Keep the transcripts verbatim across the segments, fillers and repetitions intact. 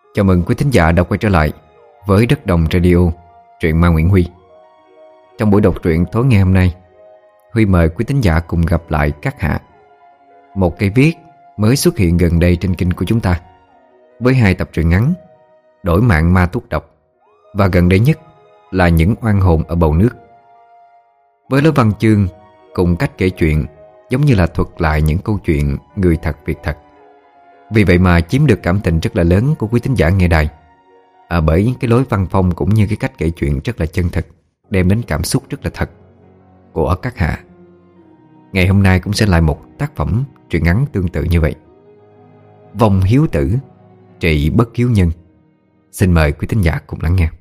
Chào mừng quý thính giả đã quay trở lại với Đất Đồng Radio, truyện ma Nguyễn Huy. Trong buổi đọc truyện tối ngày hôm nay, Huy mời quý thính giả cùng gặp lại Các Hạ, một cây viết mới xuất hiện gần đây trên kênh của chúng ta, với hai tập truyện ngắn Đổi Mạng Ma Thuốc Độc và gần đây nhất là Những Oan Hồn Ở Bầu Nước. Với lối văn chương cùng cách kể chuyện giống như là thuật lại những câu chuyện người thật việc thật. Vì vậy mà chiếm được cảm tình rất là lớn của quý thính giả nghe đài, à, bởi cái lối văn phong cũng như cái cách kể chuyện rất là chân thật, đem đến cảm xúc rất là thật của Các Hạ. Ngày hôm nay cũng sẽ lại một tác phẩm truyện ngắn tương tự như vậy, Vong Hiếu Tử Trị Bất Hiếu Nhân. Xin mời quý thính giả cùng lắng nghe.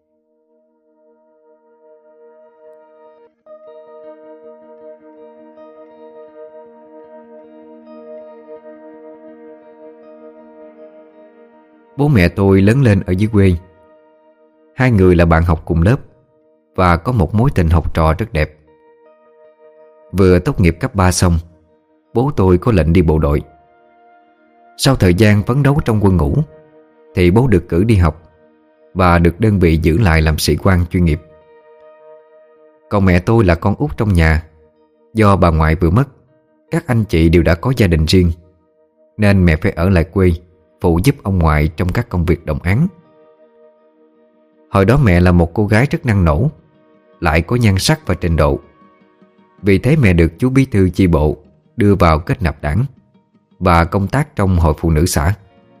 Bố mẹ tôi lớn lên ở dưới quê. Hai người là bạn học cùng lớp và có một mối tình học trò rất đẹp. Vừa tốt nghiệp cấp ba xong, bố tôi có lệnh đi bộ đội. Sau thời gian phấn đấu trong quân ngũ thì bố được cử đi học và được đơn vị giữ lại làm sĩ quan chuyên nghiệp. Còn mẹ tôi là con út trong nhà. Do bà ngoại vừa mất, các anh chị đều đã có gia đình riêng, nên mẹ phải ở lại quê phụ giúp ông ngoại trong các công việc đồng áng. Hồi đó mẹ là một cô gái rất năng nổ, lại có nhan sắc và trình độ. Vì thế mẹ được chú bí thư chi bộ đưa vào kết nạp đảng và công tác trong hội phụ nữ xã.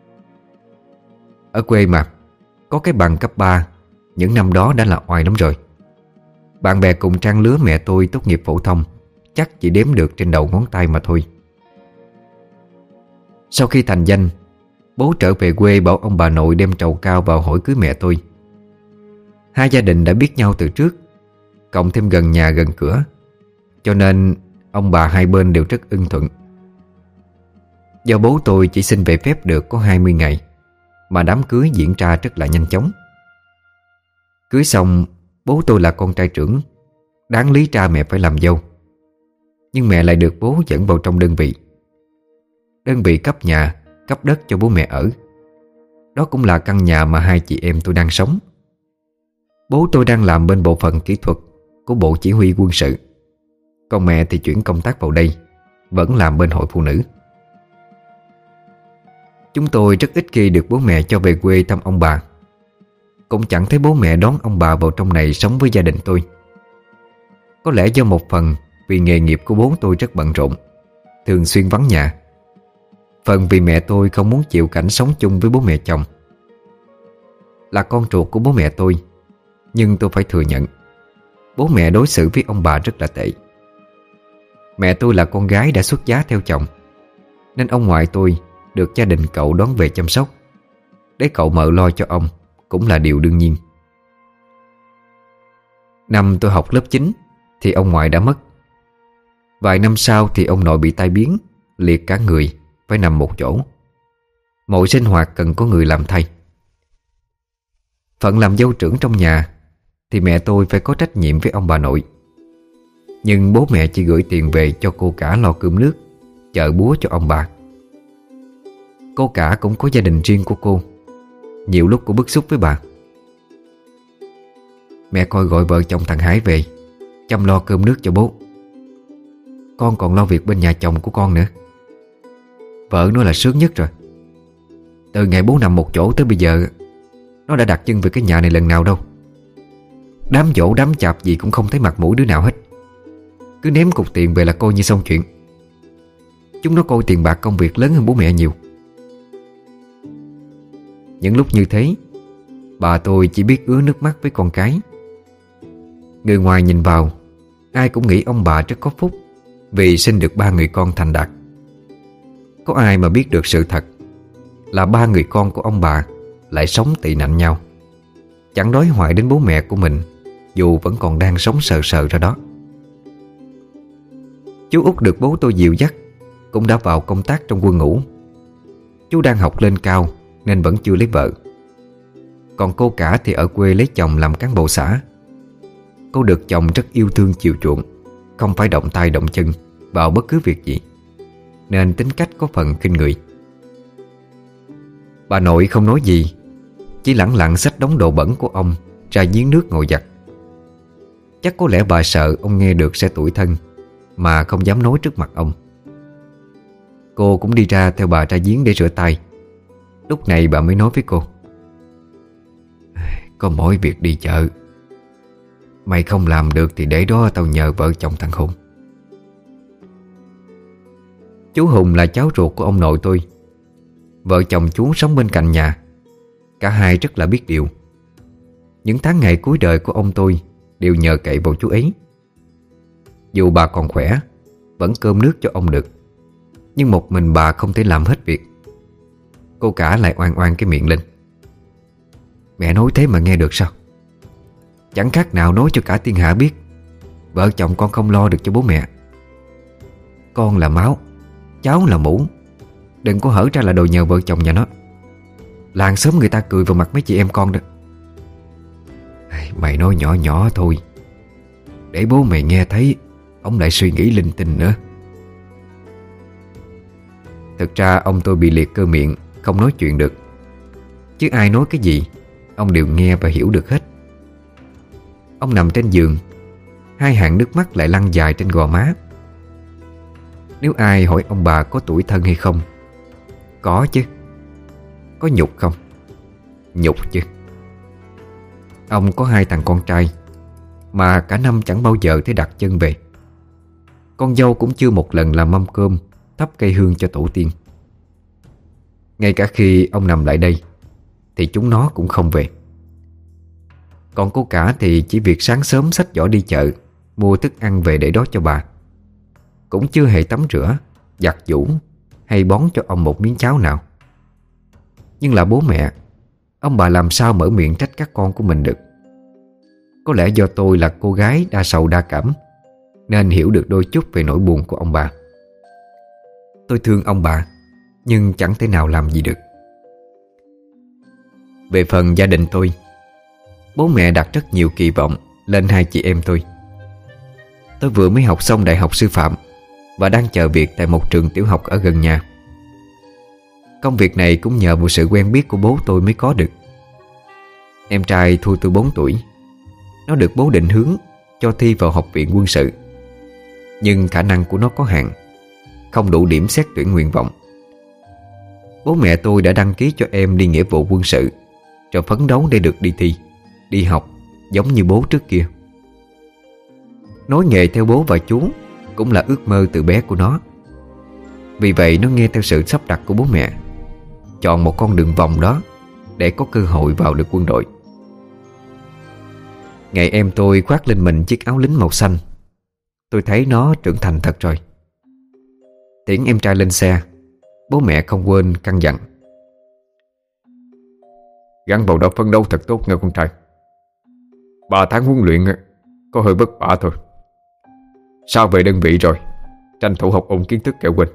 Ở quê mà có cái bằng cấp ba những năm đó đã là oai lắm rồi. Bạn bè cùng trang lứa mẹ tôi tốt nghiệp phổ thông chắc chỉ đếm được trên đầu ngón tay mà thôi. Sau khi thành danh, bố trở về quê bảo ông bà nội đem trầu cao vào hỏi cưới mẹ tôi. Hai gia đình đã biết nhau từ trước, cộng thêm gần nhà gần cửa, cho nên ông bà hai bên đều rất ưng thuận. Do bố tôi chỉ xin về phép được có hai mươi ngày, mà đám cưới diễn ra rất là nhanh chóng. Cưới xong, bố tôi là con trai trưởng, đáng lý cha mẹ phải làm dâu. Nhưng mẹ lại được bố dẫn vào trong đơn vị. Đơn vị cấp nhà, cấp đất cho bố mẹ ở. Đó cũng là căn nhà mà hai chị em tôi đang sống. Bố tôi đang làm bên bộ phận kỹ thuật của Bộ Chỉ huy Quân sự, còn mẹ thì chuyển công tác vào đây, vẫn làm bên hội phụ nữ. Chúng tôi rất ít khi được bố mẹ cho về quê thăm ông bà. Cũng chẳng thấy bố mẹ đón ông bà vào trong này sống với gia đình tôi. Có lẽ do một phần vì nghề nghiệp của bố tôi rất bận rộn, thường xuyên vắng nhà. Phần vì mẹ tôi không muốn chịu cảnh sống chung với bố mẹ chồng. Là con ruột của bố mẹ tôi, nhưng tôi phải thừa nhận bố mẹ đối xử với ông bà rất là tệ. Mẹ tôi là con gái đã xuất giá theo chồng, nên ông ngoại tôi được gia đình cậu đón về chăm sóc, để cậu mợ lo cho ông cũng là điều đương nhiên. Năm tôi học lớp chín thì ông ngoại đã mất. Vài năm sau thì ông nội bị tai biến, liệt cả người, phải nằm một chỗ. Mọi sinh hoạt cần có người làm thay. Phận làm dâu trưởng trong nhà thì mẹ tôi phải có trách nhiệm với ông bà nội. Nhưng bố mẹ chỉ gửi tiền về cho cô cả lo cơm nước, chợ búa cho ông bà. Cô cả cũng có gia đình riêng của cô. Nhiều lúc cô bức xúc với bà. Mẹ coi gọi vợ chồng thằng Hải về chăm lo cơm nước cho bố. Con còn lo việc bên nhà chồng của con nữa. Vợ nó là sướng nhất rồi. Từ ngày bố nằm một chỗ tới bây giờ, nó đã đặt chân về cái nhà này lần nào đâu. Đám dỗ đám chạp gì cũng không thấy mặt mũi đứa nào hết. Cứ ném cục tiền về là coi như xong chuyện. Chúng nó coi tiền bạc công việc lớn hơn bố mẹ nhiều. Những lúc như thế, bà tôi chỉ biết ứa nước mắt với con cái. Người ngoài nhìn vào, ai cũng nghĩ ông bà rất có phúc vì sinh được ba người con thành đạt. Có ai mà biết được sự thật là ba người con của ông bà lại sống tị nạnh nhau, chẳng đói hoại đến bố mẹ của mình, dù vẫn còn đang sống sờ sờ ra đó. Chú út được bố tôi dìu dắt cũng đã vào công tác trong quân ngũ. Chú đang học lên cao nên vẫn chưa lấy vợ. Còn cô cả thì ở quê lấy chồng làm cán bộ xã. Cô được chồng rất yêu thương chiều chuộng, không phải động tay động chân vào bất cứ việc gì, nên tính cách có phần khinh người. Bà nội không nói gì chỉ lẳng lặng xách đống đồ bẩn của ông ra giếng nước ngồi giặt. Chắc có lẽ bà sợ ông nghe được sẽ tủi thân mà không dám nói trước mặt ông. Cô cũng đi ra theo bà ra giếng để rửa tay. Lúc này bà mới nói với cô: "Có mỗi việc đi chợ. Mày không làm được thì để đó tao nhờ vợ chồng thằng Hùng." Chú Hùng là cháu ruột của ông nội tôi. Vợ chồng chú sống bên cạnh nhà. Cả hai rất là biết điều. Những tháng ngày cuối đời của ông tôi đều nhờ cậy vào chú ấy. Dù bà còn khỏe, vẫn cơm nước cho ông được, nhưng một mình bà không thể làm hết việc. Cô cả lại oan oan cái miệng lên: "Mẹ nói thế mà nghe được sao? Chẳng khác nào nói cho cả thiên hạ biết vợ chồng con không lo được cho bố mẹ. Con là máu, cháu là mũ. Đừng có hở ra là đòi nhờ vợ chồng nhà nó. Làng xóm người ta cười vào mặt mấy chị em con đó." "Mày nói nhỏ nhỏ thôi, để bố mày nghe thấy ông lại suy nghĩ linh tinh nữa." Thực ra ông tôi bị liệt cơ miệng, không nói chuyện được. Chứ ai nói cái gì ông đều nghe và hiểu được hết. Ông nằm trên giường, hai hàng nước mắt lại lăn dài trên gò má. Nếu ai hỏi ông bà có tủi thân hay không, có chứ. Có nhục không? Nhục chứ. Ông có hai thằng con trai mà cả năm chẳng bao giờ thấy đặt chân về. Con dâu cũng chưa một lần làm mâm cơm, thắp cây hương cho tổ tiên. Ngay cả khi ông nằm lại đây thì chúng nó cũng không về. Còn cô cả thì chỉ việc sáng sớm xách giỏ đi chợ, mua thức ăn về để đó cho bà. Cũng chưa hề tắm rửa, giặt giũ hay bón cho ông một miếng cháo nào. Nhưng là bố mẹ, ông bà làm sao mở miệng trách các con của mình được. Có lẽ do tôi là cô gái đa sầu đa cảm nên hiểu được đôi chút về nỗi buồn của ông bà. Tôi thương ông bà, nhưng chẳng thể nào làm gì được. Về phần gia đình tôi, bố mẹ đặt rất nhiều kỳ vọng lên hai chị em tôi. Tôi vừa mới học xong đại học sư phạm và đang chờ việc tại một trường tiểu học ở gần nhà. Công việc này cũng nhờ một sự quen biết của bố tôi mới có được. Em trai thua tôi bốn tuổi. Nó được bố định hướng cho thi vào học viện quân sự, nhưng khả năng của nó có hạn, không đủ điểm xét tuyển nguyện vọng. Bố mẹ tôi đã đăng ký cho em đi nghĩa vụ quân sự, rồi phấn đấu để được đi thi, đi học giống như bố trước kia. Nối nghề theo bố và chú cũng là ước mơ từ bé của nó. Vì vậy nó nghe theo sự sắp đặt của bố mẹ, chọn một con đường vòng đó để có cơ hội vào được quân đội. Ngày em tôi khoác lên mình chiếc áo lính màu xanh, tôi thấy nó trưởng thành thật rồi. Tiễn em trai lên xe, bố mẹ không quên căn dặn: "Gắn vào đó phấn đấu thật tốt nghe con trai. Ba tháng huấn luyện có hơi vất vả thôi. Sau về đơn vị rồi, tranh thủ học ôn kiến thức kẻo quên."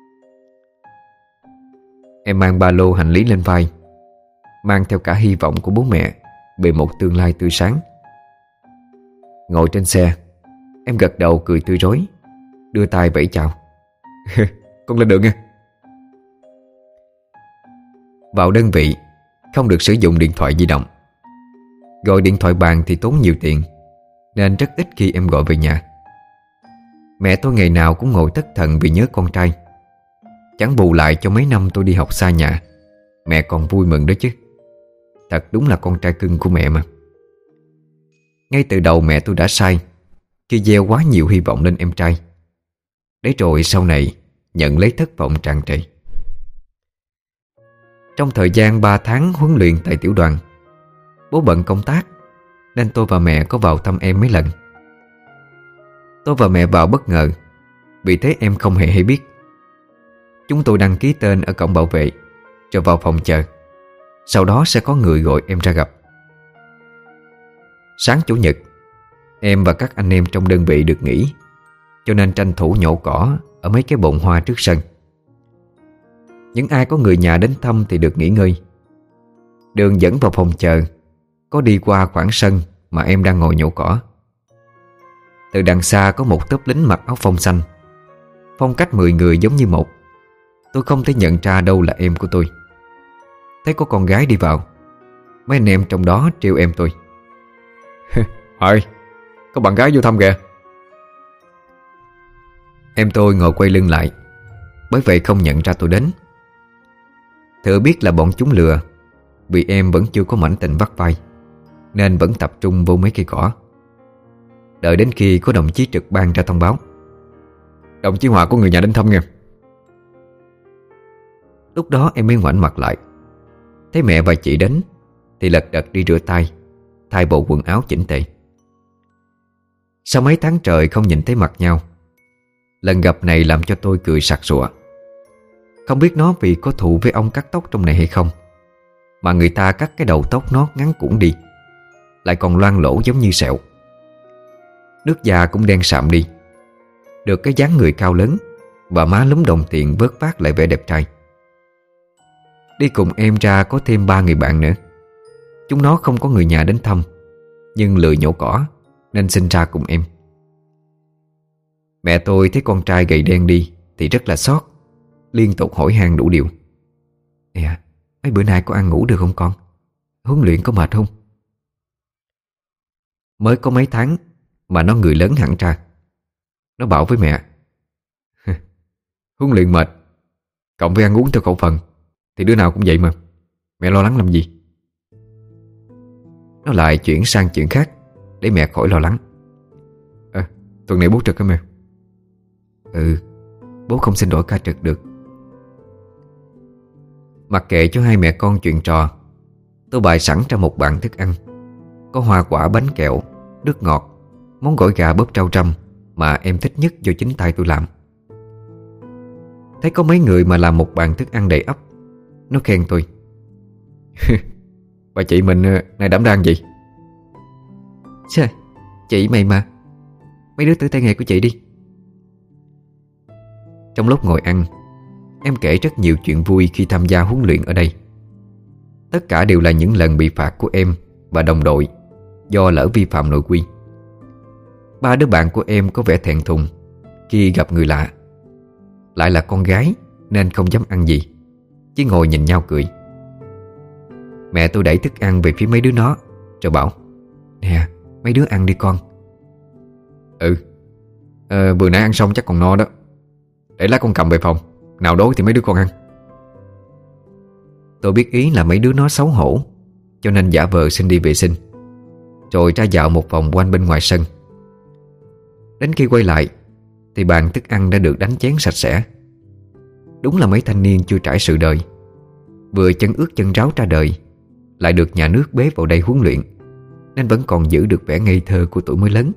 Em mang ba lô hành lý lên vai, mang theo cả hy vọng của bố mẹ về một tương lai tươi sáng. Ngồi trên xe, em gật đầu cười tươi rói, đưa tay vẫy chào: "Con lên đường nha." Vào đơn vị không được sử dụng điện thoại di động. Gọi điện thoại bàn thì tốn nhiều tiền, nên rất ít khi em gọi về nhà. Mẹ tôi ngày nào cũng ngồi thất thần vì nhớ con trai. Chẳng bù lại cho mấy năm tôi đi học xa nhà, mẹ còn vui mừng đó chứ. Thật đúng là con trai cưng của mẹ mà. Ngay từ đầu mẹ tôi đã sai khi gieo quá nhiều hy vọng lên em trai, để rồi sau này nhận lấy thất vọng tràn trề. Trong thời gian ba tháng huấn luyện tại tiểu đoàn, bố bận công tác nên tôi và mẹ có vào thăm em mấy lần. Tôi và mẹ vào bất ngờ, vì thế em không hề hay biết. Chúng tôi đăng ký tên ở cổng bảo vệ, rồi vào phòng chờ. Sau đó sẽ có người gọi em ra gặp. Sáng chủ nhật, em và các anh em trong đơn vị được nghỉ, cho nên tranh thủ nhổ cỏ ở mấy cái bồn hoa trước sân. Những ai có người nhà đến thăm thì được nghỉ ngơi. Đường dẫn vào phòng chờ có đi qua khoảng sân mà em đang ngồi nhổ cỏ. Từ đằng xa có một tốp lính mặc áo phông xanh, phong cách mười người giống như một. Tôi không thể nhận ra đâu là em của tôi. Thấy có con gái đi vào, Mấy anh em trong đó trêu em tôi. Hỏi, có bạn gái vô thăm kìa. Em tôi ngồi quay lưng lại, bởi vậy không nhận ra tôi đến. Thừa biết là bọn chúng lừa, vì em vẫn chưa có mảnh tình vắt vai, nên vẫn tập trung vô mấy cây cỏ. Đợi đến khi có đồng chí trực ban ra thông báo: đồng chí Hòa có người nhà đến thăm nha. Lúc đó em mới ngoảnh mặt lại, thấy mẹ và chị đến thì lật đật đi rửa tay, thay bộ quần áo chỉnh tề. Sau mấy tháng trời không nhìn thấy mặt nhau, lần gặp này làm cho tôi cười sặc sụa. Không biết nó vì có thù với ông cắt tóc trong này hay không, mà người ta cắt cái đầu tóc nó ngắn cũng đi, lại còn loang lỗ giống như sẹo. Nước da cũng đen sạm đi, được cái dáng người cao lớn và má lúm đồng tiền vớt vát lại vẻ đẹp trai. Đi cùng em ra có thêm ba người bạn nữa. Chúng nó không có người nhà đến thăm, nhưng lười nhổ cỏ nên sinh ra cùng em. Mẹ tôi thấy con trai gầy đen đi thì rất là xót, liên tục hỏi han đủ điều. Nè, mấy bữa nay có ăn ngủ được không con? Huấn luyện có mệt không? Mới có mấy tháng mà nó người lớn hẳn ra. Nó bảo với mẹ: huấn luyện mệt, cộng với ăn uống theo khẩu phần, thì đứa nào cũng vậy mà. Mẹ lo lắng làm gì? Nó lại chuyển sang chuyện khác để mẹ khỏi lo lắng. À, tuần này bố trực hả mẹ? Ừ, bố không xin đổi ca trực được. Mặc kệ cho hai mẹ con chuyện trò, tôi bày sẵn ra một bàn thức ăn, có hoa quả, bánh kẹo, nước ngọt, món gỏi gà bóp rau răm mà em thích nhất do chính tay tôi làm. Thấy có mấy người mà làm một bàn thức ăn đầy ắp, nó khen tôi: bà chị mình này đảm đang gì? Trời, chị mày mà. Mấy đứa tự tay nghề của chị đi. Trong lúc ngồi ăn, em kể rất nhiều chuyện vui khi tham gia huấn luyện ở đây. Tất cả đều là những lần bị phạt của em và đồng đội do lỡ vi phạm nội quy. Ba đứa bạn của em có vẻ thẹn thùng khi gặp người lạ, lại là con gái nên không dám ăn gì, chỉ ngồi nhìn nhau cười. Mẹ tôi đẩy thức ăn về phía mấy đứa nó rồi bảo: Nè, mấy đứa ăn đi con. Ừ, à, vừa nãy ăn xong chắc còn no đó. Để lát con cầm về phòng, nào đói thì mấy đứa con ăn. Tôi biết ý là mấy đứa nó xấu hổ, cho nên giả vờ xin đi vệ sinh, rồi ra dạo một vòng quanh bên ngoài sân. Đến khi quay lại thì bàn thức ăn đã được đánh chén sạch sẽ. Đúng là mấy thanh niên chưa trải sự đời, vừa chân ướt chân ráo ra đời, lại được nhà nước bế vào đây huấn luyện, nên vẫn còn giữ được vẻ ngây thơ của tuổi mới lớn.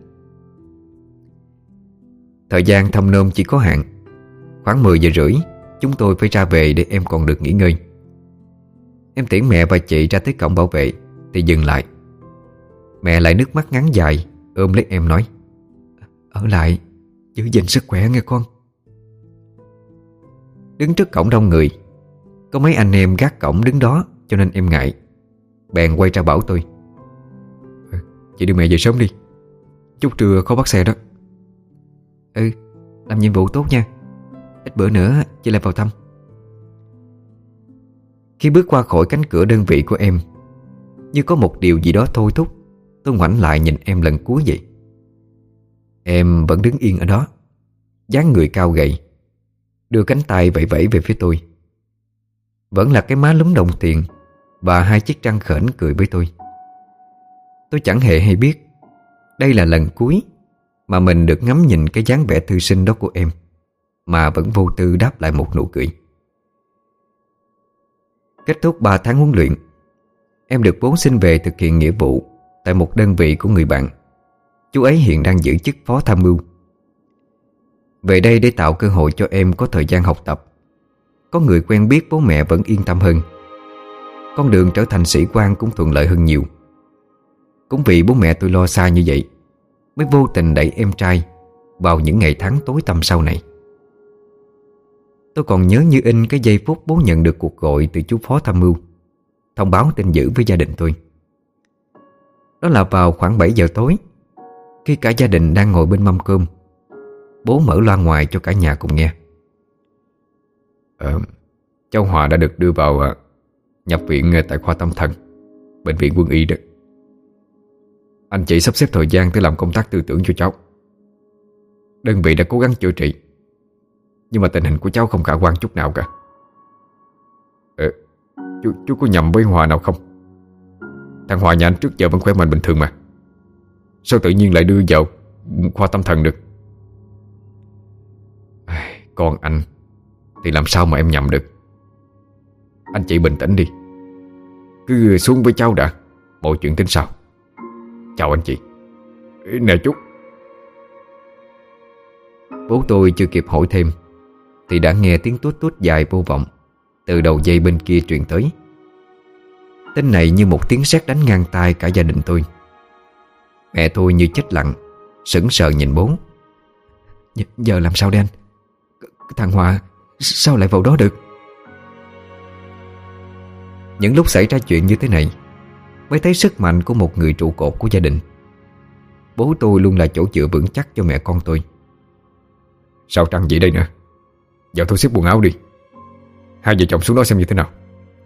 Thời gian thăm nôm chỉ có hạn. Khoảng mười giờ rưỡi chúng tôi phải ra về để em còn được nghỉ ngơi. Em tiễn mẹ và chị ra tới cổng bảo vệ thì dừng lại. Mẹ lại nước mắt ngắn dài ôm lấy em nói: Ở lại, giữ gìn sức khỏe nghe con. Đứng trước cổng đông người, có mấy anh em gác cổng đứng đó, cho nên em ngại, bèn quay ra bảo tôi: Chị đưa mẹ về sớm đi, chút trưa khó bắt xe đó. Ừ, làm nhiệm vụ tốt nha. Ít bữa nữa chị lại vào thăm. Khi bước qua khỏi cánh cửa đơn vị của em, như có một điều gì đó thôi thúc tôi ngoảnh lại nhìn em lần cuối vậy. Em vẫn đứng yên ở đó, dáng người cao gầy, đưa cánh tay vẫy vẫy về phía tôi. Vẫn là cái má lúm đồng tiền và hai chiếc răng khểnh cười với tôi. Tôi chẳng hề hay biết đây là lần cuối mà mình được ngắm nhìn cái dáng vẻ thư sinh đó của em, mà vẫn vô tư đáp lại một nụ cười. Kết thúc ba tháng huấn luyện, em được bố xin về thực hiện nghĩa vụ tại một đơn vị của người bạn. Chú ấy hiện đang giữ chức phó tham mưu. Về đây để tạo cơ hội cho em có thời gian học tập, có người quen biết, bố mẹ vẫn yên tâm hơn. Con đường trở thành sĩ quan cũng thuận lợi hơn nhiều. Cũng vì bố mẹ tôi lo xa như vậy, mới vô tình đẩy em trai vào những ngày tháng tối tăm sau này. Tôi còn nhớ như in cái giây phút bố nhận được cuộc gọi từ chú phó tham mưu thông báo tin dữ với gia đình tôi. Đó là vào khoảng bảy giờ tối, khi cả gia đình đang ngồi bên mâm cơm. Bố mở loa ngoài cho cả nhà cùng nghe. Ờ, cháu Hòa đã được đưa vào nhập viện tại khoa tâm thần. bệnh viện Quân y đó. Anh chị sắp xếp thời gian để làm công tác tư tưởng cho cháu. Đơn vị đã cố gắng chữa trị, nhưng mà tình hình của cháu không khả quan chút nào cả. Ờ, chú, chú có nhầm với Hòa nào không? Thằng Hòa nhà anh trước giờ vẫn khỏe mạnh bình thường mà. Sao tự nhiên lại đưa vào khoa tâm thần được? Con anh thì làm sao mà em nhầm được. Anh chị bình tĩnh đi, cứ xuống với cháu đã, mọi chuyện tính sau. Chào anh chị. Nè chú. Bố tôi chưa kịp hỏi thêm thì đã nghe tiếng tút tút dài vô vọng từ đầu dây bên kia truyền tới. Tên này như một tiếng sét đánh ngang tai cả gia đình tôi. Mẹ tôi như chết lặng, sững sờ nhìn bố. Giờ làm sao đây anh? Thằng Hòa sao lại vào đó được? Những lúc xảy ra chuyện như thế này mới thấy sức mạnh của một người trụ cột của gia đình. Bố tôi luôn là chỗ dựa vững chắc cho mẹ con tôi. Sao Trăng vậy đây nè? Giờ tôi xếp quần áo đi, hai vợ chồng xuống đó xem như thế nào.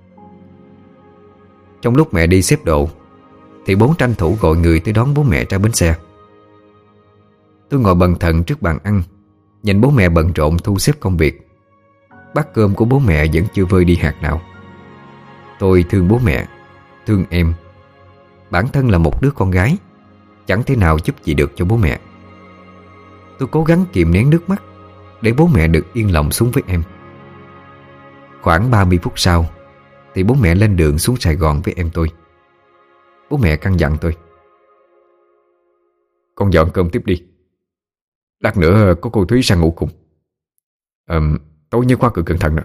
Trong lúc mẹ đi xếp đồ thì bố tranh thủ gọi người tới đón bố mẹ ra bến xe. Tôi ngồi bần thần trước bàn ăn, nhìn bố mẹ bận rộn thu xếp công việc. Bát cơm của bố mẹ vẫn chưa vơi đi hạt nào. Tôi thương bố mẹ, thương em. Bản thân là một đứa con gái, chẳng thể nào giúp gì được cho bố mẹ. Tôi cố gắng kìm nén nước mắt để bố mẹ được yên lòng xuống với em. Khoảng ba mươi phút sau thì bố mẹ lên đường xuống Sài Gòn với em tôi. Bố mẹ căn dặn tôi: con dọn cơm tiếp đi, lát nữa có cô Thúy sang ngủ cùng. à, Tối nhớ khóa cửa cẩn thận đó.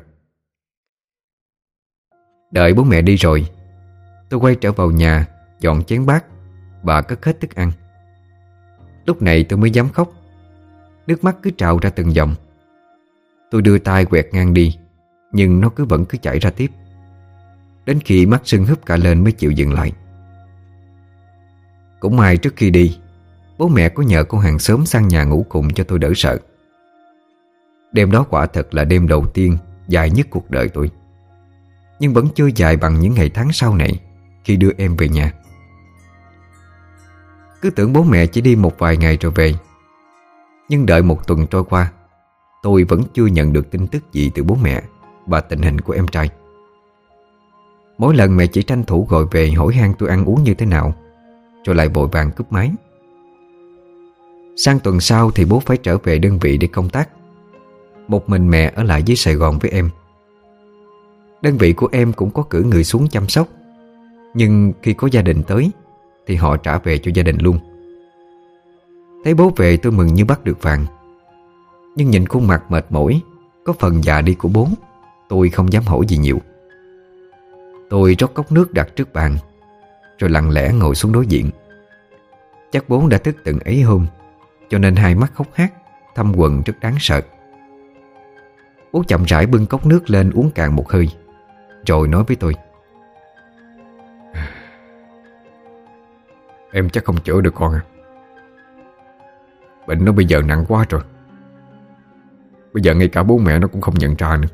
Đợi bố mẹ đi rồi, tôi quay trở vào nhà dọn chén bát và cất hết thức ăn. Lúc này tôi mới dám khóc. Nước mắt cứ trào ra từng dòng. Tôi đưa tay quẹt ngang đi, nhưng nó cứ vẫn cứ chảy ra tiếp, đến khi mắt sưng húp cả lên mới chịu dừng lại. Cũng may trước khi đi, bố mẹ có nhờ con hàng xóm sang nhà ngủ cùng cho tôi đỡ sợ. Đêm đó quả thật là đêm đầu tiên dài nhất cuộc đời tôi, nhưng vẫn chưa dài bằng những ngày tháng sau này khi đưa em về nhà. Cứ tưởng bố mẹ chỉ đi một vài ngày rồi về, nhưng đợi một tuần trôi qua, tôi vẫn chưa nhận được tin tức gì từ bố mẹ và tình hình của em trai. Mỗi lần mẹ chỉ tranh thủ gọi về hỏi han tôi ăn uống như thế nào, rồi lại vội vàng cúp máy. Sang tuần sau thì bố phải trở về đơn vị để công tác. Một mình mẹ ở lại dưới Sài Gòn với em. Đơn vị của em cũng có cử người xuống chăm sóc, nhưng khi có gia đình tới thì họ trả về cho gia đình luôn. Thấy bố về tôi mừng như bắt được vàng. Nhưng nhìn khuôn mặt mệt mỏi, có phần già đi của bố, tôi không dám hỏi gì nhiều. Tôi rót cốc nước đặt trước bàn, rồi lặng lẽ ngồi xuống đối diện. Chắc bố đã thức từng ấy hôm, cho nên hai mắt hốc hác, thâm quầng rất đáng sợ. Bố chậm rãi bưng cốc nước lên uống cạn một hơi, rồi nói với tôi: Em chắc không chữa được con à. Bệnh nó bây giờ nặng quá rồi. Bây giờ ngay cả bố mẹ nó cũng không nhận ra nữa.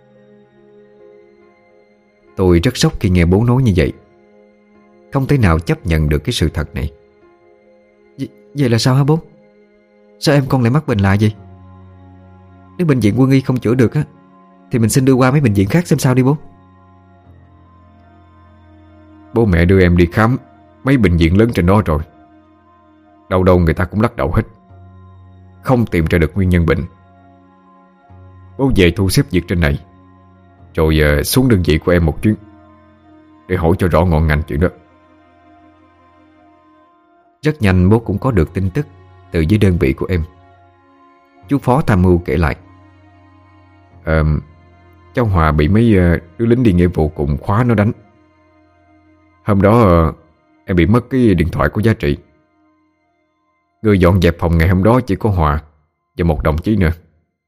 Tôi rất sốc khi nghe bố nói như vậy. Không thể nào chấp nhận được cái sự thật này. V- Vậy là sao hả bố? Sao em con lại mắc bệnh lạ vậy? Nếu bệnh viện Quân y không chữa được á, thì mình xin đưa qua mấy bệnh viện khác xem sao đi bố. Bố mẹ đưa em đi khám mấy bệnh viện lớn trên đó rồi, đâu đâu người ta cũng lắc đầu hết, không tìm ra được nguyên nhân bệnh. Bố về thu xếp việc trên này, rồi uh, xuống đơn vị của em một chuyến để hỏi cho rõ ngọn ngành chuyện đó. Rất nhanh bố cũng có được tin tức từ dưới đơn vị của em. Chú phó tham mưu kể lại: à, cháu Hòa bị mấy uh, đứa lính đi nghĩa vụ cùng khóa nó đánh. Hôm đó uh, em bị mất cái điện thoại có giá trị. Người dọn dẹp phòng ngày hôm đó chỉ có Hòa và một đồng chí nữa.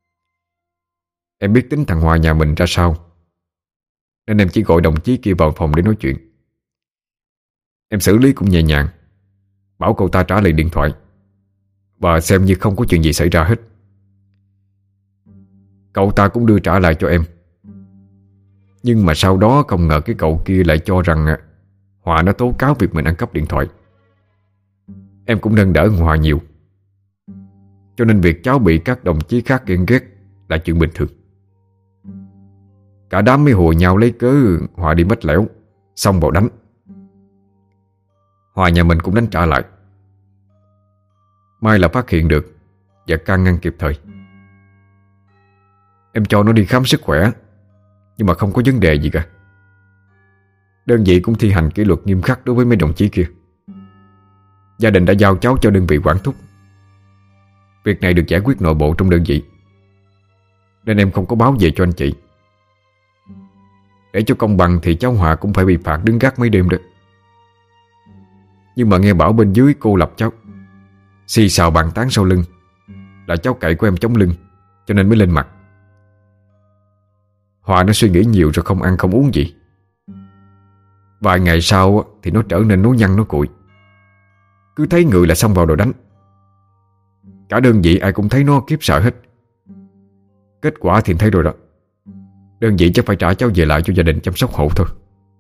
Em biết tính thằng Hòa nhà mình ra sao, nên em chỉ gọi đồng chí kia vào phòng để nói chuyện. Em xử lý cũng nhẹ nhàng, bảo cậu ta trả lời điện thoại và xem như không có chuyện gì xảy ra hết. Cậu ta cũng đưa trả lại cho em. Nhưng mà sau đó không ngờ cái cậu kia lại cho rằng Hòa nó tố cáo việc mình ăn cắp điện thoại. Em cũng nâng đỡ Hòa nhiều, cho nên việc cháu bị các đồng chí khác ghen ghét là chuyện bình thường. Cả đám mới hùa nhau lấy cớ Hòa đi mách lẻo, xong vào đánh. Hòa nhà mình cũng đánh trả lại. May là phát hiện được và can ngăn kịp thời. Em cho nó đi khám sức khỏe, nhưng mà không có vấn đề gì cả. Đơn vị cũng thi hành kỷ luật nghiêm khắc đối với mấy đồng chí kia. Gia đình đã giao cháu cho đơn vị quản thúc. Việc này được giải quyết nội bộ trong đơn vị, nên em không có báo về cho anh chị. Để cho công bằng thì cháu Hòa cũng phải bị phạt đứng gác mấy đêm đó. Nhưng mà nghe bảo bên dưới cô lập cháu, xì xào bàn tán sau lưng là cháu cậy của em chống lưng, cho nên mới lên mặt. Hòa nó suy nghĩ nhiều rồi không ăn không uống gì. Vài ngày sau thì nó trở nên nối nhăn nó cuội. Cứ thấy người là xông vào đòi đánh. Cả đơn vị ai cũng thấy nó kiếp sợ hết. Kết quả thì thấy rồi đó. Đơn vị chắc phải trả cháu về lại cho gia đình chăm sóc hộ thôi.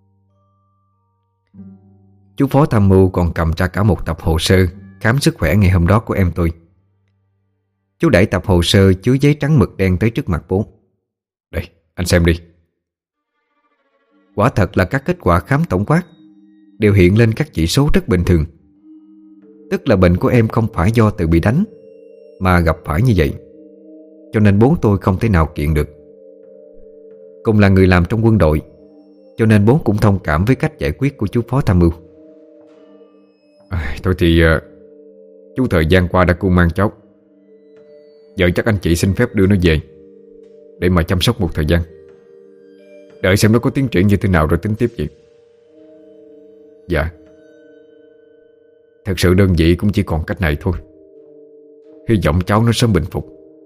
Chú phó tham mưu còn cầm ra cả một tập hồ sơ khám sức khỏe ngày hôm đó của em tôi. Chú đẩy tập hồ sơ chứa giấy trắng mực đen tới trước mặt bố. Đây, anh xem đi. Quả thật là các kết quả khám tổng quát đều hiện lên các chỉ số rất bình thường. Tức là bệnh của em không phải do tự bị đánh, mà gặp phải như vậy. Cho nên bố tôi không thể nào kiện được. Cùng là người làm trong quân đội, cho nên bố cũng thông cảm với cách giải quyết của chú phó tham mưu. à, Thôi thì uh, chú thời gian qua đã cưu mang cháu. Giờ chắc anh chị xin phép đưa nó về để mà chăm sóc một thời gian, đợi xem nó có tiến triển như thế nào rồi tính tiếp vậy. Dạ. Thật sự đơn vị cũng chỉ còn cách này thôi. Hy vọng cháu nó sớm bình phục.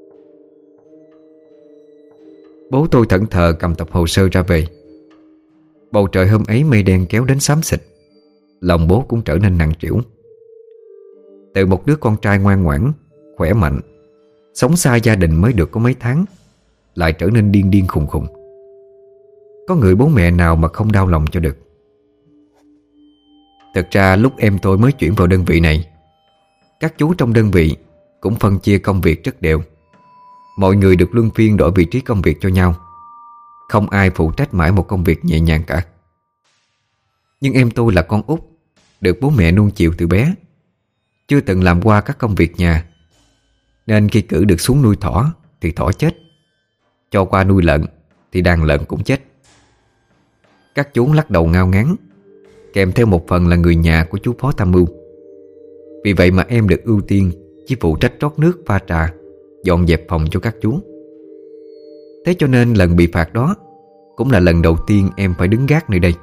Bố tôi thẫn thờ cầm tập hồ sơ ra về. Bầu trời hôm ấy mây đen kéo đến xám xịt. Lòng bố cũng trở nên nặng trĩu. Từ một đứa con trai ngoan ngoãn, khỏe mạnh, sống xa gia đình mới được có mấy tháng, lại trở nên điên điên khùng khùng. Có người bố mẹ nào mà không đau lòng cho được. Thực ra lúc em tôi mới chuyển vào đơn vị này, các chú trong đơn vị cũng phân chia công việc rất đều. Mọi người được luân phiên đổi vị trí công việc cho nhau. Không ai phụ trách mãi một công việc nhẹ nhàng cả. Nhưng em tôi là con út, được bố mẹ nuông chiều từ bé, chưa từng làm qua các công việc nhà, nên khi cử được xuống nuôi thỏ thì thỏ chết, cho qua nuôi lợn thì đàn lợn cũng chết. Các chú lắc đầu ngao ngán, kèm theo một phần là người nhà của chú phó tham mưu. Vì vậy mà em được ưu tiên chỉ phụ trách rót nước pha trà, dọn dẹp phòng cho các chú. Thế cho nên lần bị phạt đó cũng là lần đầu tiên em phải đứng gác nơi đây.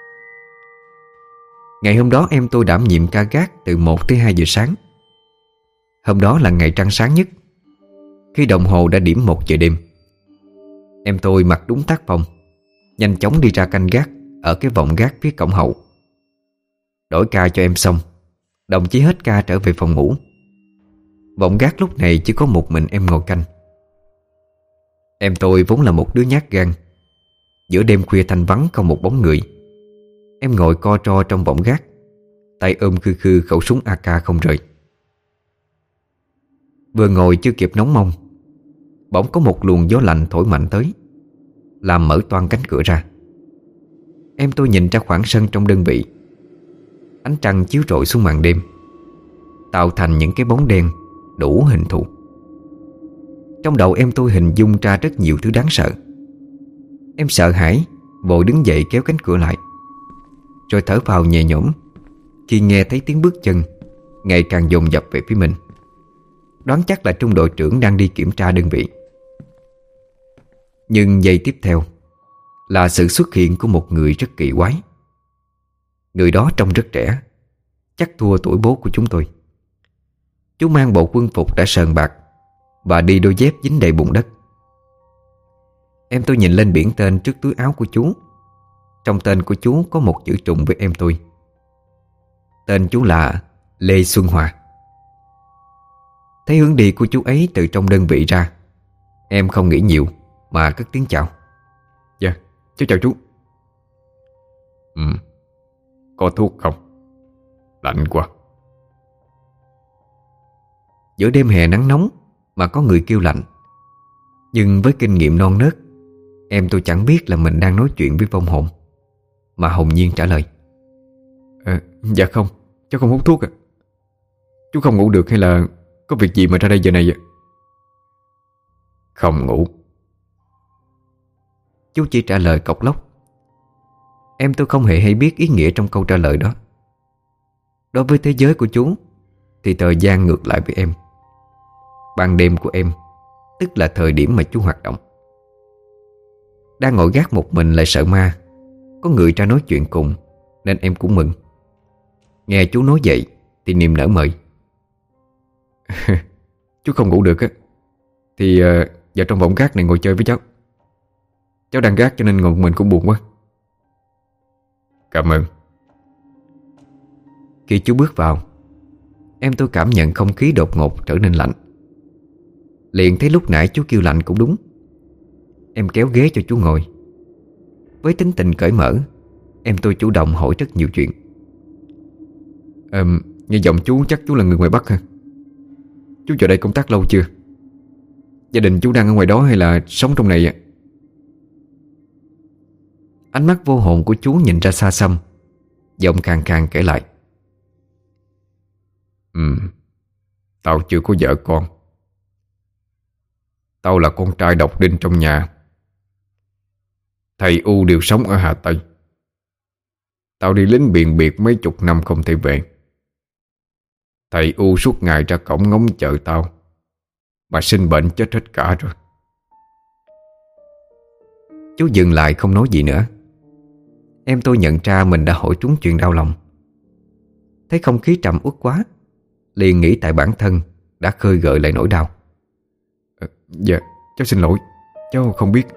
Ngày hôm đó em tôi đảm nhiệm ca gác từ một tới hai giờ sáng. Hôm đó là ngày trăng sáng nhất. Khi đồng hồ đã điểm một giờ đêm, em tôi mặc đúng tác phong, nhanh chóng đi ra canh gác ở cái vọng gác phía cổng hậu. Đổi ca cho em xong, đồng chí hết ca trở về phòng ngủ. Vọng gác lúc này chỉ có một mình em ngồi canh. Em tôi vốn là một đứa nhát gan. Giữa đêm khuya thanh vắng không một bóng người, em ngồi co ro trong vọng gác, tay ôm khư khư khẩu súng a ca không rời. Vừa ngồi chưa kịp nóng mông, bỗng có một luồng gió lạnh thổi mạnh tới, làm mở toang cánh cửa ra. Em tôi nhìn ra khoảng sân trong đơn vị. Ánh trăng chiếu rọi xuống màn đêm, tạo thành những cái bóng đen đủ hình thù. Trong đầu em tôi hình dung ra rất nhiều thứ đáng sợ. Em sợ hãi, vội đứng dậy kéo cánh cửa lại, rồi thở phào nhẹ nhõm khi nghe thấy tiếng bước chân ngày càng dồn dập về phía mình. Đoán chắc là trung đội trưởng đang đi kiểm tra đơn vị. Nhưng giây tiếp theo là sự xuất hiện của một người rất kỳ quái. Người đó trông rất trẻ, chắc thua tuổi bố của chúng tôi. Chú mang bộ quân phục đã sờn bạc và đi đôi dép dính đầy bùn đất. Em tôi nhìn lên biển tên trước túi áo của chú. Trong tên của chú có một chữ trùng với em tôi. Tên chú là Lê Xuân Hòa. Thấy hướng đi của chú ấy từ trong đơn vị ra, em không nghĩ nhiều mà cất tiếng chào. Dạ, cháu chào chú. Ừ. Có thuốc không? Lạnh quá. Giữa đêm hè nắng nóng mà có người kêu lạnh. Nhưng với kinh nghiệm non nớt, em tôi chẳng biết là mình đang nói chuyện với vong hồn, mà hồn nhiên trả lời: à, Dạ không, cháu không hút thuốc à. Chú không ngủ được hay là có việc gì mà ra đây giờ này vậy? Không ngủ. Chú chỉ trả lời cộc lốc. Em tôi không hề hay biết ý nghĩa trong câu trả lời đó. Đối với thế giới của chú thì thời gian ngược lại với em. Ban đêm của em tức là thời điểm mà chú hoạt động. Đang ngồi gác một mình lại sợ ma, có người ra nói chuyện cùng, nên em cũng mừng. Nghe chú nói vậy thì niềm nở mời: Chú không ngủ được á thì uh, vào trong võng gác này ngồi chơi với cháu. Cháu đang gác cho nên ngồi một mình cũng buồn quá. Cảm ơn. Khi chú bước vào, em tôi cảm nhận không khí đột ngột trở nên lạnh. Liền thấy lúc nãy chú kêu lạnh cũng đúng. Em kéo ghế cho chú ngồi. Với tính tình cởi mở, em tôi chủ động hỏi rất nhiều chuyện. à, Nghe giọng chú chắc chú là người ngoài Bắc hả? Chú vào đây công tác lâu chưa? Gia đình chú đang ở ngoài đó hay là sống trong này ạ? Ánh mắt vô hồn của chú nhìn ra xa xăm, giọng khàn khàn kể lại: Ừ, tao chưa có vợ con. Tao là con trai độc đinh trong nhà. Thầy U đều sống ở Hà Tây. Tao đi lính biền biệt mấy chục năm không thể về. Thầy U suốt ngày ra cổng ngóng chờ tao, mà sinh bệnh chết hết cả rồi. Chú dừng lại không nói gì nữa. Em tôi nhận ra mình đã hỏi trúng chuyện đau lòng. Thấy không khí trầm uất quá, liền nghĩ tại bản thân đã khơi gợi lại nỗi đau. à, Dạ, cháu xin lỗi. Cháu không biết.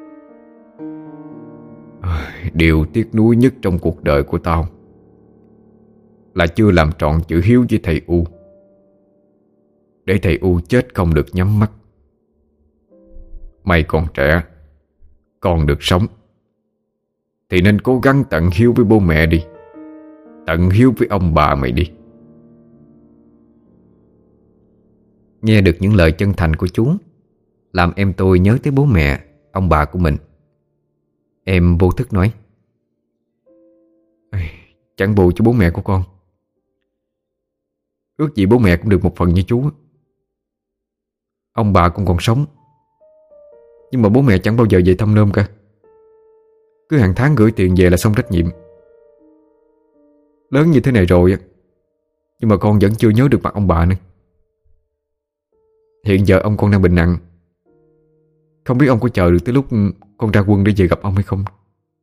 à, Điều tiếc nuối nhất trong cuộc đời của tao là chưa làm trọn chữ hiếu với thầy U, để thầy U chết không được nhắm mắt. Mày còn trẻ, còn được sống, thì nên cố gắng tận hiếu với bố mẹ đi. Tận hiếu với ông bà mày đi. Nghe được những lời chân thành của chú, làm em tôi nhớ tới bố mẹ, ông bà của mình. Em vô thức nói: Chẳng bù cho bố mẹ của con. Ước gì bố mẹ cũng được một phần như chú. Ông bà cũng còn sống, nhưng mà bố mẹ chẳng bao giờ về thăm nôm cả. Cứ hàng tháng gửi tiền về là xong trách nhiệm. Lớn như thế này rồi, nhưng mà con vẫn chưa nhớ được mặt ông bà nữa. Hiện giờ ông con đang bệnh nặng. Không biết ông có chờ được tới lúc con ra quân để về gặp ông hay không.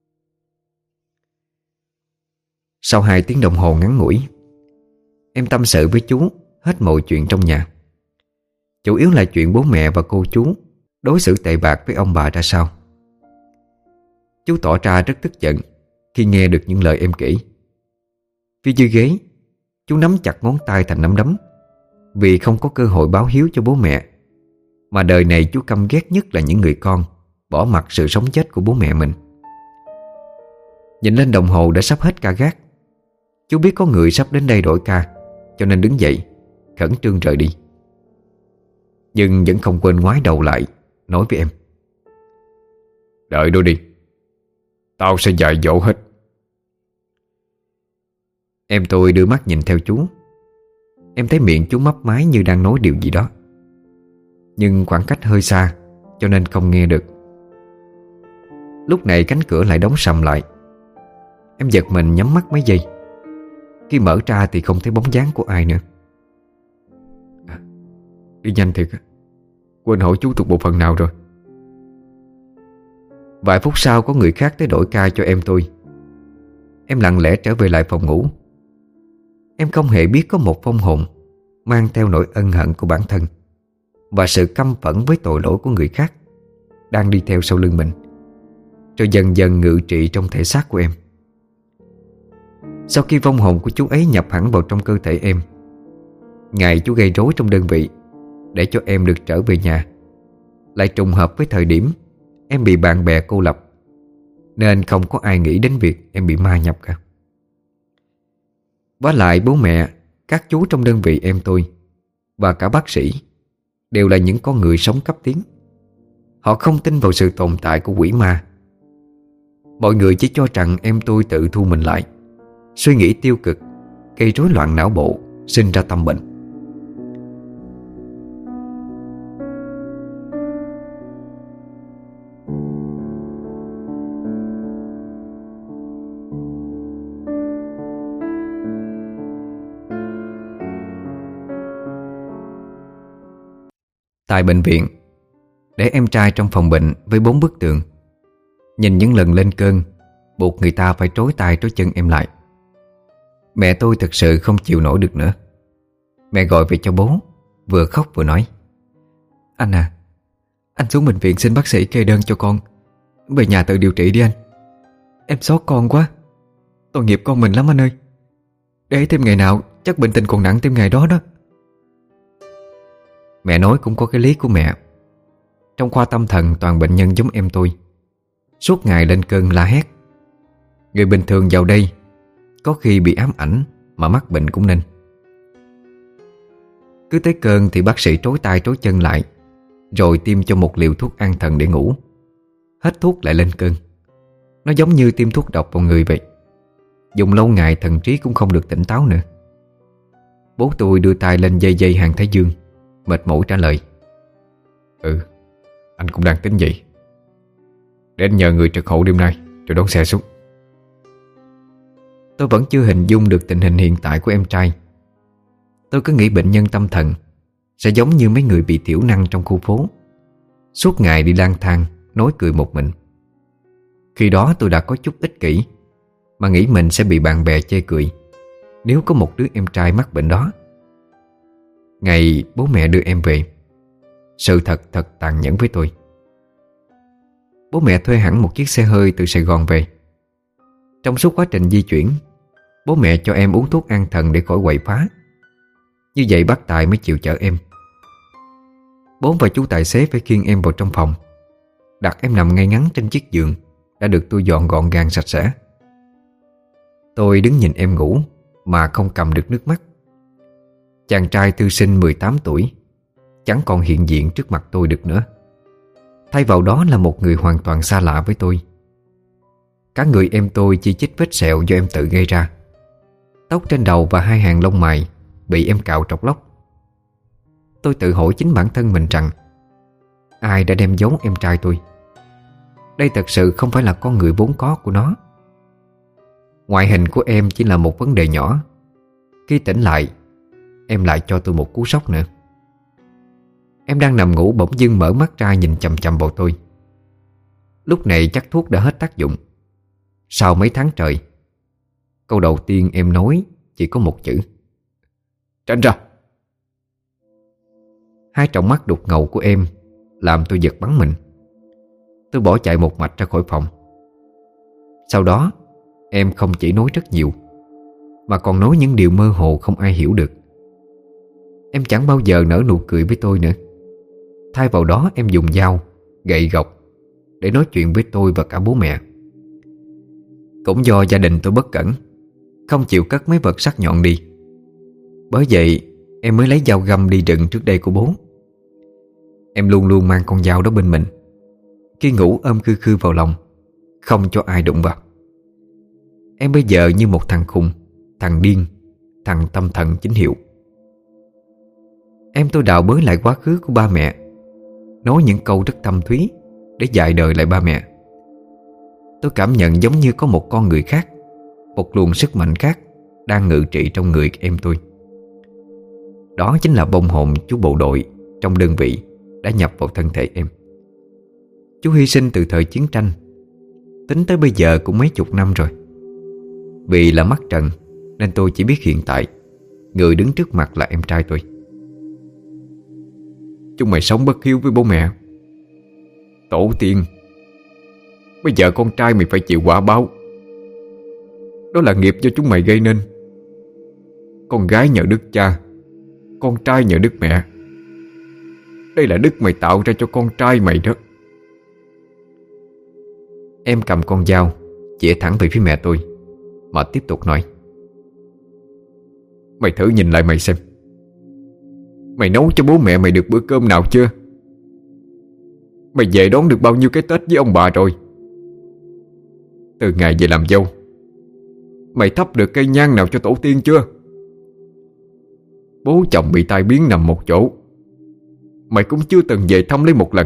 Sau hai tiếng đồng hồ ngắn ngủi, em tâm sự với chú hết mọi chuyện trong nhà. Chủ yếu là chuyện bố mẹ và cô chú đối xử tệ bạc với ông bà ra sao. Chú tỏ ra rất tức giận khi nghe được những lời em kể. Phía dưới ghế, chú nắm chặt ngón tay thành nắm đấm, vì không có cơ hội báo hiếu cho bố mẹ, mà đời này chú căm ghét nhất là những người con bỏ mặc sự sống chết của bố mẹ mình. Nhìn lên đồng hồ đã sắp hết ca gác, chú biết có người sắp đến đây đổi ca, cho nên đứng dậy khẩn trương rời đi. Nhưng vẫn không quên ngoái đầu lại nói với em: Đợi đó đi, tao sẽ dạy dỗ hết. Em tôi đưa mắt nhìn theo chú. Em thấy miệng chú mấp máy như đang nói điều gì đó, nhưng khoảng cách hơi xa cho nên không nghe được. Lúc này cánh cửa lại đóng sầm lại. Em giật mình nhắm mắt mấy giây. Khi mở ra thì không thấy bóng dáng của ai nữa. à, Đi nhanh thiệt. Quên hỏi chú thuộc bộ phận nào rồi. Vài phút sau có người khác tới đổi ca cho em tôi. Em lặng lẽ trở về lại phòng ngủ. Em không hề biết có một vong hồn mang theo nỗi ân hận của bản thân và sự căm phẫn với tội lỗi của người khác đang đi theo sau lưng mình, rồi dần dần ngự trị trong thể xác của em. Sau khi vong hồn của chú ấy nhập hẳn vào trong cơ thể em, ngày chú gây rối trong đơn vị để cho em được trở về nhà lại trùng hợp với thời điểm em bị bạn bè cô lập, nên không có ai nghĩ đến việc em bị ma nhập cả. Vả lại bố mẹ, các chú trong đơn vị em tôi và cả bác sĩ đều là những con người sống cấp tiến. Họ không tin vào sự tồn tại của quỷ ma. Mọi người chỉ cho rằng em tôi tự thu mình lại, suy nghĩ tiêu cực, gây rối loạn não bộ, sinh ra tâm bệnh. Tại bệnh viện, để em trai trong phòng bệnh với bốn bức tường, nhìn những lần lên cơn buộc người ta phải trói tay trói chân em lại. Mẹ tôi thực sự không chịu nổi được nữa. Mẹ gọi về cho bố, vừa khóc vừa nói: Anh à, anh xuống bệnh viện xin bác sĩ kê đơn cho con về nhà tự điều trị đi anh. Em xót con quá, tội nghiệp con mình lắm anh ơi. Để thêm ngày nào chắc bệnh tình còn nặng thêm ngày đó đó. Mẹ nói cũng có cái lý của mẹ. Trong khoa tâm thần toàn bệnh nhân giống em tôi, suốt ngày lên cơn la hét. Người bình thường vào đây có khi bị ám ảnh mà mắc bệnh cũng nên. Cứ tới cơn thì bác sĩ trói tay trói chân lại, rồi tiêm cho một liều thuốc an thần để ngủ. Hết thuốc lại lên cơn. Nó giống như tiêm thuốc độc vào người vậy. Dùng lâu ngày thần trí cũng không được tỉnh táo nữa. Bố tôi đưa tay lên dây dây hàng thái dương, mệt mỏi trả lời: Ừ, anh cũng đang tính vậy. Để anh nhờ người trực hộ đêm nay rồi đón xe xuống. Tôi vẫn chưa hình dung được tình hình hiện tại của em trai. Tôi cứ nghĩ bệnh nhân tâm thần sẽ giống như mấy người bị thiểu năng trong khu phố, suốt ngày đi lang thang, nói cười một mình. Khi đó tôi đã có chút ích kỷ, mà nghĩ mình sẽ bị bạn bè chê cười nếu có một đứa em trai mắc bệnh đó. Ngày bố mẹ đưa em về, sự thật thật tàn nhẫn với tôi. Bố mẹ thuê hẳn một chiếc xe hơi từ Sài Gòn về. Trong suốt quá trình di chuyển, bố mẹ cho em uống thuốc an thần để khỏi quậy phá. Như vậy bác Tài mới chịu chở em. Bố và chú tài xế phải khiêng em vào trong phòng, đặt em nằm ngay ngắn trên chiếc giường đã được tôi dọn gọn gàng sạch sẽ. Tôi đứng nhìn em ngủ mà không cầm được nước mắt. Chàng trai thư sinh mười tám tuổi chẳng còn hiện diện trước mặt tôi được nữa. Thay vào đó là một người hoàn toàn xa lạ với tôi. Cả người em tôi chỉ chích vết sẹo do em tự gây ra. Tóc trên đầu và hai hàng lông mày bị em cạo trọc lóc. Tôi tự hỏi chính bản thân mình rằng ai đã đem giấu em trai tôi? Đây thật sự không phải là con người vốn có của nó. Ngoại hình của em chỉ là một vấn đề nhỏ. Khi tỉnh lại, em lại cho tôi một cú sốc nữa. Em đang nằm ngủ bỗng dưng mở mắt ra nhìn chằm chằm vào tôi. Lúc này chắc thuốc đã hết tác dụng. Sau mấy tháng trời, câu đầu tiên em nói chỉ có một chữ: tránh ra. Hai tròng mắt đục ngầu của em làm tôi giật bắn mình. Tôi bỏ chạy một mạch ra khỏi phòng. Sau đó em không chỉ nói rất nhiều, mà còn nói những điều mơ hồ không ai hiểu được. Em chẳng bao giờ nở nụ cười với tôi nữa. Thay vào đó em dùng dao, gậy gộc để nói chuyện với tôi và cả bố mẹ. Cũng do gia đình tôi bất cẩn, không chịu cất mấy vật sắc nhọn đi. Bởi vậy em mới lấy dao găm đi rừng trước đây của bố. Em luôn luôn mang con dao đó bên mình. Khi ngủ ôm khư khư vào lòng, không cho ai đụng vào. Em bây giờ như một thằng khùng, thằng điên, thằng tâm thần chính hiệu. Em tôi đào bới lại quá khứ của ba mẹ, nói những câu rất thâm thúy để dạy đời lại ba mẹ. Tôi cảm nhận giống như có một con người khác, một luồng sức mạnh khác đang ngự trị trong người em tôi. Đó chính là vong hồn chú bộ đội trong đơn vị đã nhập vào thân thể em. Chú hy sinh từ thời chiến tranh, tính tới bây giờ cũng mấy chục năm rồi. Vì là mắt trần nên tôi chỉ biết hiện tại người đứng trước mặt là em trai tôi. Chúng mày sống bất hiếu với bố mẹ, tổ tiên. Bây giờ con trai mày phải chịu quả báo. Đó là nghiệp do chúng mày gây nên. Con gái nhờ đức cha, con trai nhờ đức mẹ. Đây là đức mày tạo ra cho con trai mày đó. Em cầm con dao chĩa thẳng về phía mẹ tôi mà tiếp tục nói: Mày thử nhìn lại mày xem. Mày nấu cho bố mẹ mày được bữa cơm nào chưa? Mày về đón được bao nhiêu cái Tết với ông bà rồi? Từ ngày về làm dâu, mày thắp được cây nhang nào cho tổ tiên chưa? Bố chồng bị tai biến nằm một chỗ, mày cũng chưa từng về thăm lấy một lần.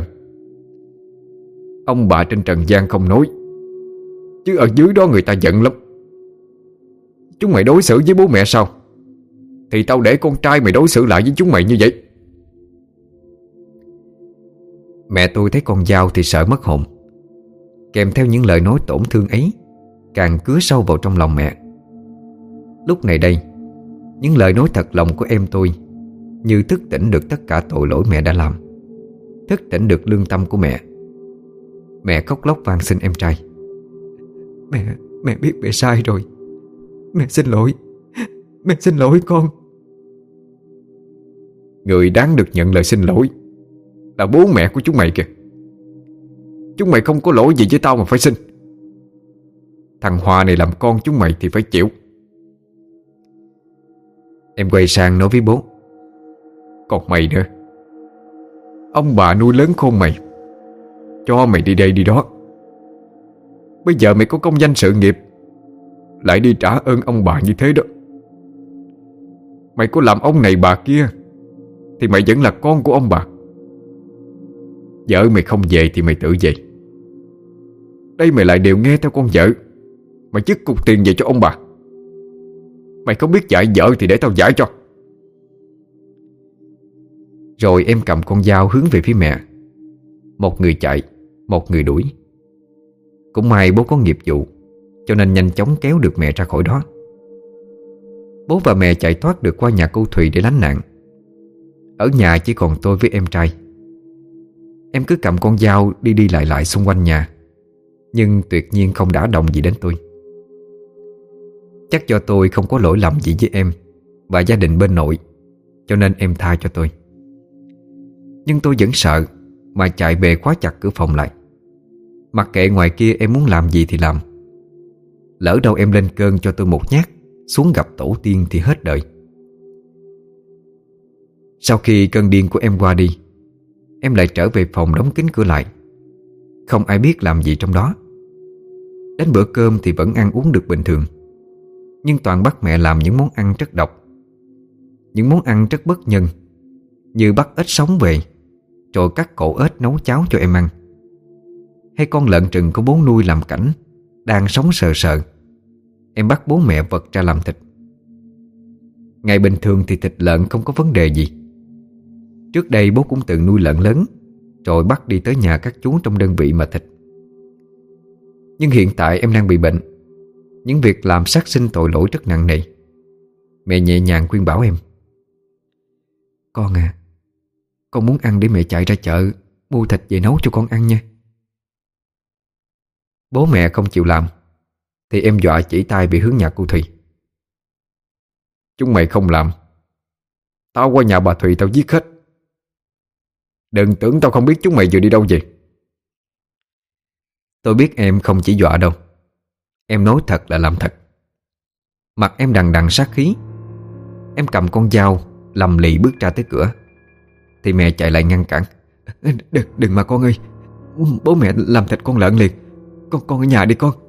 Ông bà trên trần gian không nói, chứ ở dưới đó người ta giận lắm. Chúng mày đối xử với bố mẹ sao, thì tao để con trai mày đối xử lại với chúng mày như vậy. Mẹ tôi thấy con dao thì sợ mất hồn. Kèm theo những lời nói tổn thương ấy càng cứa sâu vào trong lòng mẹ. Lúc này đây, những lời nói thật lòng của em tôi như thức tỉnh được tất cả tội lỗi mẹ đã làm, thức tỉnh được lương tâm của mẹ. Mẹ khóc lóc van xin em trai: Mẹ, mẹ biết mẹ sai rồi. Mẹ xin lỗi. Mẹ xin lỗi con. Người đáng được nhận lời xin lỗi là bố mẹ của chúng mày kìa. Chúng mày không có lỗi gì với tao mà phải xin. Thằng Hòa này làm con chúng mày thì phải chịu. Em quay sang nói với bố: Còn mày nữa, ông bà nuôi lớn khôn mày, cho mày đi đây đi đó. Bây giờ mày có công danh sự nghiệp, lại đi trả ơn ông bà như thế đó. Mày có làm ông này bà kia thì mày vẫn là con của ông bà. Vợ mày không về thì mày tự về. Đây mày lại đều nghe theo con vợ, mày dứt cục tiền về cho ông bà. Mày không biết dạy vợ thì để tao dạy cho. Rồi em cầm con dao hướng về phía mẹ. Một người chạy, một người đuổi. Cũng may bố có nghiệp vụ, cho nên nhanh chóng kéo được mẹ ra khỏi đó. Bố và mẹ chạy thoát được qua nhà cô Thùy để lánh nạn. Ở nhà chỉ còn tôi với em trai. Em cứ cầm con dao đi đi lại lại xung quanh nhà, nhưng tuyệt nhiên không đả động gì đến tôi. Chắc do tôi không có lỗi lầm gì với em và gia đình bên nội, cho nên em tha cho tôi. Nhưng tôi vẫn sợ mà chạy về khóa chặt cửa phòng lại. Mặc kệ ngoài kia em muốn làm gì thì làm. Lỡ đâu em lên cơn cho tôi một nhát xuống gặp tổ tiên thì hết đời. Sau khi cơn điên của em qua đi, em lại trở về phòng đóng kín cửa lại. Không ai biết làm gì trong đó. Đến bữa cơm thì vẫn ăn uống được bình thường, nhưng toàn bắt mẹ làm những món ăn rất độc. Những món ăn rất bất nhân, như bắt ếch sống về rồi cắt cổ ếch nấu cháo cho em ăn, hay con lợn rừng của bố nuôi làm cảnh đang sống sờ sờ, em bắt bố mẹ vật ra làm thịt. Ngày bình thường thì thịt lợn không có vấn đề gì. Trước đây bố cũng từng nuôi lợn lớn, rồi bắt đi tới nhà các chú trong đơn vị mà thịt. Nhưng hiện tại em đang bị bệnh, những việc làm sát sinh tội lỗi rất nặng nề. Mẹ nhẹ nhàng khuyên bảo em: Con à, con muốn ăn để mẹ chạy ra chợ mua thịt về nấu cho con ăn nha. Bố mẹ không chịu làm thì em dọa chỉ tay về hướng nhà cô Thùy: Chúng mày không làm, tao qua nhà bà Thùy tao giết hết. Đừng tưởng tao không biết chúng mày vừa đi đâu về. Tôi biết em không chỉ dọa đâu. Em nói thật là làm thật. Mặt em đằng đằng sát khí. Em cầm con dao lầm lì bước ra tới cửa thì mẹ chạy lại ngăn cản: Đừng, đừng mà con ơi. Bố mẹ làm thịt con lợn liền. Con con ở nhà đi con.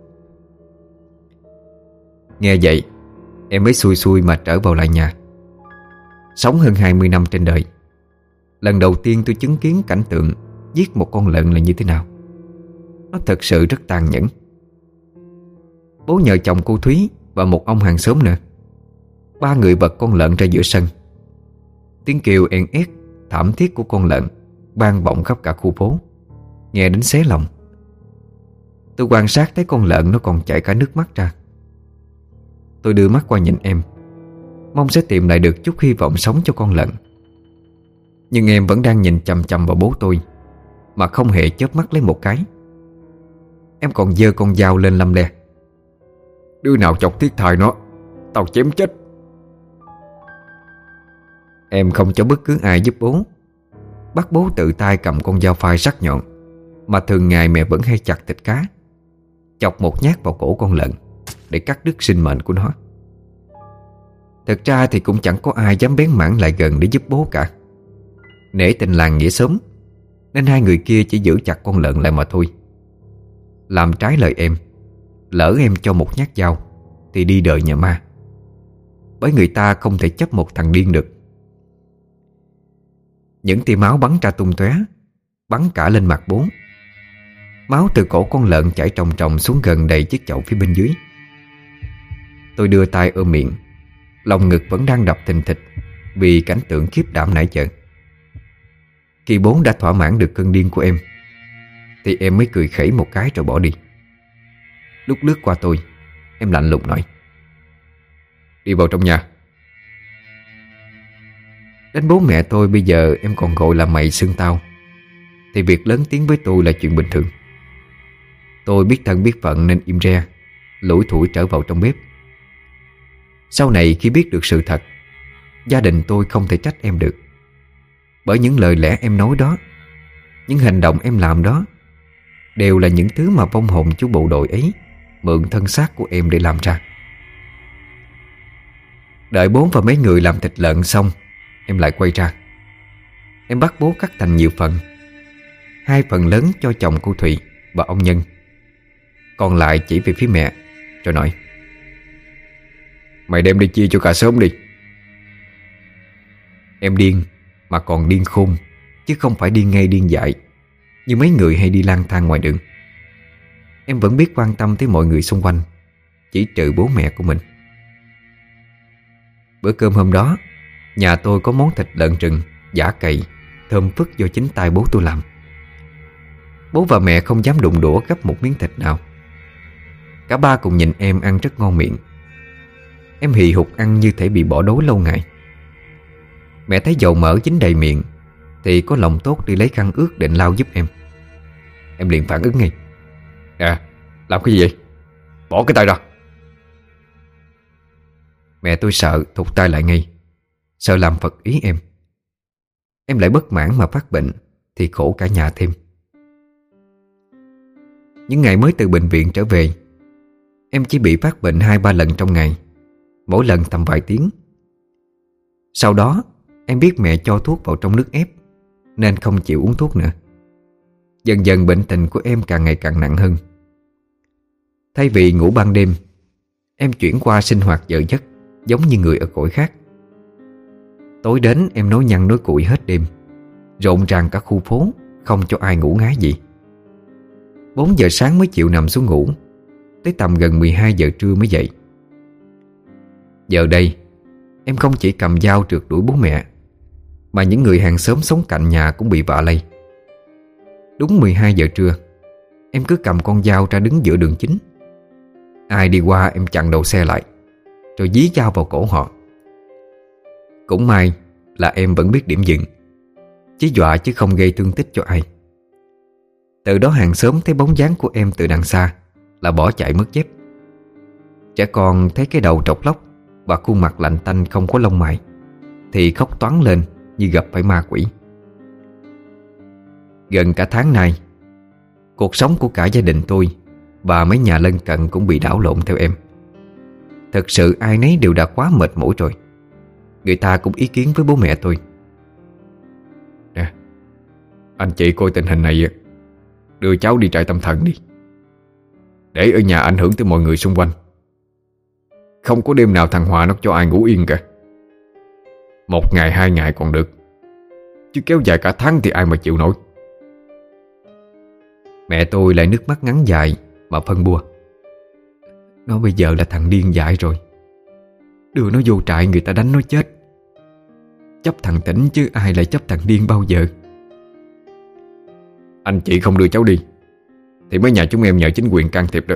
Nghe vậy em mới xui xui mà trở vào lại nhà. Sống hơn hai mươi năm trên đời, lần đầu tiên tôi chứng kiến cảnh tượng giết một con lợn là như thế nào. Nó thật sự rất tàn nhẫn. Bố nhờ chồng cô Thúy và một ông hàng xóm nữa, ba người bật con lợn ra giữa sân. Tiếng kêu en ét thảm thiết của con lợn vang vọng khắp cả khu phố, nghe đến xé lòng. Tôi quan sát thấy con lợn nó còn chảy cả nước mắt ra. Tôi đưa mắt qua nhìn em, mong sẽ tìm lại được chút hy vọng sống cho con lợn. Nhưng em vẫn đang nhìn chằm chằm vào bố tôi mà không hề chớp mắt lấy một cái. Em còn giơ con dao lên lăm le: Đứa nào chọc thiết thai nó, tao chém chết. Em không cho bất cứ ai giúp bố, bắt bố tự tay cầm con dao phai sắc nhọn mà thường ngày mẹ vẫn hay chặt thịt cá, chọc một nhát vào cổ con lợn để cắt đứt sinh mệnh của nó. Thực ra thì cũng chẳng có ai dám bén mảng lại gần để giúp bố cả. Nể tình làng nghĩa xóm, nên hai người kia chỉ giữ chặt con lợn lại mà thôi. Làm trái lời em, lỡ em cho một nhát dao thì đi đời nhà ma. Bởi người ta không thể chấp một thằng điên được. Những tia máu bắn ra tung tóe, bắn cả lên mặt bố. Máu từ cổ con lợn chảy tròng tròng xuống gần đầy chiếc chậu phía bên dưới. Tôi đưa tay ôm miệng, lòng ngực vẫn đang đập thình thịch vì cảnh tượng khiếp đảm nãy giờ. Khi bố đã thỏa mãn được cơn điên của em thì em mới cười khẩy một cái rồi bỏ đi. Lúc lướt qua tôi, em lạnh lùng nói: "Đi vào trong nhà." Đến bố mẹ tôi bây giờ em còn gọi là mày xưng tao, thì việc lớn tiếng với tôi là chuyện bình thường. Tôi biết thân biết phận nên im re, lủi thủi trở vào trong bếp. Sau này khi biết được sự thật, gia đình tôi không thể trách em được. Bởi những lời lẽ em nói đó, những hành động em làm đó đều là những thứ mà vong hồn chú bộ đội ấy mượn thân xác của em để làm ra. Đợi bố và mấy người làm thịt lợn xong, em lại quay ra. Em bắt bố cắt thành nhiều phần. Hai phần lớn cho chồng cô Thùy và ông Nhân, còn lại chỉ về phía mẹ, rồi nói: "Mày đem đi chia cho cả xóm đi." Em điên mà còn điên khôn, chứ không phải điên ngay điên dại như mấy người hay đi lang thang ngoài đường. Em vẫn biết quan tâm tới mọi người xung quanh, chỉ trừ bố mẹ của mình. Bữa cơm hôm đó, nhà tôi có món thịt lợn rừng giã cày, thơm phức do chính tay bố tôi làm. Bố và mẹ không dám đụng đũa gắp một miếng thịt nào. Cả ba cùng nhìn em ăn rất ngon miệng. Em hì hục ăn như thể bị bỏ đói lâu ngày. Mẹ thấy dầu mỡ dính đầy miệng thì có lòng tốt đi lấy khăn ướt định lau giúp em. Em liền phản ứng ngay: "Nè, làm cái gì vậy? Bỏ cái tay ra." Mẹ tôi sợ thụt tay lại ngay, sợ làm phật ý em. Em lại bất mãn mà phát bệnh thì khổ cả nhà thêm. Những ngày mới từ bệnh viện trở về, em chỉ bị phát bệnh hai ba lần trong ngày, mỗi lần tầm vài tiếng. Sau đó em biết mẹ cho thuốc vào trong nước ép nên không chịu uống thuốc nữa. Dần dần bệnh tình của em càng ngày càng nặng hơn. Thay vì ngủ ban đêm, em chuyển qua sinh hoạt giờ giấc giống như người ở cõi khác. Tối đến em nói nhăng nói cuội hết đêm, rộn ràng cả khu phố, không cho ai ngủ ngái gì. Bốn giờ sáng mới chịu nằm xuống ngủ, tới tầm gần mười hai giờ trưa mới dậy. Giờ đây em không chỉ cầm dao rượt đuổi bố mẹ, mà những người hàng xóm sống cạnh nhà cũng bị vạ lây. Đúng mười hai giờ trưa, em cứ cầm con dao ra đứng giữa đường chính. Ai đi qua em chặn đầu xe lại, rồi dí dao vào cổ họ. Cũng may là em vẫn biết điểm dừng, chỉ dọa chứ không gây thương tích cho ai. Từ đó hàng xóm thấy bóng dáng của em từ đằng xa là bỏ chạy mất dép. Trẻ con thấy cái đầu trọc lóc và khuôn mặt lạnh tanh không có lông mày thì khóc toáng lên như gặp phải ma quỷ. Gần cả tháng nay, cuộc sống của cả gia đình tôi và mấy nhà lân cận cũng bị đảo lộn theo em. Thật sự ai nấy đều đã quá mệt mỏi rồi. Người ta cũng ý kiến với bố mẹ tôi: "Nè, anh chị coi tình hình này, đưa cháu đi trại tâm thần đi, để ở nhà ảnh hưởng tới mọi người xung quanh. Không có đêm nào thằng Hòa nó cho ai ngủ yên cả. Một ngày hai ngày còn được, chứ kéo dài cả tháng thì ai mà chịu nổi." Mẹ tôi lại nước mắt ngắn dài mà phân bua: "Nó bây giờ là thằng điên dại rồi. Đưa nó vô trại người ta đánh nó chết. Chấp thằng tỉnh chứ ai lại chấp thằng điên bao giờ." "Anh chị không đưa cháu đi thì mấy nhà chúng em nhờ chính quyền can thiệp đó."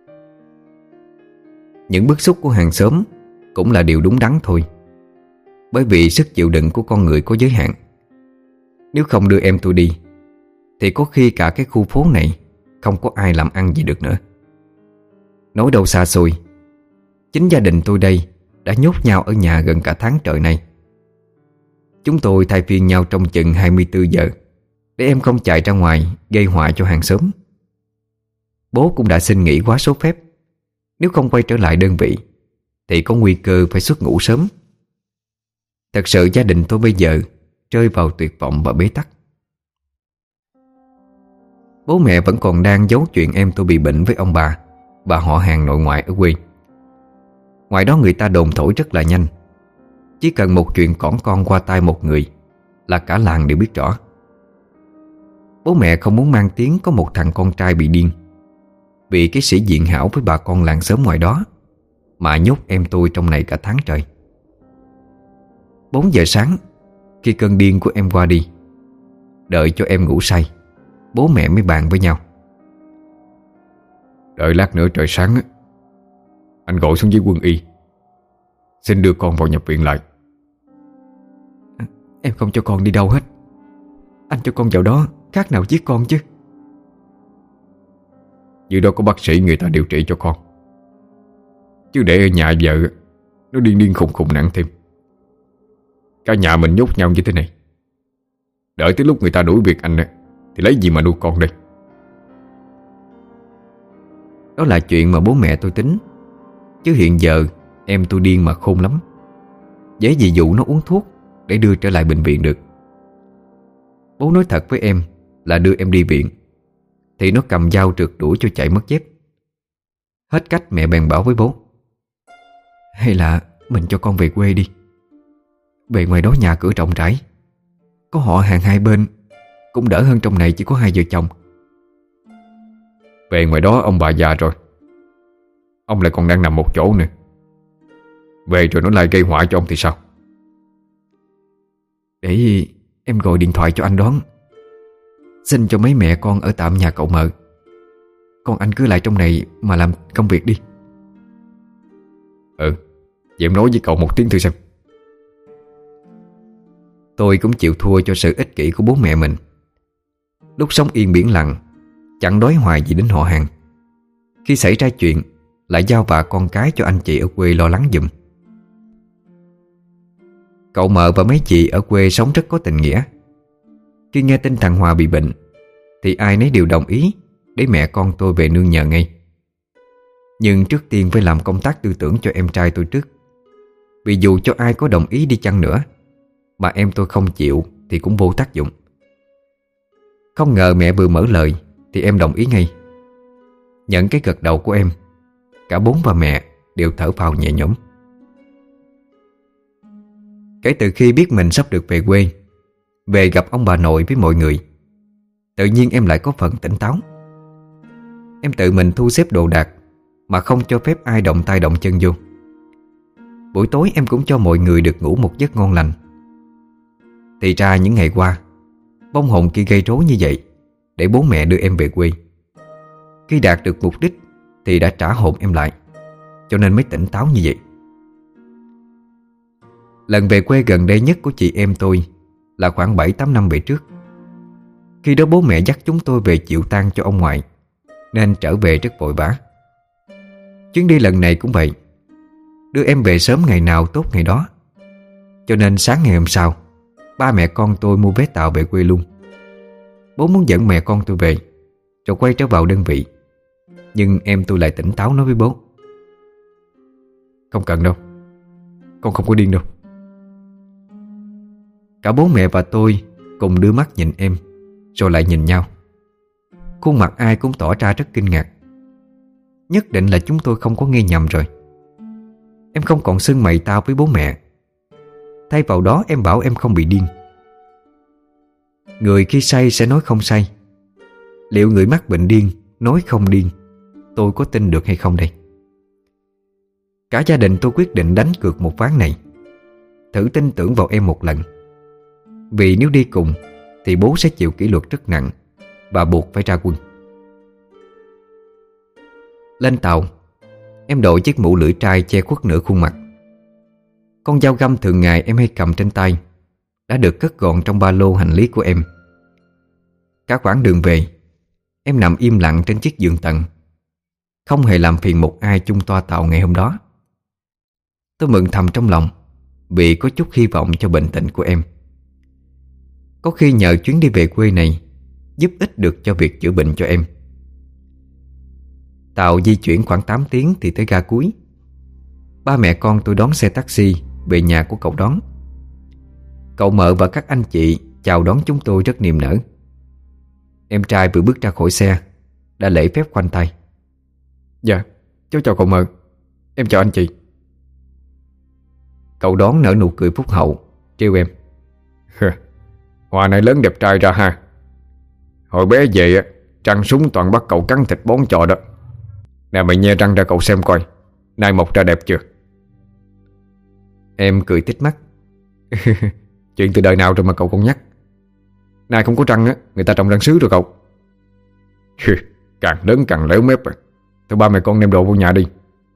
Những bức xúc của hàng xóm cũng là điều đúng đắn thôi. Bởi vì sức chịu đựng của con người có giới hạn. Nếu không đưa em tôi đi thì có khi cả cái khu phố này không có ai làm ăn gì được nữa. Nói đâu xa xôi, chính gia đình tôi đây đã nhốt nhau ở nhà gần cả tháng trời nay. Chúng tôi thay phiên nhau trong chừng hai mươi tư giờ để em không chạy ra ngoài gây họa cho hàng xóm. Bố cũng đã xin nghỉ quá số phép. Nếu không quay trở lại đơn vị thì có nguy cơ phải xuất ngũ sớm. Thật sự gia đình tôi bây giờ rơi vào tuyệt vọng và bế tắc. Bố mẹ vẫn còn đang giấu chuyện em tôi bị bệnh với ông bà và họ hàng nội ngoại ở quê. Ngoài đó người ta đồn thổi rất là nhanh. Chỉ cần một chuyện cỏn con qua tai một người là cả làng đều biết rõ. Bố mẹ không muốn mang tiếng có một thằng con trai bị điên, vì cái sĩ diện hảo với bà con làng xóm ngoài đó mà nhốt em tôi trong này cả tháng trời. Bốn giờ sáng, khi cơn điên của em qua đi, đợi cho em ngủ say, bố mẹ mới bàn với nhau. Đợi lát nữa trời sáng á, anh gọi xuống dưới quân y, xin đưa con vào nhập viện lại. Em không cho con đi đâu hết. Anh cho con vào đó khác nào giết con chứ. Dưới đó có bác sĩ người ta điều trị cho con, chứ để ở nhà vợ nó điên điên khùng khùng nặng thêm. Cả nhà mình nhốt nhau như thế này, đợi tới lúc người ta đuổi việc anh thì lấy gì mà nuôi con đây. Đó là chuyện mà bố mẹ tôi tính, chứ hiện giờ em tôi điên mà khôn lắm, dễ gì dụ nó uống thuốc để đưa trở lại bệnh viện được. Bố nói thật với em là đưa em đi viện thì nó cầm dao trượt đuổi cho chạy mất dép. Hết cách mẹ bèn bảo với bố: hay là mình cho con về quê đi. Về ngoài đó nhà cửa rộng rãi, có họ hàng hai bên, cũng đỡ hơn trong này chỉ có hai vợ chồng. Về ngoài đó ông bà già rồi, ông lại còn đang nằm một chỗ nữa. Về rồi nó lại gây họa cho ông thì sao? Để em gọi điện thoại cho anh đón, xin cho mấy mẹ con ở tạm nhà cậu Mợ. Còn anh cứ lại trong này mà làm công việc đi. Ừ, vậy em nói với cậu một tiếng thử xem. Tôi cũng chịu thua cho sự ích kỷ của bố mẹ mình. Lúc sống yên biển lặng, chẳng đói hoài gì đến họ hàng, khi xảy ra chuyện lại giao vạ con cái cho anh chị ở quê lo lắng giùm. Cậu Mợ và mấy chị ở quê sống rất có tình nghĩa. Khi nghe tin thằng Hòa bị bệnh thì ai nấy đều đồng ý để mẹ con tôi về nương nhờ ngay. Nhưng trước tiên phải làm công tác tư tưởng cho em trai tôi trước. Vì dù cho ai có đồng ý đi chăng nữa mà em tôi không chịu thì cũng vô tác dụng. Không ngờ mẹ vừa mở lời thì em đồng ý ngay. Nhận cái gật đầu của em, cả bố và mẹ đều thở phào nhẹ nhõm. Kể từ khi biết mình sắp được về quê, về gặp ông bà nội với mọi người, tự nhiên em lại có phần tỉnh táo. Em tự mình thu xếp đồ đạc mà không cho phép ai động tay động chân vô. Buổi tối em cũng cho mọi người được ngủ một giấc ngon lành. Thì ra những ngày qua, bông hồn kia gây rối như vậy để bố mẹ đưa em về quê. Khi đạt được mục đích thì đã trả hồn em lại, cho nên mới tỉnh táo như vậy. Lần về quê gần đây nhất của chị em tôi là khoảng bảy tám năm về trước. Khi đó bố mẹ dắt chúng tôi về chịu tang cho ông ngoại, nên trở về rất vội vã. Chuyến đi lần này cũng vậy, đưa em về sớm ngày nào tốt ngày đó. Cho nên sáng ngày hôm sau, ba mẹ con tôi mua vé tàu về quê luôn. Bố muốn dẫn mẹ con tôi về rồi quay trở vào đơn vị, nhưng em tôi lại tỉnh táo nói với bố: không cần đâu, con không có điên đâu. Cả bố mẹ và tôi cùng đưa mắt nhìn em, rồi lại nhìn nhau. Khuôn mặt ai cũng tỏ ra rất kinh ngạc. Nhất định là chúng tôi không có nghe nhầm rồi. Em không còn xưng mày tao với bố mẹ. Thay vào đó em bảo em không bị điên. Người khi say sẽ nói không say. Liệu người mắc bệnh điên nói không điên, tôi có tin được hay không đây? Cả gia đình tôi quyết định đánh cược một ván này, thử tin tưởng vào em một lần. Vì nếu đi cùng thì bố sẽ chịu kỷ luật rất nặng và buộc phải ra quân. Lên tàu, em đội chiếc mũ lưỡi trai che khuất nửa khuôn mặt. Con dao găm thường ngày em hay cầm trên tay đã được cất gọn trong ba lô hành lý của em. Cả quãng đường về, em nằm im lặng trên chiếc giường tầng, không hề làm phiền một ai chung toa tàu ngày hôm đó. Tôi mừng thầm trong lòng vì có chút hy vọng cho bệnh tình của em. Có khi nhờ chuyến đi về quê này giúp ích được cho việc chữa bệnh cho em. Tàu di chuyển khoảng tám tiếng thì tới ga cuối. ba mẹ con tôi đón xe taxi về nhà của cậu Đón. Cậu Mợ và các anh chị chào đón chúng tôi rất niềm nở. Em trai vừa bước ra khỏi xe đã lễ phép khoanh tay. Dạ, cháu chào cậu Mợ. Em chào anh chị. Cậu Đón nở nụ cười phúc hậu, trêu em. Hòa này lớn đẹp trai ra ha. Hồi bé về trăng súng toàn bắt cậu cắn thịt bón trò đó. Nè mày nhe răng ra cậu xem coi, nay mọc ra đẹp chưa? Em cười tít mắt. Chuyện từ đời nào rồi mà cậu còn nhắc. Nay không có răng á, người ta trồng răng sứ rồi cậu. Càng lớn càng léo mép à. Thôi ba mẹ con đem đồ vô nhà đi.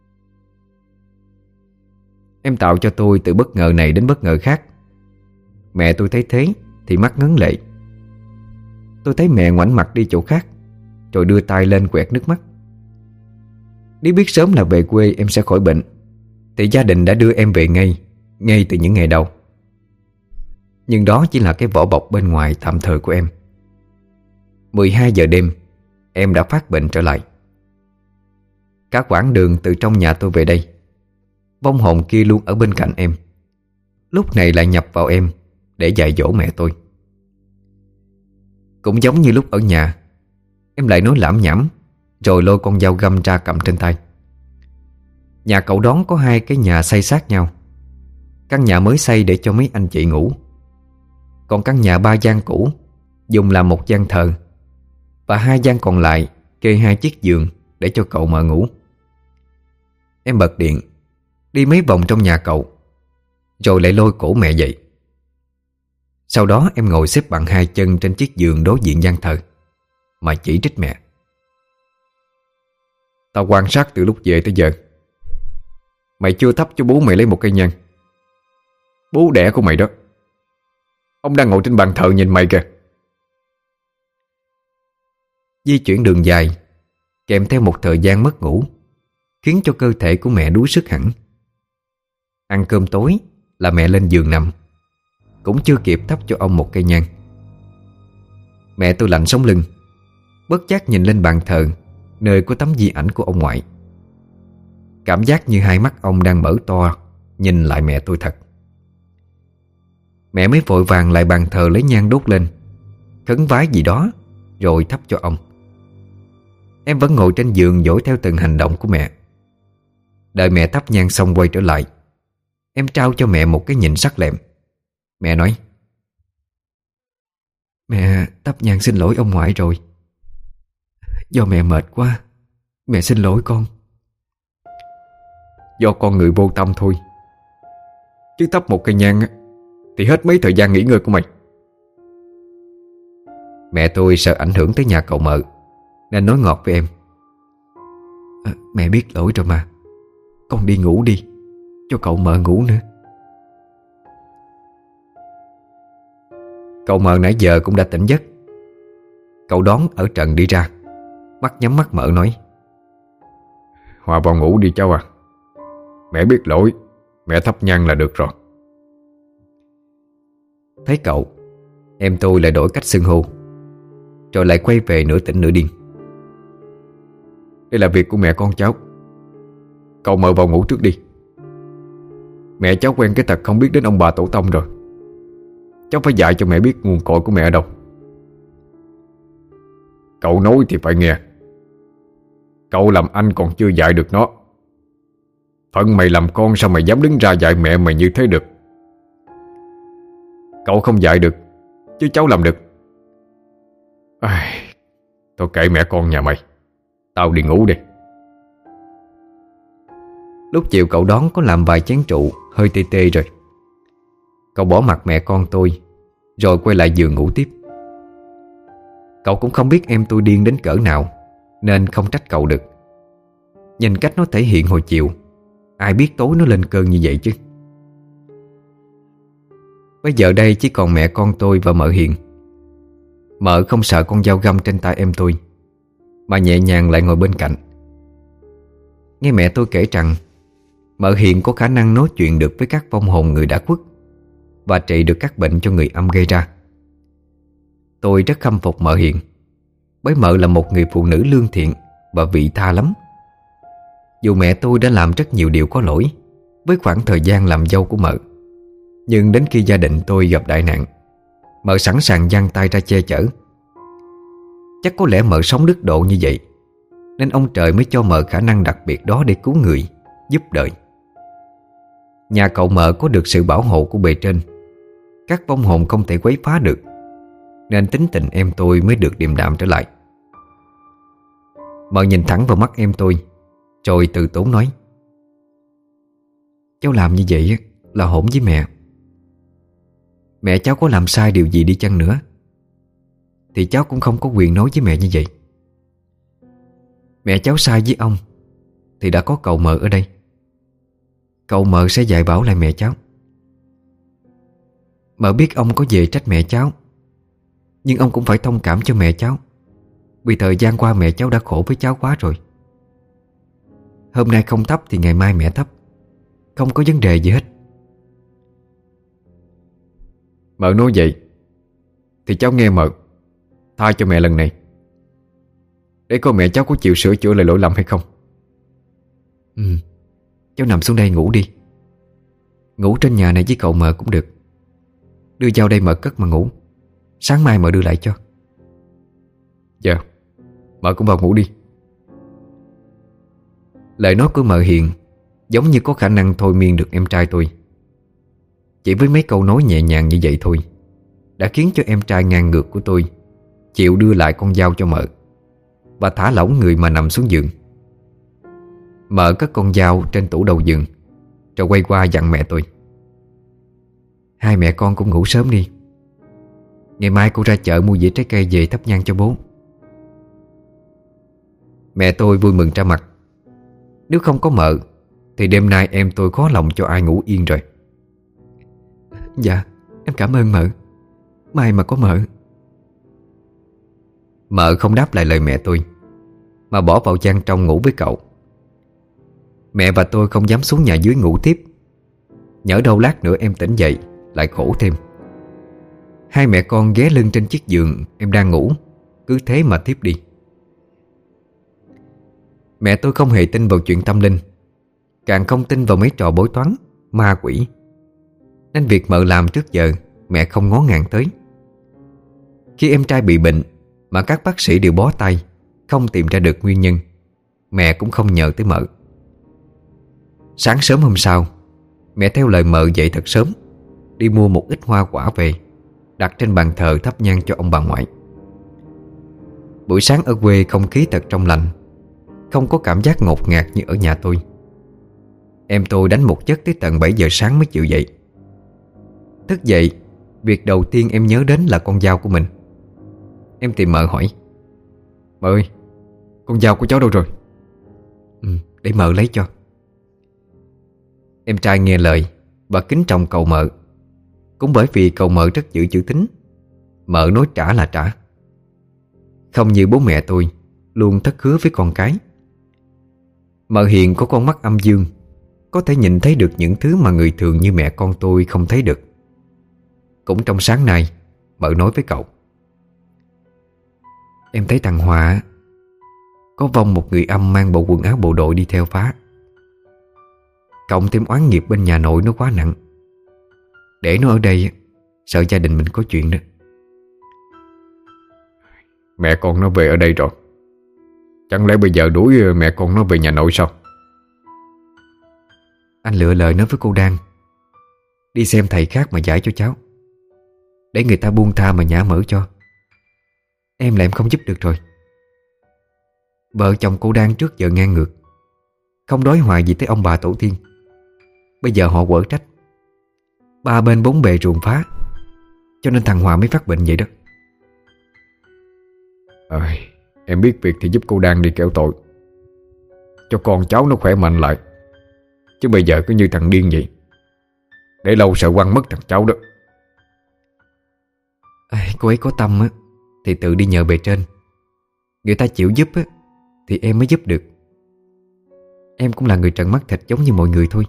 Em tạo cho tôi từ bất ngờ này đến bất ngờ khác. Mẹ tôi thấy thế thì mắt ngấn lệ. Tôi thấy mẹ ngoảnh mặt đi chỗ khác, rồi đưa tay lên quẹt nước mắt. Nếu biết sớm là về quê em sẽ khỏi bệnh thì gia đình đã đưa em về ngay, ngay từ những ngày đầu. Nhưng đó chỉ là cái vỏ bọc bên ngoài tạm thời của em. mười hai giờ đêm, em đã phát bệnh trở lại. Cả quãng đường từ trong nhà tôi về đây, vong hồn kia luôn ở bên cạnh em, lúc này lại nhập vào em để dạy dỗ mẹ tôi. Cũng giống như lúc ở nhà, em lại nói lảm nhảm, rồi lôi con dao găm ra cầm trên tay. Nhà cậu Đón có hai cái nhà xây sát nhau. Căn nhà mới xây để cho mấy anh chị ngủ, còn căn nhà ba gian cũ dùng làm một gian thờ, và hai gian còn lại kê hai chiếc giường để cho cậu Mợ ngủ. Em bật điện, đi mấy vòng trong nhà cậu, rồi lại lôi cổ mẹ dậy. Sau đó em ngồi xếp bằng hai chân trên chiếc giường đối diện gian thờ mà chỉ trích mẹ. Tao quan sát từ lúc về tới giờ, mày chưa thắp cho bố mày lấy một cây nhang. Bố đẻ của mày đó, ông đang ngồi trên bàn thờ nhìn mày kìa. Di chuyển đường dài kèm theo một thời gian mất ngủ khiến cho cơ thể của mẹ đuối sức hẳn. Ăn cơm tối là mẹ lên giường nằm, cũng chưa kịp thắp cho ông một cây nhang. Mẹ tôi lạnh sống lưng, bất giác nhìn lên bàn thờ nơi có tấm di ảnh của ông ngoại. Cảm giác như hai mắt ông đang mở to nhìn lại mẹ tôi thật. Mẹ mới vội vàng lại bàn thờ lấy nhang đốt lên, khấn vái gì đó rồi thắp cho ông. Em vẫn ngồi trên giường dõi theo từng hành động của mẹ. Đợi mẹ thắp nhang xong quay trở lại, em trao cho mẹ một cái nhìn sắc lẹm. Mẹ nói: "Mẹ thắp nhang xin lỗi ông ngoại rồi. Do mẹ mệt quá, mẹ xin lỗi con." Do con người vô tâm thôi, chứ thắp một cây nhang thì hết mấy thời gian nghỉ ngơi của mày. Mẹ tôi sợ ảnh hưởng tới nhà cậu Mợ nên nói ngọt với em: à, "Mẹ biết lỗi rồi mà, con đi ngủ đi, cho cậu Mợ ngủ nữa." Cậu Mợ nãy giờ cũng đã tỉnh giấc. Cậu Đón ở trần đi ra, mắt nhắm mắt mở nói: "Hòa vào ngủ đi cháu à. Mẹ biết lỗi, mẹ thắp nhang là được rồi." Thấy cậu, em tôi lại đổi cách xưng hô, rồi lại quay về nửa tỉnh nửa điên: "Đây là việc của mẹ con cháu, cậu Mợ vào ngủ trước đi. Mẹ cháu quen cái tật không biết đến ông bà tổ tông rồi. Cháu phải dạy cho mẹ biết nguồn cội của mẹ ở đâu. Cậu nói thì phải nghe. Cậu làm anh còn chưa dạy được nó. Phận mày làm con sao mày dám đứng ra dạy mẹ mày như thế được. Cậu không dạy được, chứ cháu làm được. Ai, thôi kệ mẹ con nhà mày, tao đi ngủ đi." Lúc chiều cậu Đón có làm vài chén rượu hơi tê tê rồi. Cậu bỏ mặc mẹ con tôi, rồi quay lại giường ngủ tiếp. Cậu cũng không biết em tôi điên đến cỡ nào, nên không trách cậu được. Nhìn cách nó thể hiện hồi chiều, ai biết tối nó lên cơn như vậy chứ. Bây giờ đây chỉ còn mẹ con tôi và Mợ Hiền. Mợ không sợ con dao găm trên tay em tôi, mà nhẹ nhàng lại ngồi bên cạnh. Nghe mẹ tôi kể rằng Mợ Hiền có khả năng nói chuyện được với các vong hồn người đã khuất và trị được các bệnh cho người âm gây ra. Tôi rất khâm phục Mợ Hiền, bởi Mợ là một người phụ nữ lương thiện và vị tha lắm. Dù mẹ tôi đã làm rất nhiều điều có lỗi, với khoảng thời gian làm dâu của mợ. Nhưng đến khi gia đình tôi gặp đại nạn, mợ sẵn sàng giang tay ra che chở. Chắc có lẽ mợ sống đức độ như vậy, nên ông trời mới cho mợ khả năng đặc biệt đó để cứu người, giúp đời. Nhà cậu mợ có được sự bảo hộ của bề trên, các vong hồn không thể quấy phá được, nên tính tình em tôi mới được điềm đạm trở lại. Mợ nhìn thẳng vào mắt em tôi, rồi từ tốn nói: "Cháu làm như vậy là hỗn với mẹ. Mẹ cháu có làm sai điều gì đi chăng nữa thì cháu cũng không có quyền nói với mẹ như vậy. Mẹ cháu sai với ông thì đã có cậu mợ ở đây. Cậu mợ sẽ dạy bảo lại mẹ cháu. Mợ biết ông có về trách mẹ cháu, nhưng ông cũng phải thông cảm cho mẹ cháu, vì thời gian qua mẹ cháu đã khổ với cháu quá rồi. Hôm nay không thắp thì ngày mai mẹ thắp, không có vấn đề gì hết." Mợ nói vậy thì cháu nghe mợ, tha cho mẹ lần này, để coi mẹ cháu có chịu sửa chữa lại lỗi lầm hay không. Ừ, cháu nằm xuống đây ngủ đi. Ngủ trên nhà này với cậu mợ cũng được. Đưa vào đây mợ cất mà ngủ, sáng mai mợ đưa lại cho. Dạ, mợ cũng vào ngủ đi. Lời nói của mợ Hiền giống như có khả năng thôi miên được em trai tôi. Chỉ với mấy câu nói nhẹ nhàng như vậy thôi đã khiến cho em trai ngang ngược của tôi chịu đưa lại con dao cho mợ và thả lỏng người mà nằm xuống giường. Mợ cất con dao trên tủ đầu giường, rồi quay qua dặn mẹ tôi: "Hai mẹ con cũng ngủ sớm đi. Ngày mai cô ra chợ mua dĩa trái cây về thắp nhang cho bố." Mẹ tôi vui mừng ra mặt. Nếu không có mợ thì đêm nay em tôi khó lòng cho ai ngủ yên rồi. "Dạ, em cảm ơn mợ. Mai mà có mợ." Mợ không đáp lại lời mẹ tôi, mà bỏ vào gian trong ngủ với cậu. Mẹ và tôi không dám xuống nhà dưới ngủ tiếp, nhỡ đâu lát nữa em tỉnh dậy lại khổ thêm. Hai mẹ con ghé lưng trên chiếc giường em đang ngủ, cứ thế mà tiếp đi. Mẹ tôi không hề tin vào chuyện tâm linh, càng không tin vào mấy trò bói toán, ma quỷ, nên việc mợ làm trước giờ mẹ không ngó ngàng tới. Khi em trai bị bệnh mà các bác sĩ đều bó tay, không tìm ra được nguyên nhân, mẹ cũng không nhờ tới mợ. Sáng sớm hôm sau, mẹ theo lời mợ dậy thật sớm, đi mua một ít hoa quả về, đặt trên bàn thờ thắp nhang cho ông bà ngoại. Buổi sáng ở quê không khí thật trong lành, không có cảm giác ngột ngạt như ở nhà tôi. Em tôi đánh một giấc tới tận bảy giờ sáng mới chịu dậy. Thức dậy, việc đầu tiên em nhớ đến là con dao của mình. Em tìm mợ hỏi: "Mợ ơi, con dao của cháu đâu rồi?" "Ừ, để mợ lấy cho." Em trai nghe lời và kính trọng cậu mợ. Cũng bởi vì cậu mợ rất giữ chữ tín, mợ nói trả là trả. Không như bố mẹ tôi luôn thất hứa với con cái. Mợ Hiền có con mắt âm dương, có thể nhìn thấy được những thứ mà người thường như mẹ con tôi không thấy được. Cũng trong sáng nay, mợ nói với cậu: "Em thấy thằng Hòa có vong một người âm mang bộ quần áo bộ đội đi theo phá. Cộng thêm oán nghiệp bên nhà nội nó quá nặng. Để nó ở đây sợ gia đình mình có chuyện đó." Mẹ con nó về ở đây rồi, chẳng lẽ bây giờ đuổi mẹ con nó về nhà nội sao? Anh lựa lời nói với cô Đan đi xem thầy khác mà giải cho cháu, để người ta buông tha mà nhả mỡ cho. Em là em không giúp được rồi. Vợ chồng cô Đan trước giờ ngang ngược, không đối hoài gì tới ông bà tổ tiên. Bây giờ họ quở trách, ba bên bốn bề ruồng phá, cho nên thằng Hòa mới phát bệnh vậy đó. À, em biết việc thì giúp cô Đan đi kéo tội, cho con cháu nó khỏe mạnh lại. Chứ bây giờ cứ như thằng điên vậy, để lâu sợ quăng mất thằng cháu đó. À, cô ấy có tâm á thì tự đi nhờ bề trên. Người ta chịu giúp á thì em mới giúp được. Em cũng là người trần mắt thịt giống như mọi người thôi.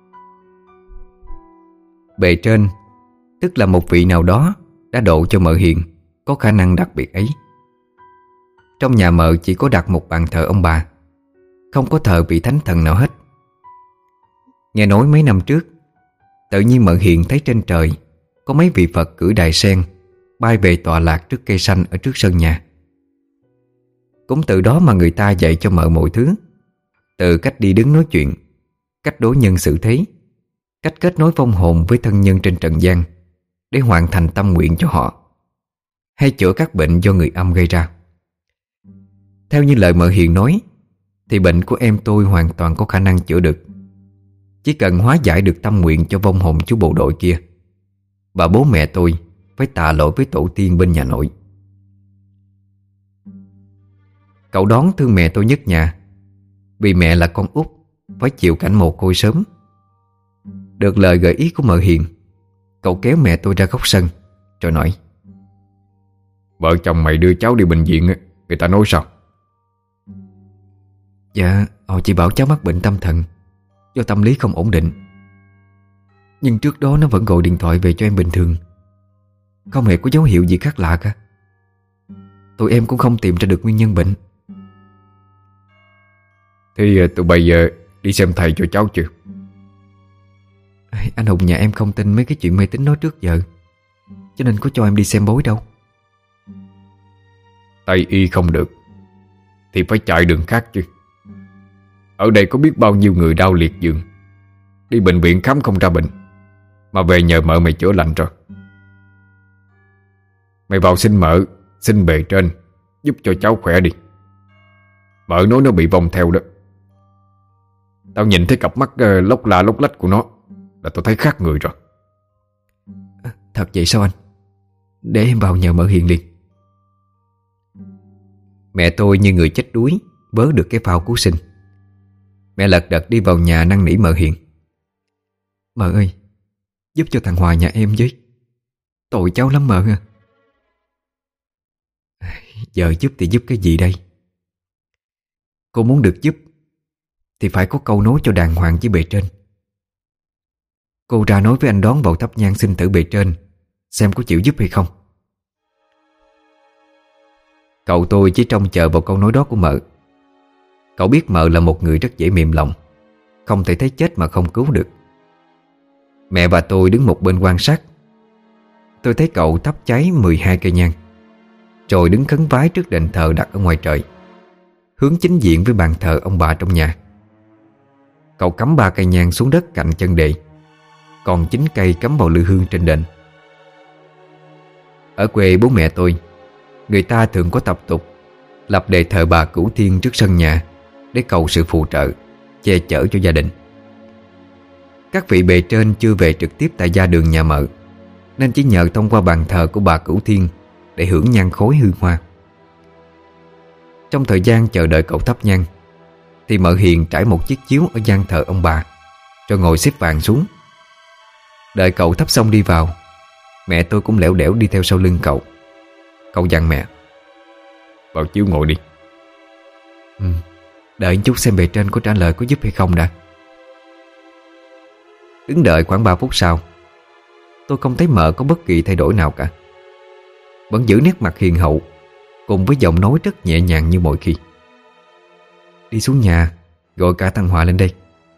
Bề trên tức là một vị nào đó đã độ cho mợ Hiền có khả năng đặc biệt ấy. Trong nhà mợ chỉ có đặt một bàn thờ ông bà, không có thờ vị thánh thần nào hết. Nghe nói mấy năm trước, tự nhiên Mợ Hiền thấy trên trời có mấy vị Phật cưỡi đài sen bay về tọa lạc trước cây xanh ở trước sân nhà. Cũng từ đó mà người ta dạy cho Mợ mọi thứ, từ cách đi đứng nói chuyện, cách đối nhân xử thế, cách kết nối vong hồn với thân nhân trên trần gian để hoàn thành tâm nguyện cho họ, hay chữa các bệnh do người âm gây ra. Theo như lời Mợ Hiền nói thì bệnh của em tôi hoàn toàn có khả năng chữa được, chỉ cần hóa giải được tâm nguyện cho vong hồn chú bộ đội kia, và bố mẹ tôi phải tạ lỗi với tổ tiên bên nhà nội. Cậu Đón thương mẹ tôi nhất nhà, vì mẹ là con út phải chịu cảnh mồ côi sớm. Được lời gợi ý của Mợ Hiền, cậu kéo mẹ tôi ra góc sân rồi nói: Vợ chồng mày đưa cháu đi bệnh viện, người ta nói sao? Dạ, họ chỉ bảo cháu mắc bệnh tâm thần do tâm lý không ổn định. Nhưng trước đó nó vẫn gọi điện thoại về cho em bình thường, không hề có dấu hiệu gì khác lạ cả. Tụi em cũng không tìm ra được nguyên nhân bệnh. Thì tụi bây giờ đi xem thầy cho cháu chưa? Anh Hùng nhà em không tin mấy cái chuyện mê tín nói trước giờ, cho nên có cho em đi xem bói đâu. Tây y không được thì phải chạy đường khác chứ. Ở đây có biết bao nhiêu người đau liệt giường, đi bệnh viện khám không ra bệnh, mà về nhờ mợ mày chữa lành rồi. Mày vào xin mợ, xin bề trên giúp cho cháu khỏe đi. Mợ nói nó bị vong theo đó. Tao nhìn thấy cặp mắt uh, lốc la lốc lách của nó là tao thấy khác người rồi. À, thật vậy sao anh? Để em vào nhờ Mợ Hiền liền. Mẹ tôi như người chết đuối vớ được cái phao cứu sinh. Mẹ lật đật đi vào nhà năn nỉ Mợ Hiền: Mợ ơi, giúp cho thằng Hòa nhà em với, tội cháu lắm mợ à. Giờ giúp thì giúp cái gì đây? Cô muốn được giúp thì phải có câu nói cho đàng hoàng với bề trên. Cô ra nói với anh Đón vào thắp nhang xin thử bề trên xem có chịu giúp hay không. Cậu tôi chỉ trông chờ vào câu nói đó của Mợ. Cậu biết Mợ là một người rất dễ mềm lòng, không thể thấy chết mà không cứu được. Mẹ và tôi đứng một bên quan sát. Tôi thấy cậu thắp cháy mười hai cây nhang, rồi đứng khấn vái trước đền thờ đặt ở ngoài trời, hướng chính diện với bàn thờ ông bà trong nhà. Cậu cắm ba cây nhang xuống đất cạnh chân đệ, còn chín cây cắm vào lư hương trên đền. Ở quê bố mẹ tôi, người ta thường có tập tục lập đề thờ bà Cửu Thiên trước sân nhà để cầu sự phù trợ, che chở cho gia đình. Các vị bề trên chưa về trực tiếp tại gia đường nhà Mợ, nên chỉ nhờ thông qua bàn thờ của bà Cửu Thiên để hưởng nhang khối hương hoa. Trong thời gian chờ đợi cậu thắp nhang thì Mợ Hiền trải một chiếc chiếu ở gian thờ ông bà, rồi ngồi xếp vàng xuống. Đợi cậu thắp xong đi vào, mẹ tôi cũng lẻo đẻo đi theo sau lưng cậu. Cậu dặn mẹ: Vào chiếu ngồi đi. Ừ, đợi chút xem bề trên có trả lời có giúp hay không đã. Đứng đợi khoảng ba phút sau, tôi không thấy Mợ có bất kỳ thay đổi nào cả. Vẫn giữ nét mặt hiền hậu, cùng với giọng nói rất nhẹ nhàng như mọi khi. Đi xuống nhà gọi cả thằng Hòa lên đây.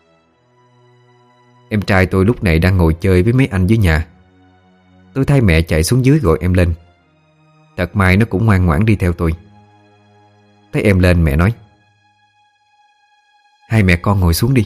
Em trai tôi lúc này đang ngồi chơi với mấy anh dưới nhà. Tôi thay mẹ chạy xuống dưới gọi em lên. Thật may nó cũng ngoan ngoãn đi theo tôi. Thấy em lên, mẹ nói: Hai mẹ con ngồi xuống đi.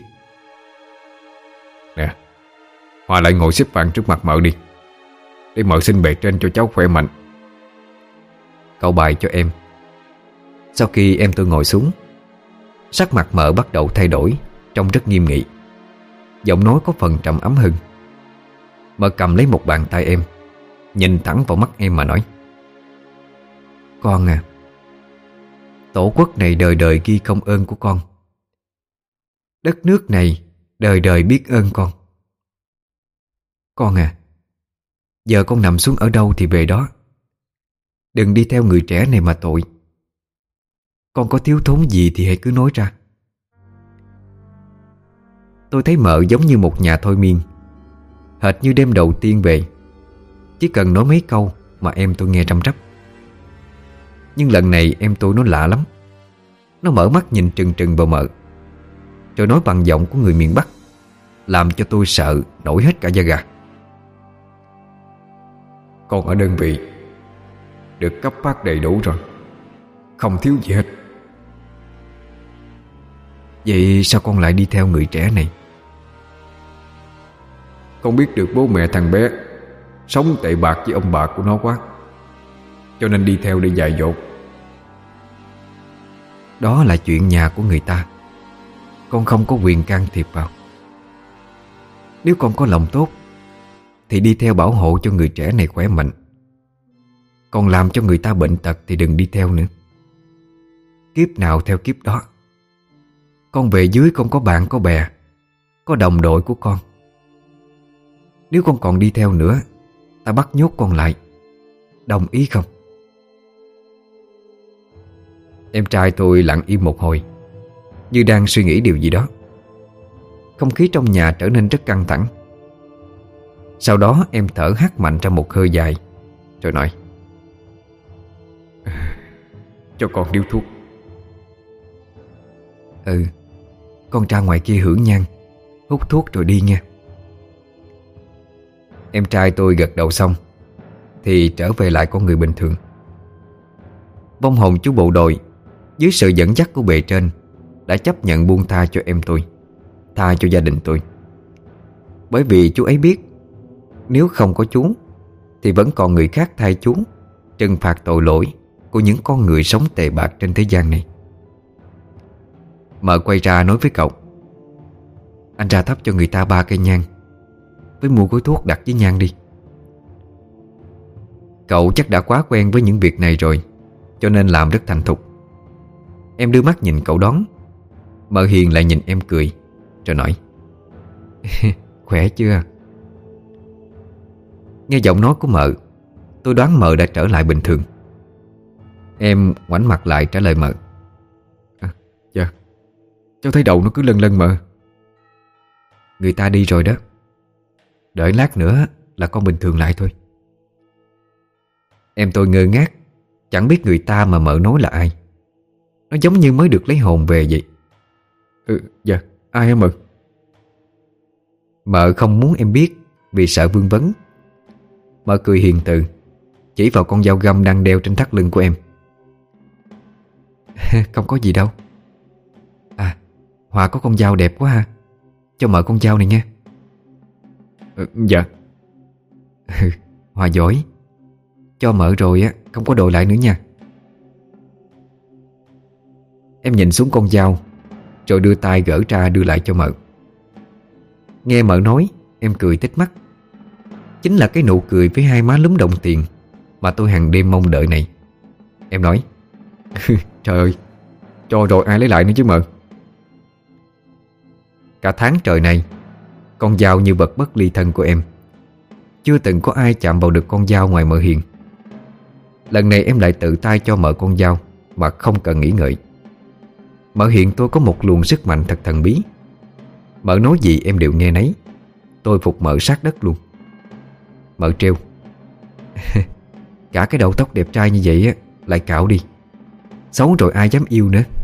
Nè, Hòa lại ngồi xếp vàng trước mặt Mợ đi, để Mợ xin bề trên cho cháu khỏe mạnh. Cậu bài cho em. Sau khi em tôi ngồi xuống, sắc mặt Mợ bắt đầu thay đổi, trông rất nghiêm nghị. Giọng nói có phần trầm ấm hơn. Mợ cầm lấy một bàn tay em, nhìn thẳng vào mắt em mà nói: Con à, tổ quốc này đời đời ghi công ơn của con. Đất nước này đời đời biết ơn con. Con à, giờ con nằm xuống ở đâu thì về đó. Đừng đi theo người trẻ này mà tội. Con có thiếu thốn gì thì hãy cứ nói ra. Tôi thấy Mợ giống như một nhà thôi miên, hệt như đêm đầu tiên về, chỉ cần nói mấy câu mà em tôi nghe răm rắp. Nhưng lần này em tôi nó lạ lắm. Nó mở mắt nhìn trừng trừng vào Mợ, rồi nói bằng giọng của người miền Bắc, làm cho tôi sợ nổi hết cả da gà. Con ở đơn vị được cấp phát đầy đủ rồi, không thiếu gì hết. Vậy sao con lại đi theo người trẻ này? Con biết được bố mẹ thằng bé sống tệ bạc với ông bà của nó quá, cho nên đi theo để dạy dỗ. Đó là chuyện nhà của người ta, con không có quyền can thiệp vào. Nếu con có lòng tốt thì đi theo bảo hộ cho người trẻ này khỏe mạnh. Còn làm cho người ta bệnh tật thì đừng đi theo nữa. Kiếp nào theo kiếp đó. Con về dưới con có bạn có bè, có đồng đội của con. Nếu con còn đi theo nữa, ta bắt nhốt con lại. Đồng ý không? Em trai tôi lặng im một hồi, như đang suy nghĩ điều gì đó. Không khí trong nhà trở nên rất căng thẳng. Sau đó em thở hắt mạnh ra một hơi dài, rồi nói: Cho con điếu thuốc. Ừ, con ra ngoài kia hưởng nhang, hút thuốc rồi đi nha. Em trai tôi gật đầu xong thì trở về lại con người bình thường. Vong hồn chú bộ đội dưới sự dẫn dắt của bề trên đã chấp nhận buông tha cho em tôi, tha cho gia đình tôi. Bởi vì chú ấy biết nếu không có chú thì vẫn còn người khác thay chú trừng phạt tội lỗi của những con người sống tệ bạc trên thế gian này. Mợ quay ra nói với cậu: Anh ra thắp cho người ta ba cây nhang, với mua gói thuốc đặt với nhang đi. Cậu chắc đã quá quen với những việc này rồi, cho nên làm rất thành thục. Em đưa mắt nhìn cậu đón. Mợ Hiền lại nhìn em cười, rồi nói: Khỏe chưa? Nghe giọng nói của mợ, tôi đoán mợ đã trở lại bình thường. Em ngoảnh mặt lại trả lời mợ: à, Dạ, cháu thấy đầu nó cứ lân lân mợ. Người ta đi rồi đó, đợi lát nữa là con bình thường lại thôi. Em tôi ngơ ngác, chẳng biết người ta mà mợ nói là ai. Nó giống như mới được lấy hồn về vậy. Ừ, dạ, ai hả mợ? Mợ không muốn em biết vì sợ vương vấn. Mợ cười hiền từ, chỉ vào con dao găm đang đeo trên thắt lưng của em. Không có gì đâu. À, Hòa có con dao đẹp quá ha, cho mợ con dao này nha. Ừ, dạ. Hòa giỏi. Cho mợ rồi á, không có đổi lại nữa nha. Em nhìn xuống con dao, rồi đưa tay gỡ ra đưa lại cho mợ. Nghe mợ nói, em cười tít mắt. Chính là cái nụ cười với hai má lúm đồng tiền mà tôi hàng đêm mong đợi này. Em nói: Trời ơi, cho rồi ai lấy lại nữa chứ mợ. Cả tháng trời này, con dao như vật bất ly thân của em. Chưa từng có ai chạm vào được con dao ngoài mợ Hiền. Lần này em lại tự tay cho mợ con dao mà không cần nghĩ ngợi. Mợ Hiền tôi có một luồng sức mạnh thật thần bí. Mợ nói gì em đều nghe nấy. Tôi phục mợ sát đất luôn. Mợ trêu: Cả cái đầu tóc đẹp trai như vậy á lại cạo đi, xấu rồi ai dám yêu nữa.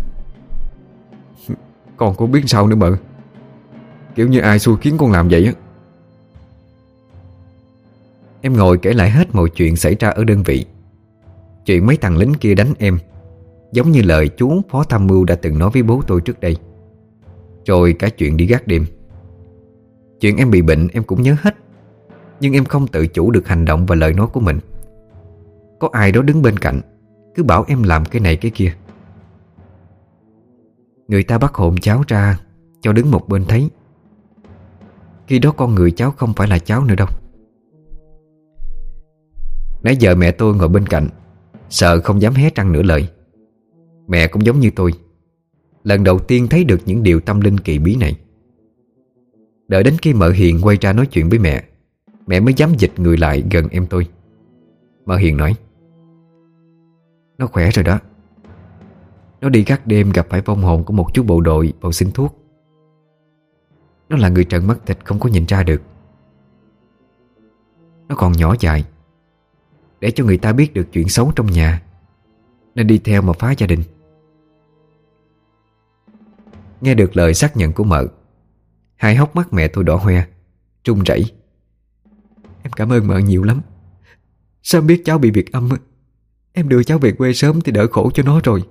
Con có biết sao nữa mợ. Kiểu như ai xui khiến con làm vậy á. Em ngồi kể lại hết mọi chuyện xảy ra ở đơn vị. Chuyện mấy thằng lính kia đánh em, giống như lời chú phó tham mưu đã từng nói với bố tôi trước đây. Rồi cả chuyện đi gác đêm. Chuyện em bị bệnh em cũng nhớ hết. Nhưng em không tự chủ được hành động và lời nói của mình. Có ai đó đứng bên cạnh, cứ bảo em làm cái này cái kia. Người ta bắt hồn cháu ra cho đứng một bên thấy. Khi đó con người cháu không phải là cháu nữa đâu. Nãy giờ mẹ tôi ngồi bên cạnh, sợ không dám hé răng nửa lời. Mẹ cũng giống như tôi, lần đầu tiên thấy được những điều tâm linh kỳ bí này. Đợi đến khi mợ Hiền quay ra nói chuyện với mẹ, mẹ mới dám dịch người lại gần em tôi. Mợ Hiền nói: Nó khỏe rồi đó. Nó đi gác đêm gặp phải vong hồn của một chú bộ đội vào xin thuốc. Nó là người trần mắt thịt không có nhìn ra được. Nó còn nhỏ dại, để cho người ta biết được chuyện xấu trong nhà, nên đi theo mà phá gia đình. Nghe được lời xác nhận của mợ, Hai hốc mắt mẹ tôi đỏ hoe, run rẩy. Em cảm ơn mợ nhiều lắm. Sớm biết cháu bị việc âm, em đưa cháu về quê sớm thì đỡ khổ cho nó rồi.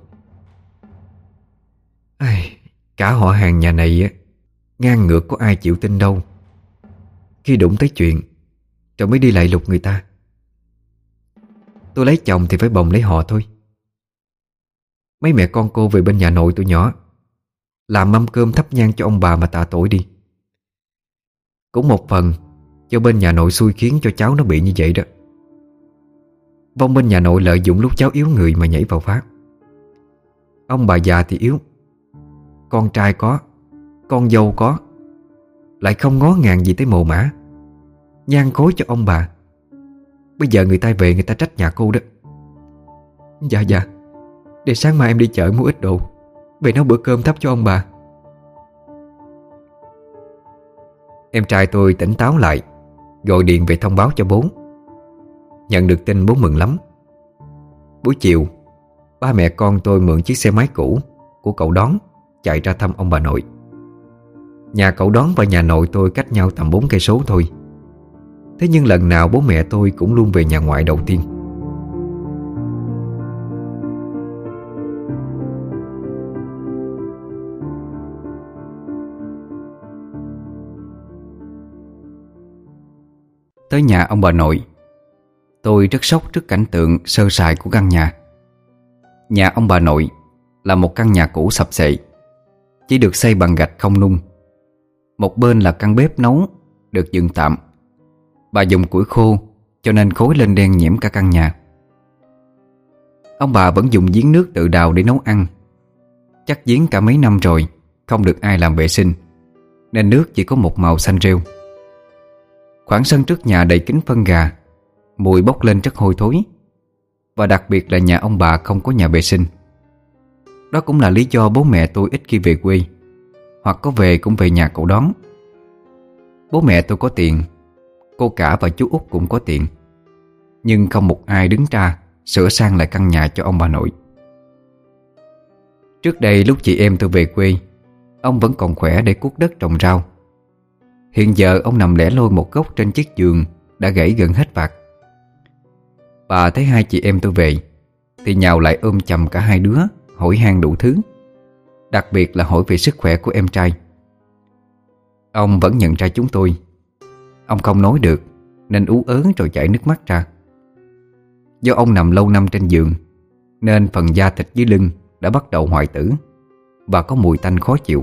Ai, cả họ hàng nhà này á, ngang ngược có ai chịu tin đâu. Khi đụng tới chuyện rồi mới đi lạy lục người ta. Tôi lấy chồng thì phải bồng lấy họ thôi. Mấy mẹ con cô về bên nhà nội tôi nhỏ, làm mâm cơm thắp nhang cho ông bà mà tạ tội đi. Cũng một phần cho bên nhà nội xui khiến cho cháu nó bị như vậy đó. Vong bên nhà nội lợi dụng lúc cháu yếu người mà nhảy vào phá. Ông bà già thì yếu, con trai có, con dâu có, lại không ngó ngàng gì tới mồ mả, nhang khối cho ông bà. Bây giờ người ta về người ta trách nhà cô đó. Dạ dạ, để sáng mai em đi chợ mua ít đồ về nấu bữa cơm thắp cho ông bà. Em trai tôi tỉnh táo lại, gọi điện về thông báo cho bố. Nhận được tin bố mừng lắm. Buổi chiều, ba mẹ con tôi mượn chiếc xe máy cũ của cậu Đón chạy ra thăm ông bà nội. Nhà cậu Đón và nhà nội tôi cách nhau tầm bốn cây số thôi. Thế nhưng lần nào bố mẹ tôi cũng luôn về nhà ngoại đầu tiên. Tới nhà ông bà nội, tôi rất sốc trước cảnh tượng sơ sài của căn nhà. Nhà ông bà nội là một căn nhà cũ sập xệ, chỉ được xây bằng gạch không nung. Một bên là căn bếp nấu được dựng tạm. Bà dùng củi khô cho nên khói lên đen nhiễm cả căn nhà. Ông bà vẫn dùng giếng nước tự đào để nấu ăn. Chắc giếng cả mấy năm rồi, không được ai làm vệ sinh, nên nước chỉ có một màu xanh rêu. Khoảng sân trước nhà đầy kính phân gà, mùi bốc lên rất hôi thối. Và đặc biệt là nhà ông bà không có nhà vệ sinh. Đó cũng là lý do bố mẹ tôi ít khi về quê, hoặc có về cũng về nhà cậu Đón. Bố mẹ tôi có tiền, cô cả và chú Út cũng có tiền, nhưng không một ai đứng ra sửa sang lại căn nhà cho ông bà nội. Trước đây lúc chị em tôi về quê, ông vẫn còn khỏe để cuốc đất trồng rau. Hiện giờ ông nằm lẻ loi một góc trên chiếc giường đã gãy gần hết vạt. Bà thấy hai chị em tôi về thì nhào lại ôm chầm cả hai đứa, hỏi han đủ thứ, đặc biệt là hỏi về sức khỏe của em trai. Ông vẫn nhận ra chúng tôi. Ông không nói được nên ú ớ rồi chảy nước mắt ra. Do ông nằm lâu năm trên giường nên phần da thịt dưới lưng đã bắt đầu hoại tử và có mùi tanh khó chịu.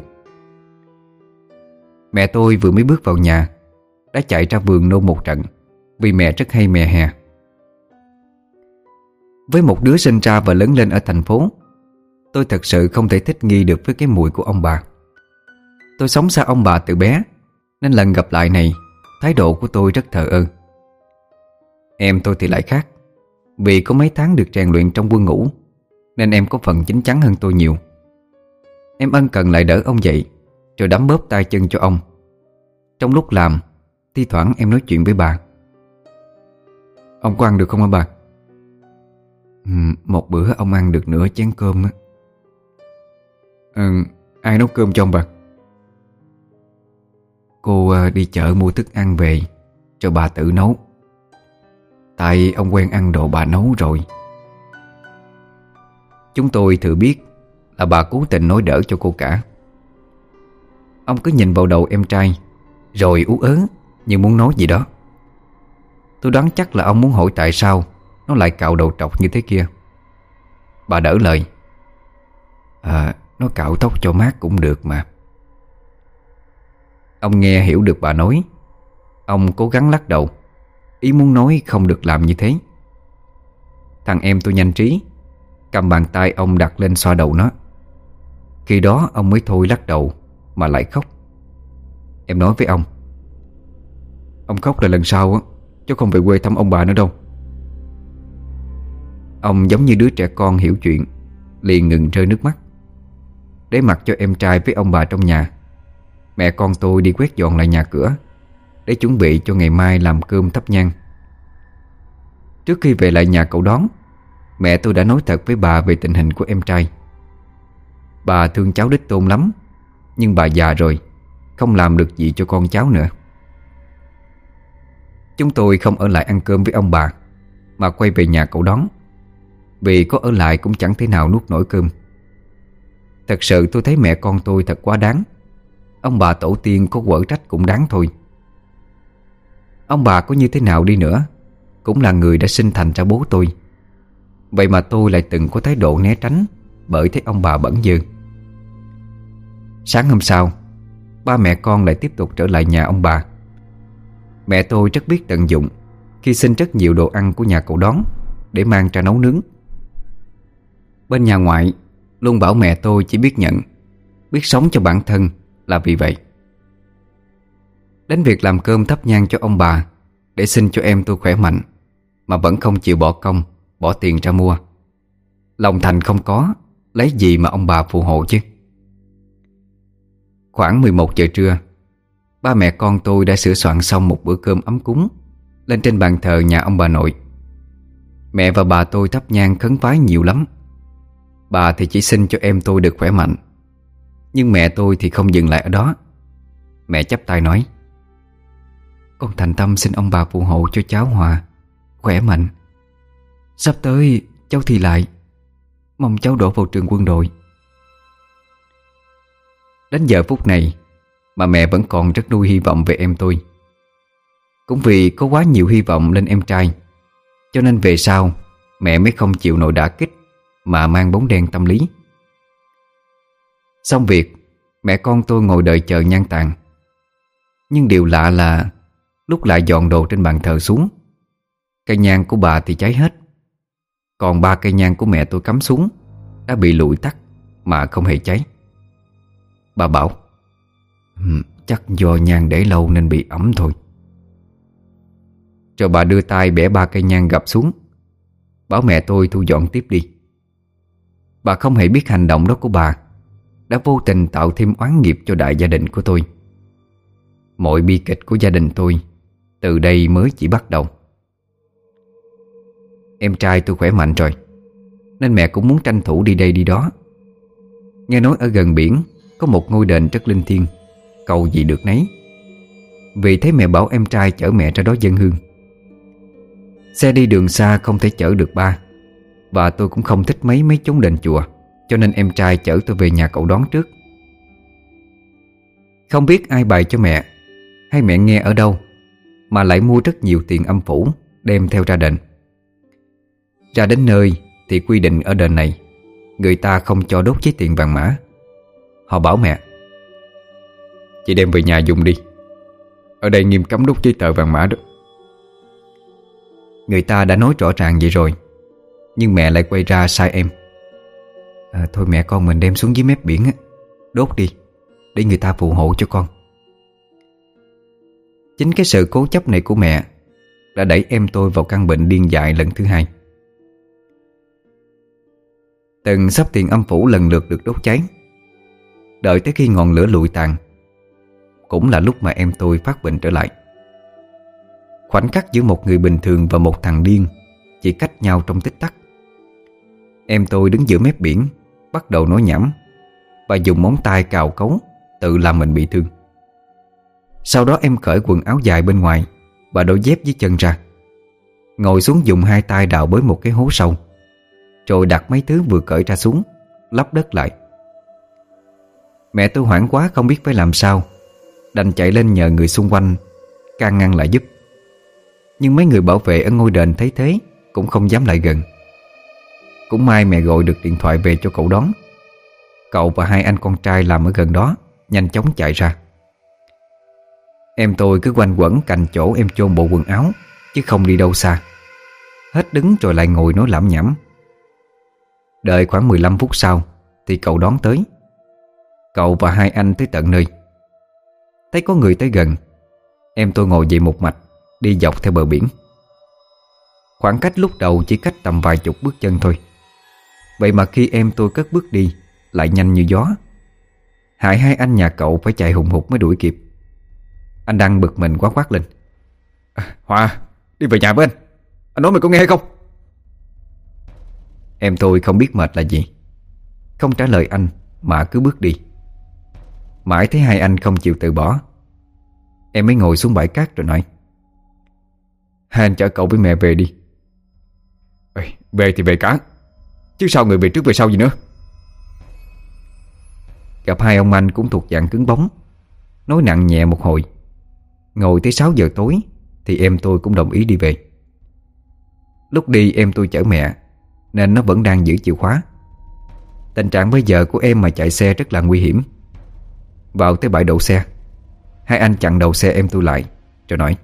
Mẹ tôi vừa mới bước vào nhà đã chạy ra vườn nôn một trận, vì mẹ rất hay mè hè. Với một đứa sinh ra và lớn lên ở thành phố, tôi thật sự không thể thích nghi được với cái mùi của ông bà. Tôi sống xa ông bà từ bé, nên lần gặp lại này, thái độ của tôi rất thờ ơ. Em tôi thì lại khác. Vì có mấy tháng được rèn luyện trong quân ngũ nên em có phần chín chắn hơn tôi nhiều. Em ân cần lại đỡ ông dậy, rồi đấm bóp tay chân cho ông. Trong lúc làm, thi thoảng em nói chuyện với bà. Ông có ăn được không hả bà? Ừ, một bữa ông ăn được nửa chén cơm á. Ừ, ai nấu cơm cho ông bà? Cô đi chợ mua thức ăn về cho bà tự nấu. Tại ông quen ăn đồ bà nấu rồi. Chúng tôi thừa biết là bà cố tình nói đỡ cho cô cả. Ông cứ nhìn vào đầu em trai rồi ú ớ như muốn nói gì đó. Tôi đoán chắc là ông muốn hỏi tại sao nó lại cạo đầu trọc như thế kia. Bà đỡ lời. À, nó cạo tóc cho mát cũng được mà. Ông nghe hiểu được bà nói. Ông cố gắng lắc đầu, ý muốn nói không được làm như thế. Thằng em tôi nhanh trí, cầm bàn tay ông đặt lên xoa đầu nó. Khi đó ông mới thôi lắc đầu mà lại khóc. Em nói với ông, ông khóc là lần sau á, chứ không về quê thăm ông bà nữa đâu. Ông giống như đứa trẻ con hiểu chuyện, liền ngừng rơi nước mắt. Để mặc cho em trai với ông bà trong nhà, mẹ con tôi đi quét dọn lại nhà cửa để chuẩn bị cho ngày mai làm cơm thắp nhang. Trước khi về lại nhà cậu Đón, mẹ tôi đã nói thật với bà về tình hình của em trai. Bà thương cháu đích tôn lắm, nhưng bà già rồi, không làm được gì cho con cháu nữa. Chúng tôi không ở lại ăn cơm với ông bà, mà quay về nhà cậu đón. Vì có ở lại cũng chẳng thể nào nuốt nổi cơm. Thật sự tôi thấy mẹ con tôi thật quá đáng. Ông bà tổ tiên có quở trách cũng đáng thôi. Ông bà có như thế nào đi nữa cũng là người đã sinh thành ra bố tôi. Vậy mà tôi lại từng có thái độ né tránh bởi thấy ông bà bẩn dơ. Sáng hôm sau, ba mẹ con lại tiếp tục trở lại nhà ông bà. Mẹ tôi rất biết tận dụng khi xin rất nhiều đồ ăn của nhà cậu đón để mang ra nấu nướng. Bên nhà ngoại luôn bảo mẹ tôi chỉ biết nhận, biết sống cho bản thân là vì vậy. Đến việc làm cơm thắp nhang cho ông bà để xin cho em tôi khỏe mạnh mà vẫn không chịu bỏ công, bỏ tiền ra mua. Lòng thành không có, lấy gì mà ông bà phù hộ chứ. Khoảng mười một giờ trưa, ba mẹ con tôi đã sửa soạn xong một bữa cơm ấm cúng lên trên bàn thờ nhà ông bà nội. Mẹ và bà tôi thắp nhang khấn vái nhiều lắm. Bà thì chỉ xin cho em tôi được khỏe mạnh, nhưng mẹ tôi thì không dừng lại ở đó. Mẹ chắp tay nói: "Con thành tâm xin ông bà phù hộ cho cháu Hòa khỏe mạnh. Sắp tới cháu thi lại, mong cháu đổ vào trường quân đội." Đến giờ phút này mà mẹ vẫn còn rất nuôi hy vọng về em tôi. Cũng vì có quá nhiều hy vọng lên em trai, cho nên về sau mẹ mới không chịu nổi đả kích mà mang bóng đen tâm lý. Xong việc, mẹ con tôi ngồi đợi chờ nhang tàn. Nhưng điều lạ là lúc lại dọn đồ trên bàn thờ xuống, cây nhang của bà thì cháy hết, còn ba cây nhang của mẹ tôi cắm xuống đã bị lụi tắt mà không hề cháy. Bà bảo: "Ừ, chắc do nhang để lâu nên bị ẩm thôi." Rồi bà đưa tay bẻ ba cây nhang gập xuống, bảo mẹ tôi thu dọn tiếp đi. Bà không hề biết hành động đó của bà đã vô tình tạo thêm oán nghiệp cho đại gia đình của tôi. Mọi bi kịch của gia đình tôi từ đây mới chỉ bắt đầu. Em trai tôi khỏe mạnh rồi, nên mẹ cũng muốn tranh thủ đi đây đi đó. Nghe nói ở gần biển có một ngôi đền rất linh thiêng, cầu gì được nấy. Vì thế mẹ bảo em trai chở mẹ ra đó dâng hương. Xe đi đường xa không thể chở được ba, và tôi cũng không thích mấy mấy chốn đền chùa, cho nên em trai chở tôi về nhà cậu đón trước. Không biết ai bày cho mẹ, hay mẹ nghe ở đâu mà lại mua rất nhiều tiền âm phủ đem theo ra đền. Ra đến nơi thì quy định ở đền này người ta không cho đốt giấy tiền vàng mã. Họ bảo mẹ: "Chị đem về nhà dùng đi, ở đây nghiêm cấm đốt giấy tờ vàng mã đó." Người ta đã nói rõ ràng vậy rồi, nhưng mẹ lại quay ra sai em: à, "Thôi mẹ con mình đem xuống dưới mép biển á, đốt đi, để người ta phù hộ cho con." Chính cái sự cố chấp này của mẹ đã đẩy em tôi vào căn bệnh điên dại lần thứ hai. Từng sắp tiền âm phủ lần lượt được đốt cháy. Đợi tới khi ngọn lửa lụi tàn, cũng là lúc mà em tôi phát bệnh trở lại. Khoảnh khắc giữa một người bình thường và một thằng điên chỉ cách nhau trong tích tắc. Em tôi đứng giữa mép biển, bắt đầu nói nhảm và dùng móng tay cào cấu, tự làm mình bị thương. Sau đó em cởi quần áo dài bên ngoài và đôi dép dưới chân ra, ngồi xuống dùng hai tay đào bới một cái hố sâu, rồi đặt mấy thứ vừa cởi ra xuống, lấp đất lại. Mẹ tôi hoảng quá không biết phải làm sao, đành chạy lên nhờ người xung quanh can ngăn lại giúp. Nhưng mấy người bảo vệ ở ngôi đền thấy thế cũng không dám lại gần. Cũng may mẹ gọi được điện thoại về cho cậu đón. Cậu và hai anh con trai làm ở gần đó nhanh chóng chạy ra. Em tôi cứ quanh quẩn cạnh chỗ em chôn bộ quần áo, chứ không đi đâu xa. Hết đứng rồi lại ngồi nói lảm nhảm. Đợi khoảng mười lăm phút sau thì cậu đón tới. Cậu và hai anh tới tận nơi. Thấy có người tới gần, em tôi ngồi dậy một mạch, đi dọc theo bờ biển. Khoảng cách lúc đầu chỉ cách tầm vài chục bước chân thôi. Vậy mà khi em tôi cất bước đi lại nhanh như gió, hại hai anh nhà cậu phải chạy hùng hục mới đuổi kịp. Anh Đăng bực mình quá quát lên: à, "Hòa, đi về nhà với anh. Anh nói mày có nghe hay không?" Em tôi không biết mệt là gì, không trả lời anh mà cứ bước đi. Mãi thấy hai anh không chịu từ bỏ, em mới ngồi xuống bãi cát rồi nói: "Hai anh chở cậu với mẹ về đi." Ê, về thì về cả, chứ sao người về trước về sau gì nữa. Gặp hai ông anh cũng thuộc dạng cứng bóng, nói nặng nhẹ một hồi. Ngồi tới sáu giờ tối thì em tôi cũng đồng ý đi về. Lúc đi em tôi chở mẹ nên nó vẫn đang giữ chìa khóa. Tình trạng bây giờ của em mà chạy xe rất là nguy hiểm. Vào tới bãi đậu xe, hai anh chặn đầu xe em tôi lại rồi nói: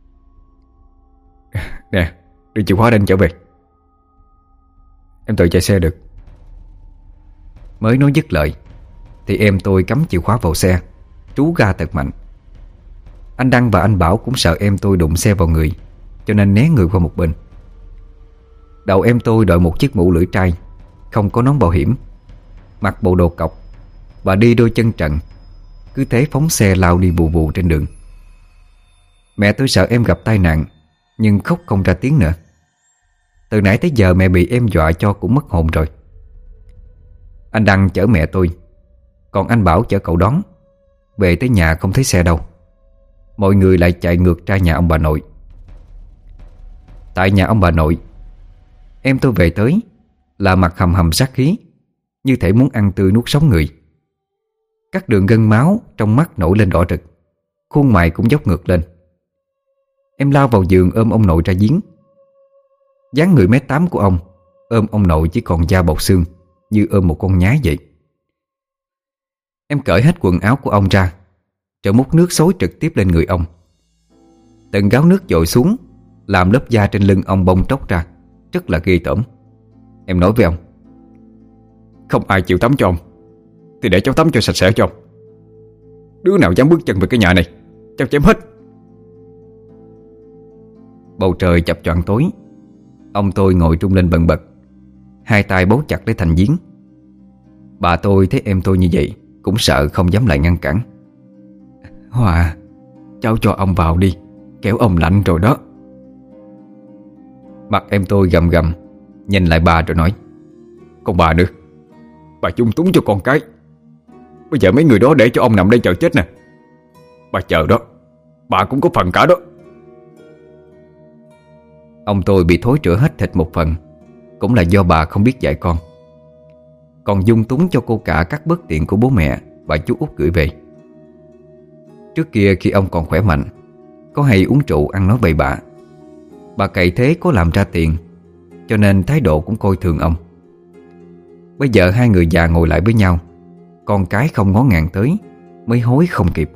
"Nè, đưa chìa khóa để anh trở về. Em tự chạy xe được." Mới nói dứt lời thì em tôi cắm chìa khóa vào xe, trú ga thật mạnh. Anh Đăng và anh Bảo cũng sợ em tôi đụng xe vào người, cho nên né người qua một bên. Đầu em tôi đội một chiếc mũ lưỡi trai, không có nón bảo hiểm, mặc bộ đồ cộc và đi đôi chân trần, cứ thế phóng xe lao đi bù bù trên đường. Mẹ tôi sợ em gặp tai nạn nhưng khóc không ra tiếng nữa. Từ nãy tới giờ mẹ bị em dọa cho cũng mất hồn rồi. Anh Đăng chở mẹ tôi, còn anh Bảo chở cậu đón. Về tới nhà không thấy xe đâu, mọi người lại chạy ngược ra nhà ông bà nội. Tại nhà ông bà nội, em tôi về tới là mặt hầm hầm sát khí, như thể muốn ăn tươi nuốt sống người. Các đường gân máu trong mắt nổi lên đỏ rực, khuôn mặt cũng dốc ngược lên. Em lao vào giường ôm ông nội ra giếng. Dáng người mét tám của ông ôm ông nội chỉ còn da bọc xương, như ôm một con nhái vậy. Em cởi hết quần áo của ông ra, rồi múc nước xối trực tiếp lên người ông. Từng gáo nước dội xuống, làm lớp da trên lưng ông bong tróc ra, rất là ghê tởm. Em nói với ông: "Không ai chịu tắm cho ông thì để cháu tắm cho sạch sẽ cho ông. Đứa nào dám bước chân về cái nhà này, cháu chém hết." Bầu trời chập choạng tối. Ông tôi ngồi trung lên bần bật, hai tay bấu chặt lấy thành giếng. Bà tôi thấy em tôi như vậy cũng sợ, không dám lại ngăn cản. "Hòa, cháu cho ông vào đi, kéo ông lạnh rồi đó." Mặt em tôi gầm gầm, nhìn lại bà rồi nói: "Còn bà nữa, bà chung túng cho con cái. Bây giờ mấy người đó để cho ông nằm đây chờ chết nè. Bà chờ đó, bà cũng có phần cả đó." Ông tôi bị thối rữa hết thịt một phần cũng là do bà không biết dạy con, còn dung túng cho cô cả các bất tiện của bố mẹ và chú út gửi về. Trước kia khi ông còn khỏe mạnh, có hay uống rượu ăn nói bậy bạ, bà cậy thế có làm ra tiền, cho nên thái độ cũng coi thường ông. Bây giờ hai người già ngồi lại với nhau, con cái không ngó ngàng tới, mới hối không kịp.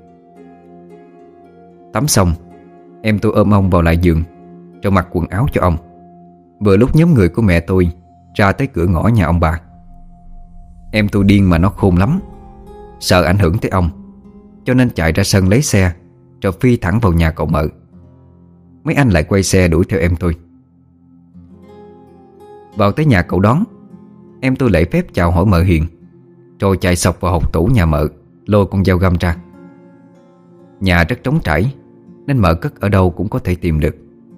Tắm xong, em tôi ôm ông vào lại giường, rồi mặc quần áo cho ông. Vừa lúc nhóm người của mẹ tôi ra tới cửa ngõ nhà ông bà. Em tôi điên mà nó khôn lắm, sợ ảnh hưởng tới ông, cho nên chạy ra sân lấy xe, rồi phi thẳng vào nhà cậu Mợ. Mấy anh lại quay xe đuổi theo em tôi. Vào tới nhà cậu đón, em tôi lễ phép chào hỏi Mợ Hiền, rồi chạy sộc vào hộc tủ nhà Mợ, lôi con dao găm ra. Nhà rất trống trải nên Mợ cất ở đâu cũng có thể tìm được.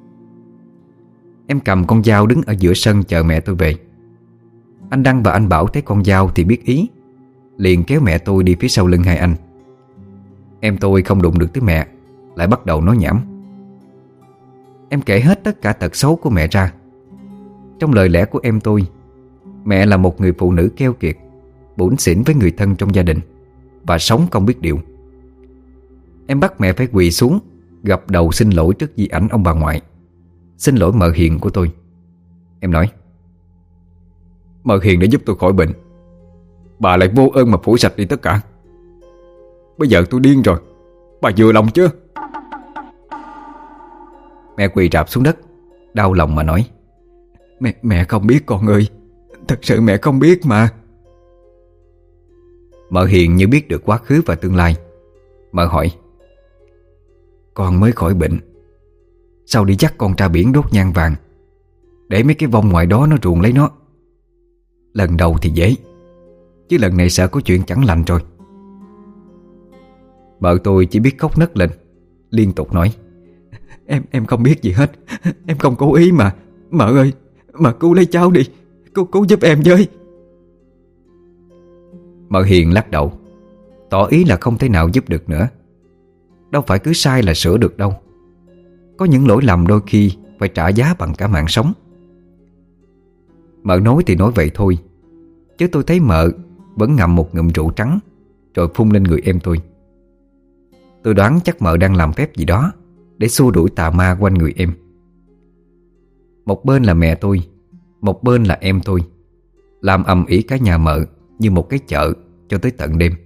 Em cầm con dao đứng ở giữa sân chờ mẹ tôi về. Anh Đăng và anh Bảo thấy con dao thì biết ý, liền kéo mẹ tôi đi phía sau lưng hai anh. Em tôi không đụng được tới mẹ, lại bắt đầu nói nhảm. Em kể hết tất cả tật xấu của mẹ ra. Trong lời lẽ của em tôi, mẹ là một người phụ nữ keo kiệt, bủn xỉn với người thân trong gia đình, và sống không biết điều. Em bắt mẹ phải quỳ xuống, gập đầu xin lỗi trước di ảnh ông bà ngoại, xin lỗi Mợ Hiền của tôi. Em nói: "Mợ Hiền đã giúp tôi khỏi bệnh, bà lại vô ơn mà phủ sạch đi tất cả. Bây giờ tôi điên rồi, bà vừa lòng chưa?" Mẹ quỳ rạp xuống đất, đau lòng mà nói: Mẹ, mẹ không biết con ơi, thật sự mẹ không biết mà. Mợ Hiền như biết được quá khứ và tương lai. Mợ hỏi: Con mới khỏi bệnh, sao đi dắt con ra biển đốt nhang vàng, để mấy cái vong ngoài đó nó ruồng lấy nó? Lần đầu thì dễ, chứ lần này sợ có chuyện chẳng lành rồi. Vợ tôi chỉ biết khóc nấc lên, liên tục nói: Em em không biết gì hết, em không cố ý mà. Mợ ơi, mà cứu lấy cháu đi, cứu, cứu giúp em với. Mợ Hiền lắc đầu, tỏ ý là không thể nào giúp được nữa. Đâu phải cứ sai là sửa được đâu. Có những lỗi lầm đôi khi phải trả giá bằng cả mạng sống. Mợ nói thì nói vậy thôi, chứ tôi thấy mợ vẫn ngậm một ngụm rượu trắng rồi phun lên người em tôi. Tôi đoán chắc mợ đang làm phép gì đó để xua đuổi tà ma quanh người em. Một bên là mẹ tôi, một bên là em tôi, làm ầm ĩ cả nhà mợ như một cái chợ cho tới tận đêm.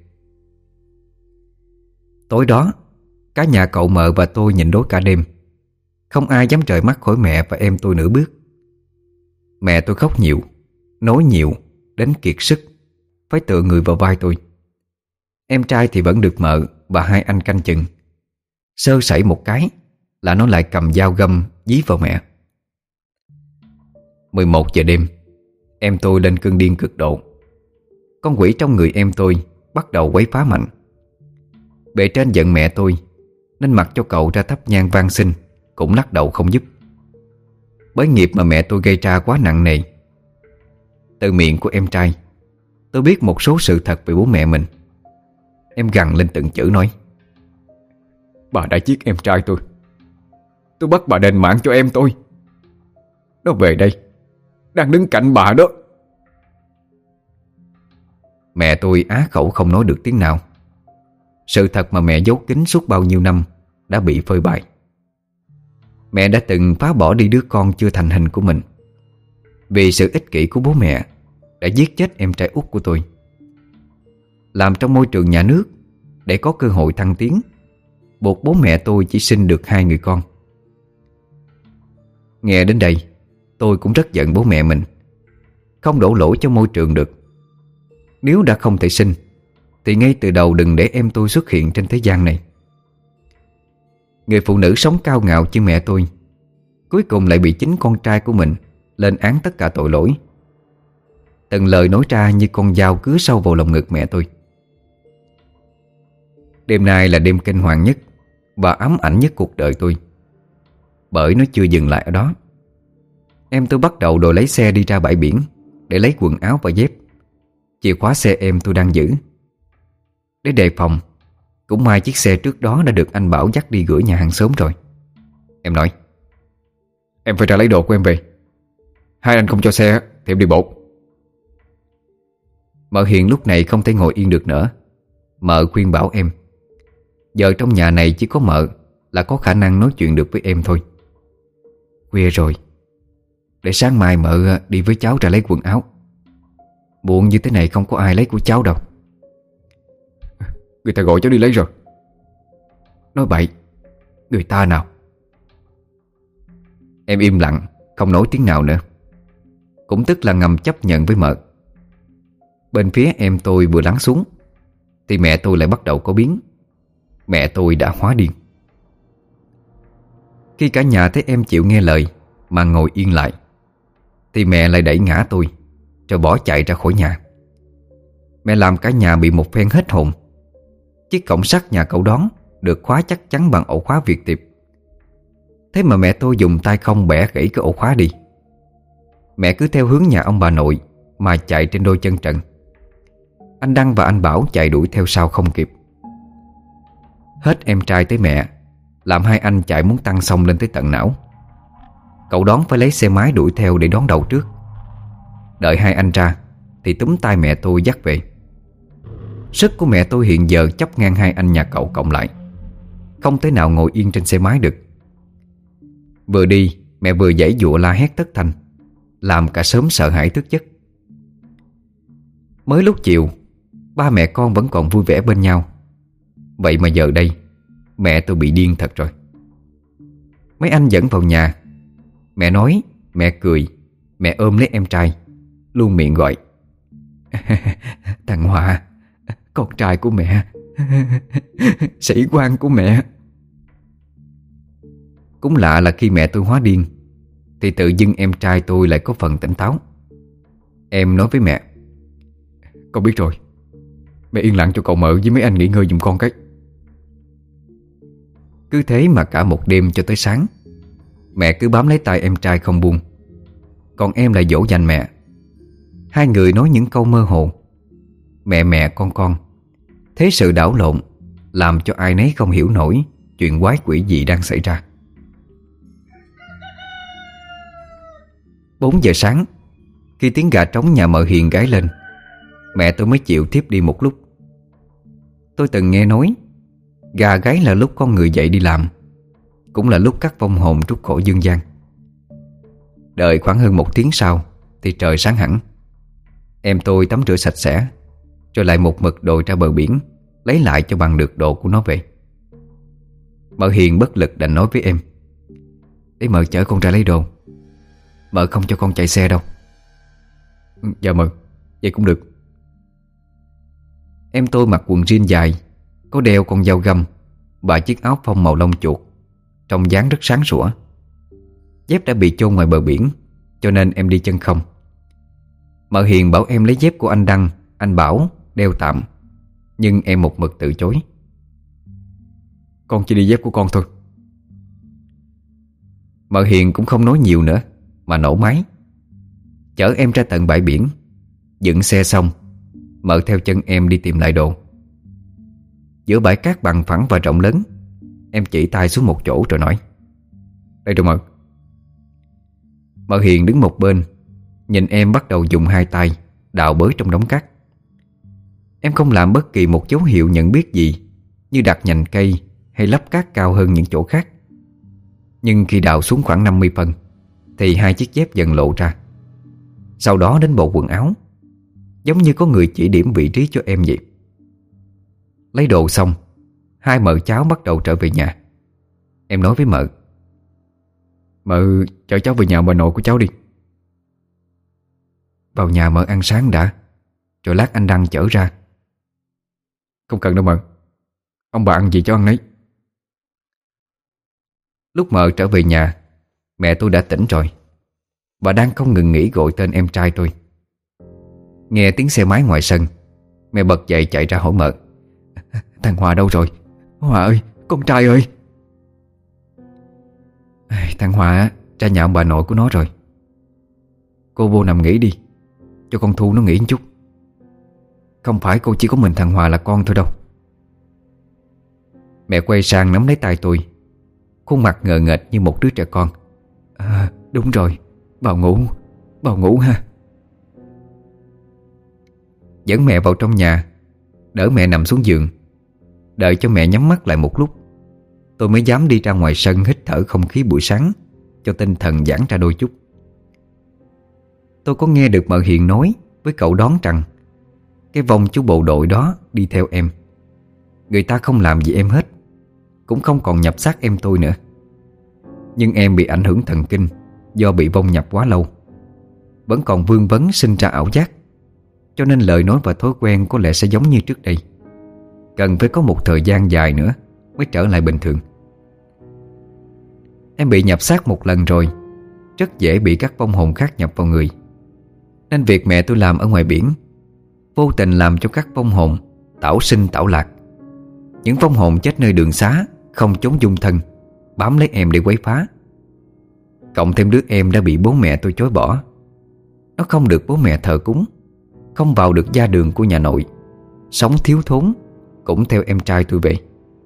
Tối đó, cả nhà cậu mợ và tôi nhịn đói cả đêm. Không ai dám rời mắt khỏi mẹ và em tôi nửa bước. Mẹ tôi khóc nhiều, nói nhiều, đến kiệt sức, phải tựa người vào vai tôi. Em trai thì vẫn được mợ và hai anh canh chừng. Sơ sẩy một cái là nó lại cầm dao găm dí vào mẹ. mười một giờ đêm, em tôi lên cơn điên cực độ. Con quỷ trong người em tôi bắt đầu quấy phá mạnh. Bề trên giận mẹ tôi nên mặc cho cậu ra thắp nhang van xin cũng lắc đầu không giúp. Bởi nghiệp mà mẹ tôi gây ra quá nặng nề. Từ miệng của em trai, tôi biết một số sự thật về bố mẹ mình. Em gằn lên từng chữ nói: bà đã giết em trai tôi. Tôi bắt bà đền mạng cho em tôi. Nó về đây, đang đứng cạnh bà đó. Mẹ tôi á khẩu không nói được tiếng nào. Sự thật mà mẹ giấu kín suốt bao nhiêu năm đã bị phơi bày. Mẹ đã từng phá bỏ đi đứa con chưa thành hình của mình. Vì sự ích kỷ của bố mẹ đã giết chết em trai út của tôi. Làm trong môi trường nhà nước để có cơ hội thăng tiến, buộc bố mẹ tôi chỉ sinh được hai người con. Nghe đến đây, tôi cũng rất giận bố mẹ mình. Không đổ lỗi cho môi trường được. Nếu đã không thể sinh thì ngay từ đầu đừng để em tôi xuất hiện trên thế gian này. Người phụ nữ sống cao ngạo như mẹ tôi cuối cùng lại bị chính con trai của mình lên án tất cả tội lỗi. Từng lời nói ra như con dao cứa sâu vào lòng ngực mẹ tôi. Đêm nay là đêm kinh hoàng nhất và ám ảnh nhất cuộc đời tôi. Bởi nó chưa dừng lại ở đó. Em tôi bắt đầu đòi lấy xe đi ra bãi biển để lấy quần áo và dép. Chìa khóa xe em tôi đang giữ. Để đề phòng, cũng may chiếc xe trước đó đã được anh Bảo dắt đi gửi nhà hàng xóm rồi. Em nói: em phải ra lấy đồ của em về. Hai anh không cho xe thì em đi bộ. Mợ Hiền lúc này không thể ngồi yên được nữa. Mợ khuyên bảo em: giờ trong nhà này chỉ có mợ là có khả năng nói chuyện được với em thôi. Khuya rồi, để sáng mai mợ đi với cháu ra lấy quần áo. Buồn như thế này không có ai lấy của cháu đâu. Người ta gọi cháu đi lấy rồi. Nói bậy, người ta nào? Em im lặng, không nói tiếng nào nữa. Cũng tức là ngầm chấp nhận với mợ. Bên phía em tôi vừa lắng xuống thì mẹ tôi lại bắt đầu có biến. Mẹ tôi đã hóa điên. Khi cả nhà thấy em chịu nghe lời mà ngồi yên lại thì mẹ lại đẩy ngã tôi rồi bỏ chạy ra khỏi nhà. Mẹ làm cả nhà bị một phen hết hồn. Chiếc cổng sắt nhà cậu đón được khóa chắc chắn bằng ổ khóa Việt tiệp. Thế mà mẹ tôi dùng tay không bẻ gãy cái ổ khóa đi. Mẹ cứ theo hướng nhà ông bà nội mà chạy trên đôi chân trần. Anh Đăng và anh Bảo chạy đuổi theo sau không kịp. Hết em trai tới mẹ, làm hai anh chạy muốn tăng xông lên tới tận não. Cậu đón phải lấy xe máy đuổi theo để đón đầu trước. Đợi hai anh ra thì túm tay mẹ tôi dắt về. Sức của mẹ tôi hiện giờ chấp ngang hai anh nhà cậu cộng lại. Không thể nào ngồi yên trên xe máy được. Vừa đi mẹ vừa giãy giụa la hét thất thanh, làm cả xóm sợ hãi thức giấc. Mới lúc chiều, ba mẹ con vẫn còn vui vẻ bên nhau. Vậy mà giờ đây mẹ tôi bị điên thật rồi. Mấy anh dẫn vào nhà. Mẹ nói, mẹ cười, mẹ ôm lấy em trai, luôn miệng gọi: thằng Hòa, con trai của mẹ, sĩ quan của mẹ. Cũng lạ là khi mẹ tôi hóa điên thì tự dưng em trai tôi lại có phần tỉnh táo. Em nói với mẹ: con biết rồi, mẹ yên lặng cho cậu Mợ với mấy anh nghỉ ngơi giùm con cái. Cứ thế mà cả một đêm cho tới sáng, mẹ cứ bám lấy tay em trai không buông. Còn em lại dỗ dành mẹ. Hai người nói những câu mơ hồ: mẹ mẹ con con. Thế sự đảo lộn làm cho ai nấy không hiểu nổi chuyện quái quỷ gì đang xảy ra. Bốn giờ sáng, khi tiếng gà trống nhà mợ Hiền gáy lên, mẹ tôi mới chịu thiếp đi một lúc. Tôi từng nghe nói gà gáy là lúc con người dậy đi làm, cũng là lúc các vong hồn trút khổ dương gian. Đợi khoảng hơn một tiếng sau thì trời sáng hẳn. Em tôi tắm rửa sạch sẽ, rồi lại một mực đội ra bờ biển, lấy lại cho bằng được đồ của nó về. Mợ Hiền bất lực đành nói với em: "Để mợ chở con ra lấy đồ, mợ không cho con chạy xe đâu." "Dạ mợ, vậy cũng được." Em tôi mặc quần jean dài, có đeo con dao găm và chiếc áo phông màu lông chuột, trông dáng rất sáng sủa. Dép đã bị chôn ngoài bờ biển, cho nên em đi chân không. Mợ Hiền bảo em lấy dép của anh Đăng, anh Bảo đeo tạm, nhưng em một mực từ chối. "Con chỉ đi dép của con thôi." Mợ Hiền cũng không nói nhiều nữa mà nổ máy, chở em ra tận bãi biển. Dựng xe xong, mợ theo chân em đi tìm lại đồ. Giữa bãi cát bằng phẳng và rộng lớn, em chỉ tay xuống một chỗ rồi nói: "Đây rồi mợ." Mợ Hiền đứng một bên, nhìn em bắt đầu dùng hai tay đào bới trong đống cát. Em không làm bất kỳ một dấu hiệu nhận biết gì, như đặt nhành cây hay lấp cát cao hơn những chỗ khác. Nhưng khi đào xuống khoảng năm mươi phân thì hai chiếc dép dần lộ ra. Sau đó đến bộ quần áo, giống như có người chỉ điểm vị trí cho em vậy. Lấy đồ xong, hai mợ cháu bắt đầu trở về nhà. Em nói với mợ: "Mợ chở cháu về nhà bà nội của cháu đi." "Vào nhà mợ ăn sáng đã, rồi lát anh Đăng chở ra." "Không cần đâu mợ, ông bà ăn gì cho ăn nấy." Lúc mợ trở về nhà, mẹ tôi đã tỉnh rồi và đang không ngừng nghỉ gọi tên em trai tôi. Nghe tiếng xe máy ngoài sân, mẹ bật dậy chạy ra hỏi mợ: "Thằng Hòa đâu rồi? Hòa ơi, con trai ơi!" "Thằng Hòa ra nhà ông bà nội của nó rồi. Cô vô nằm nghỉ đi, cho con Thu nó nghỉ một chút. Không phải cô chỉ có mình thằng Hòa là con thôi đâu." Mẹ quay sang nắm lấy tay tôi, khuôn mặt ngờ nghệch như một đứa trẻ con. "À, đúng rồi, vào ngủ, vào ngủ ha." Dẫn mẹ vào trong nhà, đỡ mẹ nằm xuống giường. Đợi cho mẹ nhắm mắt lại một lúc, tôi mới dám đi ra ngoài sân hít thở không khí buổi sáng, cho tinh thần giãn ra đôi chút. Tôi có nghe được mợ Hiền nói với cậu Đón rằng cái vong chú bộ đội đó đi theo em. Người ta không làm gì em hết, cũng không còn nhập xác em tôi nữa. Nhưng em bị ảnh hưởng thần kinh do bị vong nhập quá lâu, vẫn còn vương vấn sinh ra ảo giác, cho nên lời nói và thói quen có lẽ sẽ giống như trước đây. Cần phải có một thời gian dài nữa mới trở lại bình thường. Em bị nhập xác một lần rồi, rất dễ bị các vong hồn khác nhập vào người. Nên việc mẹ tôi làm ở ngoài biển vô tình làm cho các vong hồn tảo sinh tảo lạc. Những vong hồn chết nơi đường xá không chốn dung thân bám lấy em để quấy phá. Cộng thêm đứa em đã bị bố mẹ tôi chối bỏ. Nó không được bố mẹ thờ cúng, không vào được gia đường của nhà nội, sống thiếu thốn cũng theo em trai tôi về.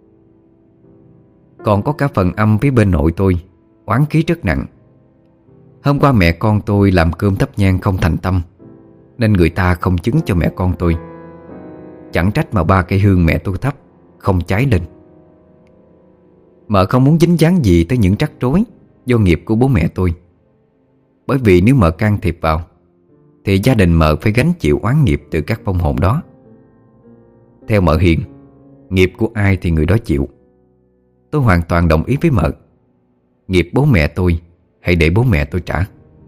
Còn có cả phần âm phía bên nội tôi, oán khí rất nặng. Hôm qua mẹ con tôi làm cơm thắp nhang không thành tâm, nên người ta không chứng cho mẹ con tôi. Chẳng trách mà ba cây hương mẹ tôi thắp không cháy lên. Mợ không muốn dính dáng gì tới những trắc rối do nghiệp của bố mẹ tôi. Bởi vì nếu mợ can thiệp vào thì gia đình mợ phải gánh chịu oán nghiệp từ các vong hồn đó. Theo mợ Hiền, nghiệp của ai thì người đó chịu. Tôi hoàn toàn đồng ý với mợ. Nghiệp bố mẹ tôi hãy để bố mẹ tôi trả.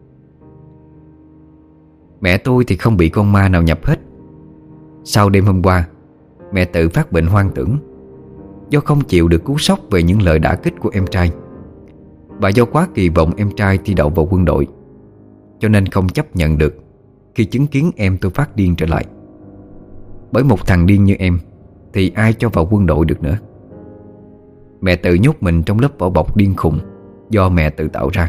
Mẹ tôi thì không bị con ma nào nhập hết. Sau đêm hôm qua, mẹ tự phát bệnh hoang tưởng, do không chịu được cú sốc về những lời đả kích của em trai, và do quá kỳ vọng em trai thi đậu vào quân đội, cho nên không chấp nhận được khi chứng kiến em tôi phát điên trở lại. Bởi một thằng điên như em thì ai cho vào quân đội được nữa. Mẹ tự nhốt mình trong lớp vỏ bọc điên khùng do mẹ tự tạo ra.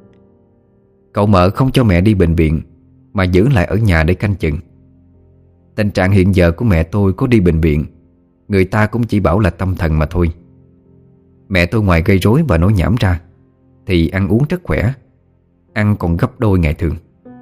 Cậu mợ không cho mẹ đi bệnh viện mà giữ lại ở nhà để canh chừng. Tình trạng hiện giờ của mẹ tôi có đi bệnh viện, người ta cũng chỉ bảo là tâm thần mà thôi. Mẹ tôi ngoài gây rối và nói nhảm ra thì ăn uống rất khỏe, ăn còn gấp đôi ngày thường.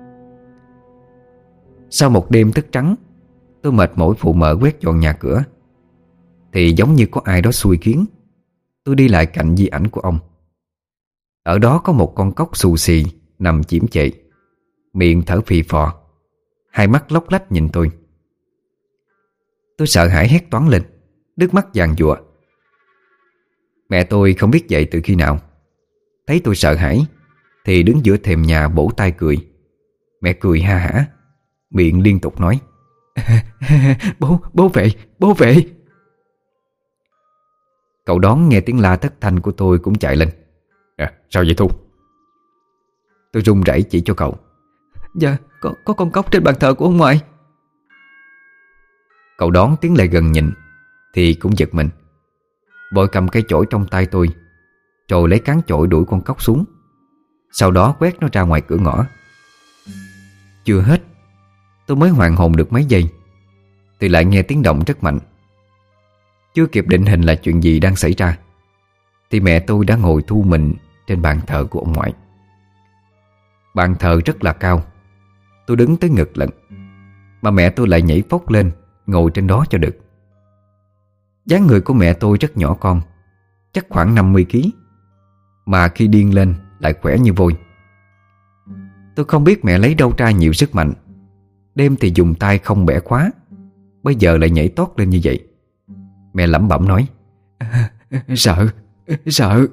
Sau một đêm thức trắng, tôi mệt mỏi phụ mợ quét dọn nhà cửa, thì giống như có ai đó xui khiến, tôi đi lại cạnh di ảnh của ông. Ở đó có một con cóc xù xì nằm chiếm chệ, miệng thở phì phò, hai mắt lóc lách nhìn tôi. Tôi sợ hãi hét toáng lên, nước mắt giàn giụa. Mẹ tôi không biết dậy từ khi nào, thấy tôi sợ hãi thì đứng giữa thềm nhà vỗ tay cười. Mẹ cười ha hả, miệng liên tục nói: Bố, bố về, bố về. Cậu Đón nghe tiếng la thất thanh của tôi cũng chạy lên. À, sao vậy Thu? Tôi run rẩy chỉ cho cậu. Dạ, có, có con cóc trên bàn thờ của ông ngoại. Cậu Đón tiến lại gần nhìn thì cũng giật mình, vội cầm cây chổi trong tay tôi, rồi lấy cán chổi đuổi con cóc xuống, sau đó quét nó ra ngoài cửa ngõ. Chưa hết, tôi mới hoàn hồn được mấy giây thì lại nghe tiếng động rất mạnh. Chưa kịp định hình là chuyện gì đang xảy ra thì mẹ tôi đã ngồi thu mình trên bàn thờ của ông ngoại. Bàn thờ rất là cao, tôi đứng tới ngực lận, mà mẹ tôi lại nhảy phóc lên ngồi trên đó cho được. Dáng người của mẹ tôi rất nhỏ con, chắc khoảng năm mươi ki lô gam, mà khi điên lên lại khỏe như vôi. Tôi không biết mẹ lấy đâu ra nhiều sức mạnh, đêm thì dùng tay không bẻ khóa, bây giờ lại nhảy tót lên như vậy. Mẹ lẩm bẩm nói: Sợ, sợ.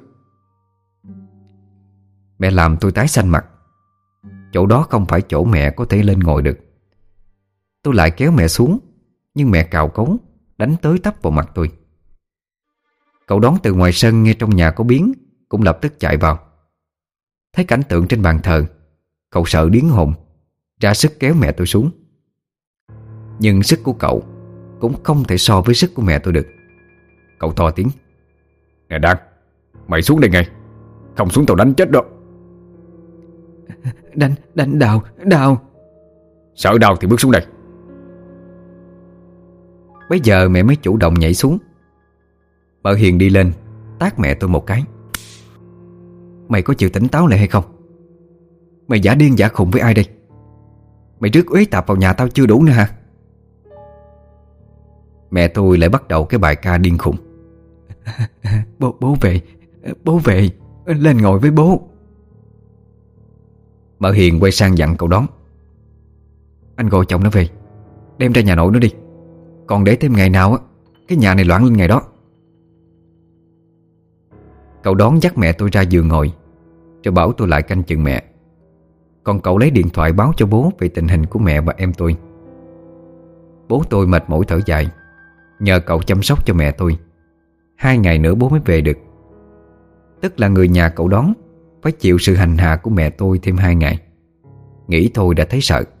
Mẹ làm tôi tái xanh mặt. Chỗ đó không phải chỗ mẹ có thể lên ngồi được. Tôi lại kéo mẹ xuống, nhưng mẹ cào cấu, đánh tới tấp vào mặt tôi. Cậu Đón từ ngoài sân nghe trong nhà có biến, cũng lập tức chạy vào. Thấy cảnh tượng trên bàn thờ, cậu sợ điếng hồn, ra sức kéo mẹ tôi xuống. Nhưng sức của cậu cũng không thể so với sức của mẹ tôi được. Cậu to tiếng: Nè Đan, mày xuống đây ngay, không xuống tao đánh chết đó. Đánh, đánh đào, đào. Sợ đau thì bước xuống đây. Bây giờ mẹ mới chủ động nhảy xuống. Bà Hiền đi lên tát mẹ tôi một cái. Mày có chịu tỉnh táo lại hay không? Mày giả điên giả khùng với ai đây? Mày rước uế tạp vào nhà tao chưa đủ nữa hả? Mẹ tôi lại bắt đầu cái bài ca điên khùng. Bố, bố về, bố về, lên ngồi với bố. Bà Hiền quay sang dặn cậu Đón: Anh gọi chồng nó về, đem ra nhà nội nó đi. Còn để thêm ngày nào á, cái nhà này loạn lên ngày đó. Cậu Đón dắt mẹ tôi ra giường ngồi, rồi bảo tôi lại canh chừng mẹ. Còn cậu lấy điện thoại báo cho bố về tình hình của mẹ và em tôi. Bố tôi mệt mỏi thở dài, nhờ cậu chăm sóc cho mẹ tôi. Hai ngày nữa bố mới về được. Tức là người nhà cậu Đón phải chịu sự hành hạ của mẹ tôi thêm hai ngày. Nghĩ thôi đã thấy sợ.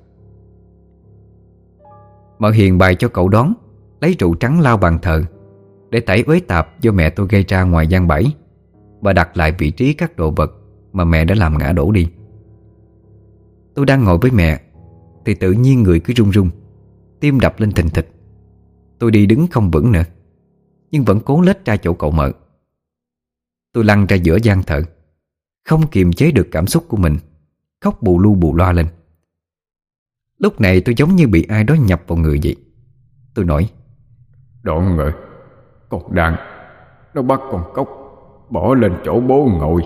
Mợ Hiền bày cho cậu Đón lấy rượu trắng lau bàn thờ để tẩy uế tạp do mẹ tôi gây ra ngoài gian bẫy, và đặt lại vị trí các đồ vật mà mẹ đã làm ngã đổ đi. Tôi đang ngồi với mẹ thì tự nhiên người cứ run run, tim đập lên thình thịch. Tôi đi đứng không vững nữa, nhưng vẫn cố lết ra chỗ cậu Mợ. Tôi lăn ra giữa gian thờ, không kiềm chế được cảm xúc của mình, khóc bù lu bù loa lên. Lúc này tôi giống như bị ai đó nhập vào người vậy. Tôi nói: Đoạn ơi, con Đan nó bắt con cóc bỏ lên chỗ bố ngồi.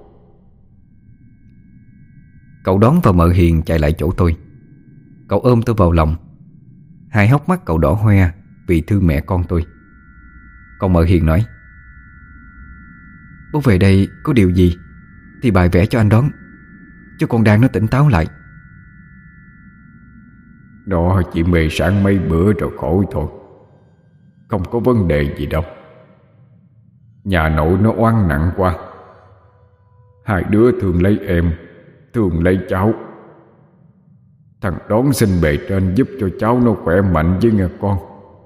Cậu Đón và mợ Hiền chạy lại chỗ tôi. Cậu ôm tôi vào lòng. Hai hốc mắt cậu đỏ hoe vì thương mẹ con tôi. Còn mợ Hiền nói: Bố về đây có điều gì thì bài vẽ cho anh Đón, cho con Đan nó tỉnh táo lại. Nó chỉ mê sảng mấy bữa rồi khỏi thôi, không có vấn đề gì đâu. Nhà nội nó oan nặng quá. Hai đứa thường lấy em, thường lấy cháu. Thằng Đón xin bề trên giúp cho cháu nó khỏe mạnh với nghe con.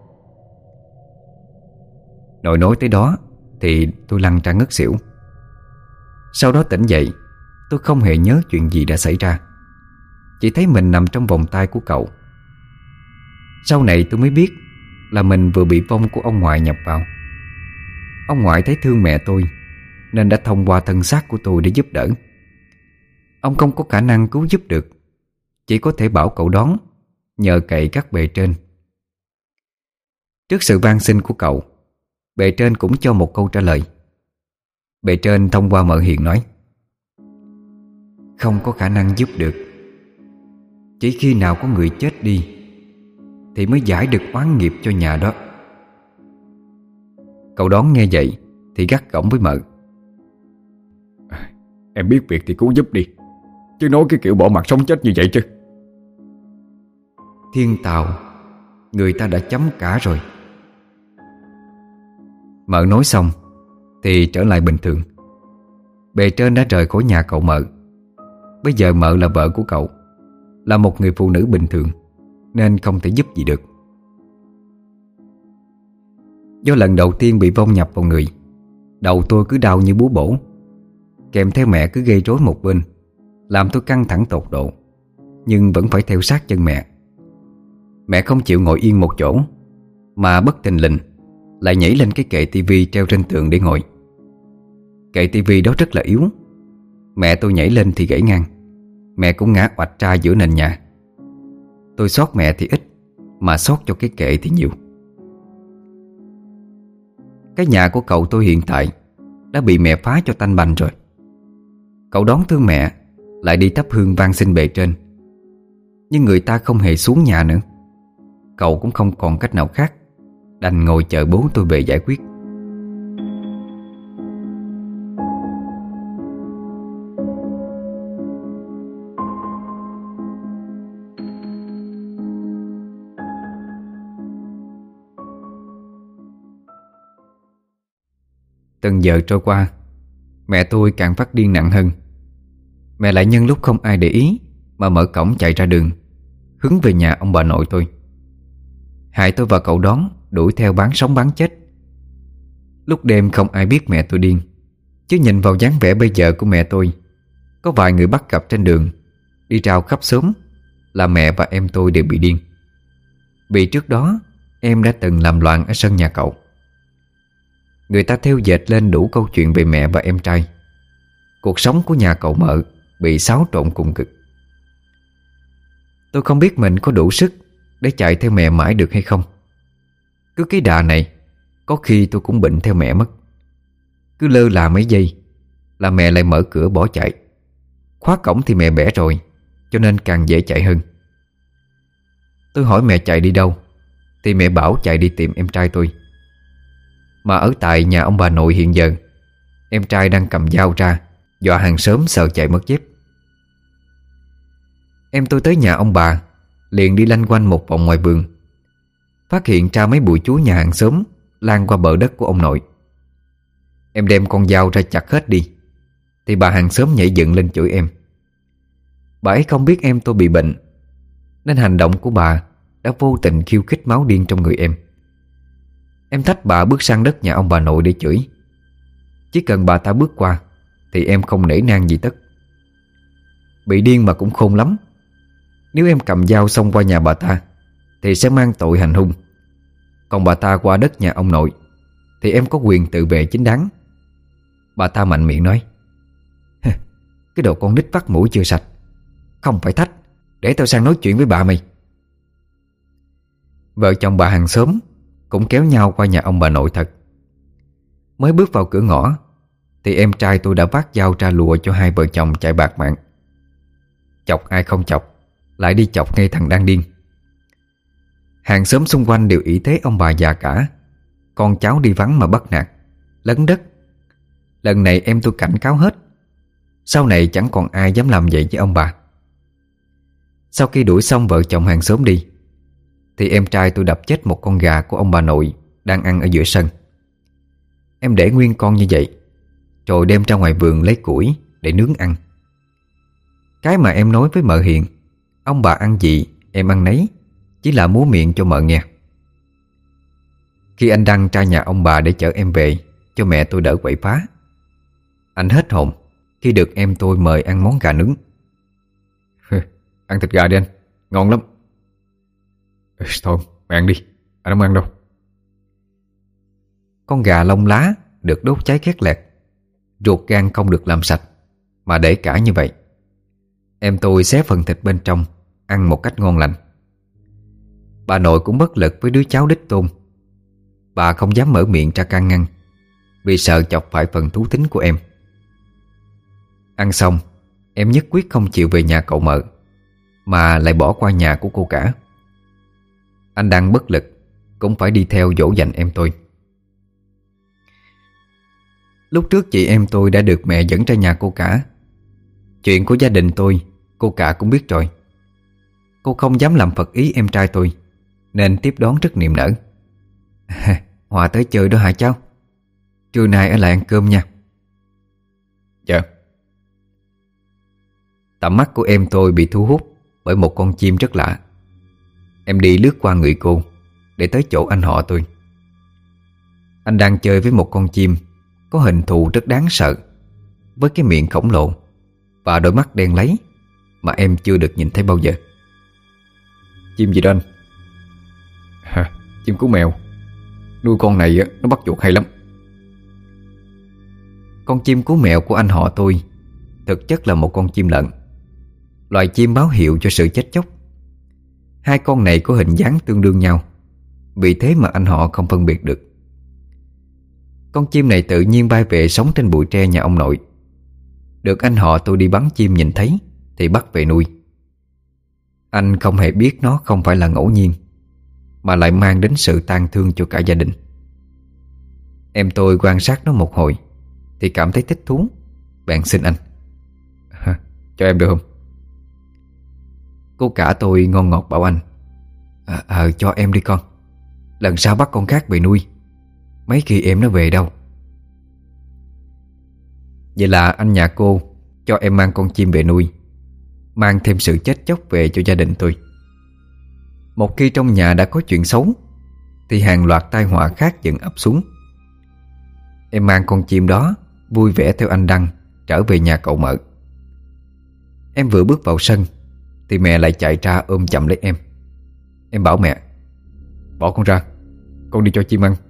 Nội nói tới đó thì tôi lăn ra ngất xỉu. Sau đó tỉnh dậy, tôi không hề nhớ chuyện gì đã xảy ra, chỉ thấy mình nằm trong vòng tay của cậu. Sau này tôi mới biết là mình vừa bị vong của ông ngoại nhập vào. Ông ngoại thấy thương mẹ tôi nên đã thông qua thân xác của tôi để giúp đỡ. Ông không có khả năng cứu giúp được, chỉ có thể bảo cậu đón, nhờ cậy các bề trên. Trước sự van xin của cậu, bề trên cũng cho một câu trả lời. Bề trên thông qua Mợ Hiền nói: không có khả năng giúp được. Chỉ khi nào có người chết đi thì mới giải được oán nghiệp cho nhà đó. Cậu đón nghe vậy thì gắt gỏng với Mợ: Em biết việc thì cứu giúp đi, chứ nói cái kiểu bỏ mặt sống chết như vậy chứ. Thiên tào, người ta đã chấm cả rồi. Mợ nói xong thì trở lại bình thường. Bề trên đã rời khỏi nhà cậu Mợ. Bây giờ Mợ là vợ của cậu, là một người phụ nữ bình thường, nên không thể giúp gì được. Do lần đầu tiên bị vong nhập vào người, đầu tôi cứ đau như búa bổ, kèm theo mẹ cứ gây rối một bên, làm tôi căng thẳng tột độ, nhưng vẫn phải theo sát chân mẹ. Mẹ không chịu ngồi yên một chỗ, mà bất thình lình lại nhảy lên cái kệ tivi treo trên tường để ngồi. Kệ tivi đó rất là yếu. Mẹ tôi nhảy lên thì gãy ngang. Mẹ cũng ngã oạch ra giữa nền nhà. Tôi xót mẹ thì ít, mà xót cho cái kệ thì nhiều. Cái nhà của cậu tôi hiện tại đã bị mẹ phá cho tanh bành rồi. Cậu đón thương mẹ, lại đi thắp hương van xin bề trên. Nhưng người ta không hề xuống nhà nữa. Cậu cũng không còn cách nào khác, đành ngồi chờ bố tôi về giải quyết. Từng giờ trôi qua, mẹ tôi càng phát điên nặng hơn. Mẹ lại nhân lúc không ai để ý mà mở cổng chạy ra đường, hướng về nhà ông bà nội tôi. Hại tôi và cậu đón đuổi theo bán sống bán chết. Lúc đêm không ai biết mẹ tôi điên, chứ nhìn vào dáng vẻ bây giờ của mẹ tôi, có vài người bắt gặp trên đường, đi rao khắp xóm là mẹ và em tôi đều bị điên. Vì trước đó em đã từng làm loạn ở sân nhà cậu. Người ta theo dệt lên đủ câu chuyện về mẹ và em trai. Cuộc sống của nhà cậu Mợ bị xáo trộn cùng cực. Tôi không biết mình có đủ sức để chạy theo mẹ mãi được hay không. Cứ cái đà này, có khi tôi cũng bệnh theo mẹ mất. Cứ lơ là mấy giây là mẹ lại mở cửa bỏ chạy. Khóa cổng thì mẹ bẻ rồi, cho nên càng dễ chạy hơn. Tôi hỏi mẹ chạy đi đâu, thì mẹ bảo chạy đi tìm em trai tôi. Mà ở tại nhà ông bà nội hiện giờ, em trai đang cầm dao ra, dọa hàng xóm sợ chạy mất dép. Em tôi tới nhà ông bà, liền đi lanh quanh một vòng ngoài vườn, phát hiện ra mấy bụi chuối nhà hàng xóm lan qua bờ đất của ông nội. Em đem con dao ra chặt hết đi, thì bà hàng xóm nhảy dựng lên chửi em. Bà ấy không biết em tôi bị bệnh, nên hành động của bà đã vô tình khiêu khích máu điên trong người em. Em thách bà bước sang đất nhà ông bà nội để chửi. Chỉ cần bà ta bước qua thì em không nể nang gì tất. Bị điên mà cũng khôn lắm. Nếu em cầm dao xông qua nhà bà ta thì sẽ mang tội hành hung. Còn bà ta qua đất nhà ông nội thì em có quyền tự vệ chính đáng. Bà ta mạnh miệng nói: cái đồ con nít vắt mũi chưa sạch, không phải thách, để tao sang nói chuyện với bà mày. Vợ chồng bà hàng xóm cũng kéo nhau qua nhà ông bà nội thật. Mới bước vào cửa ngõ thì em trai tôi đã vác dao ra lùa cho hai vợ chồng chạy bạc mạng. Chọc ai không chọc, lại đi chọc ngay thằng đang điên. Hàng xóm xung quanh đều ỷ thế ông bà già cả, con cháu đi vắng mà bắt nạt, lấn đất. Lần này em tôi cảnh cáo hết, sau này chẳng còn ai dám làm vậy với ông bà. Sau khi đuổi xong vợ chồng hàng xóm đi, thì em trai tôi đập chết một con gà của ông bà nội đang ăn ở giữa sân. Em để nguyên con như vậy, rồi đem ra ngoài vườn lấy củi để nướng ăn. Cái mà em nói với mợ Hiền, ông bà ăn gì em ăn nấy, chỉ là múa miệng cho mợ nghe. Khi anh Đăng ra nhà ông bà để chở em về cho mẹ tôi đỡ quậy phá, anh hết hồn khi được em tôi mời ăn món gà nướng. Ăn thịt gà đi anh, ngon lắm. Thôi mẹ ăn đi, anh không ăn đâu. Con gà lông lá được đốt cháy khét lẹt, ruột gan không được làm sạch mà để cả như vậy. Em tôi xé phần thịt bên trong, ăn một cách ngon lành. Bà nội cũng bất lực với đứa cháu đích tôn. Bà không dám mở miệng ra can ngăn, vì sợ chọc phải phần thú tính của em. Ăn xong, em nhất quyết không chịu về nhà cậu Mợ, mà lại bỏ qua nhà của cô cả. Anh đang bất lực, cũng phải đi theo dỗ dành em tôi. Lúc trước chị em tôi đã được mẹ dẫn ra nhà cô cả. Chuyện của gia đình tôi cô cả cũng biết rồi. Cô không dám làm phật ý em trai tôi, nên tiếp đón rất niềm nở. Hòa tới chơi đó hả cháu? Trưa nay ở lại ăn cơm nha. Dạ. Tầm mắt của em tôi bị thu hút bởi một con chim rất lạ. Em đi lướt qua người cô để tới chỗ anh họ tôi. Anh đang chơi với một con chim có hình thù rất đáng sợ, với cái miệng khổng lồ và đôi mắt đen láy mà em chưa được nhìn thấy bao giờ. Chim gì đó anh? Hả? Chim cú mèo. Nuôi con này nó bắt chuột hay lắm. Con chim cú mèo của anh họ tôi thực chất là một con chim lợn, loài chim báo hiệu cho sự chết chóc. Hai con này có hình dáng tương đương nhau, vì thế mà anh họ không phân biệt được. Con chim này tự nhiên bay về sống trên bụi tre nhà ông nội. Được anh họ tôi đi bắn chim nhìn thấy thì bắt về nuôi. Anh không hề biết nó không phải là ngẫu nhiên, mà lại mang đến sự tang thương cho cả gia đình. Em tôi quan sát nó một hồi thì cảm thấy thích thú, bèn xin anh. Cho em được không? Cô cả tôi ngon ngọt bảo anh: à, à, cho em đi con. Lần sau bắt con khác về nuôi, mấy khi em nó về đâu. Vậy là anh nhà cô cho em mang con chim về nuôi, mang thêm sự chết chóc về cho gia đình tôi. Một khi trong nhà đã có chuyện xấu thì hàng loạt tai họa khác dần ập xuống. Em mang con chim đó vui vẻ theo anh Đăng trở về nhà cậu Mợ. Em vừa bước vào sân thì mẹ lại chạy ra ôm chầm lấy em. Em bảo mẹ: bỏ con ra, con đi cho chim ăn.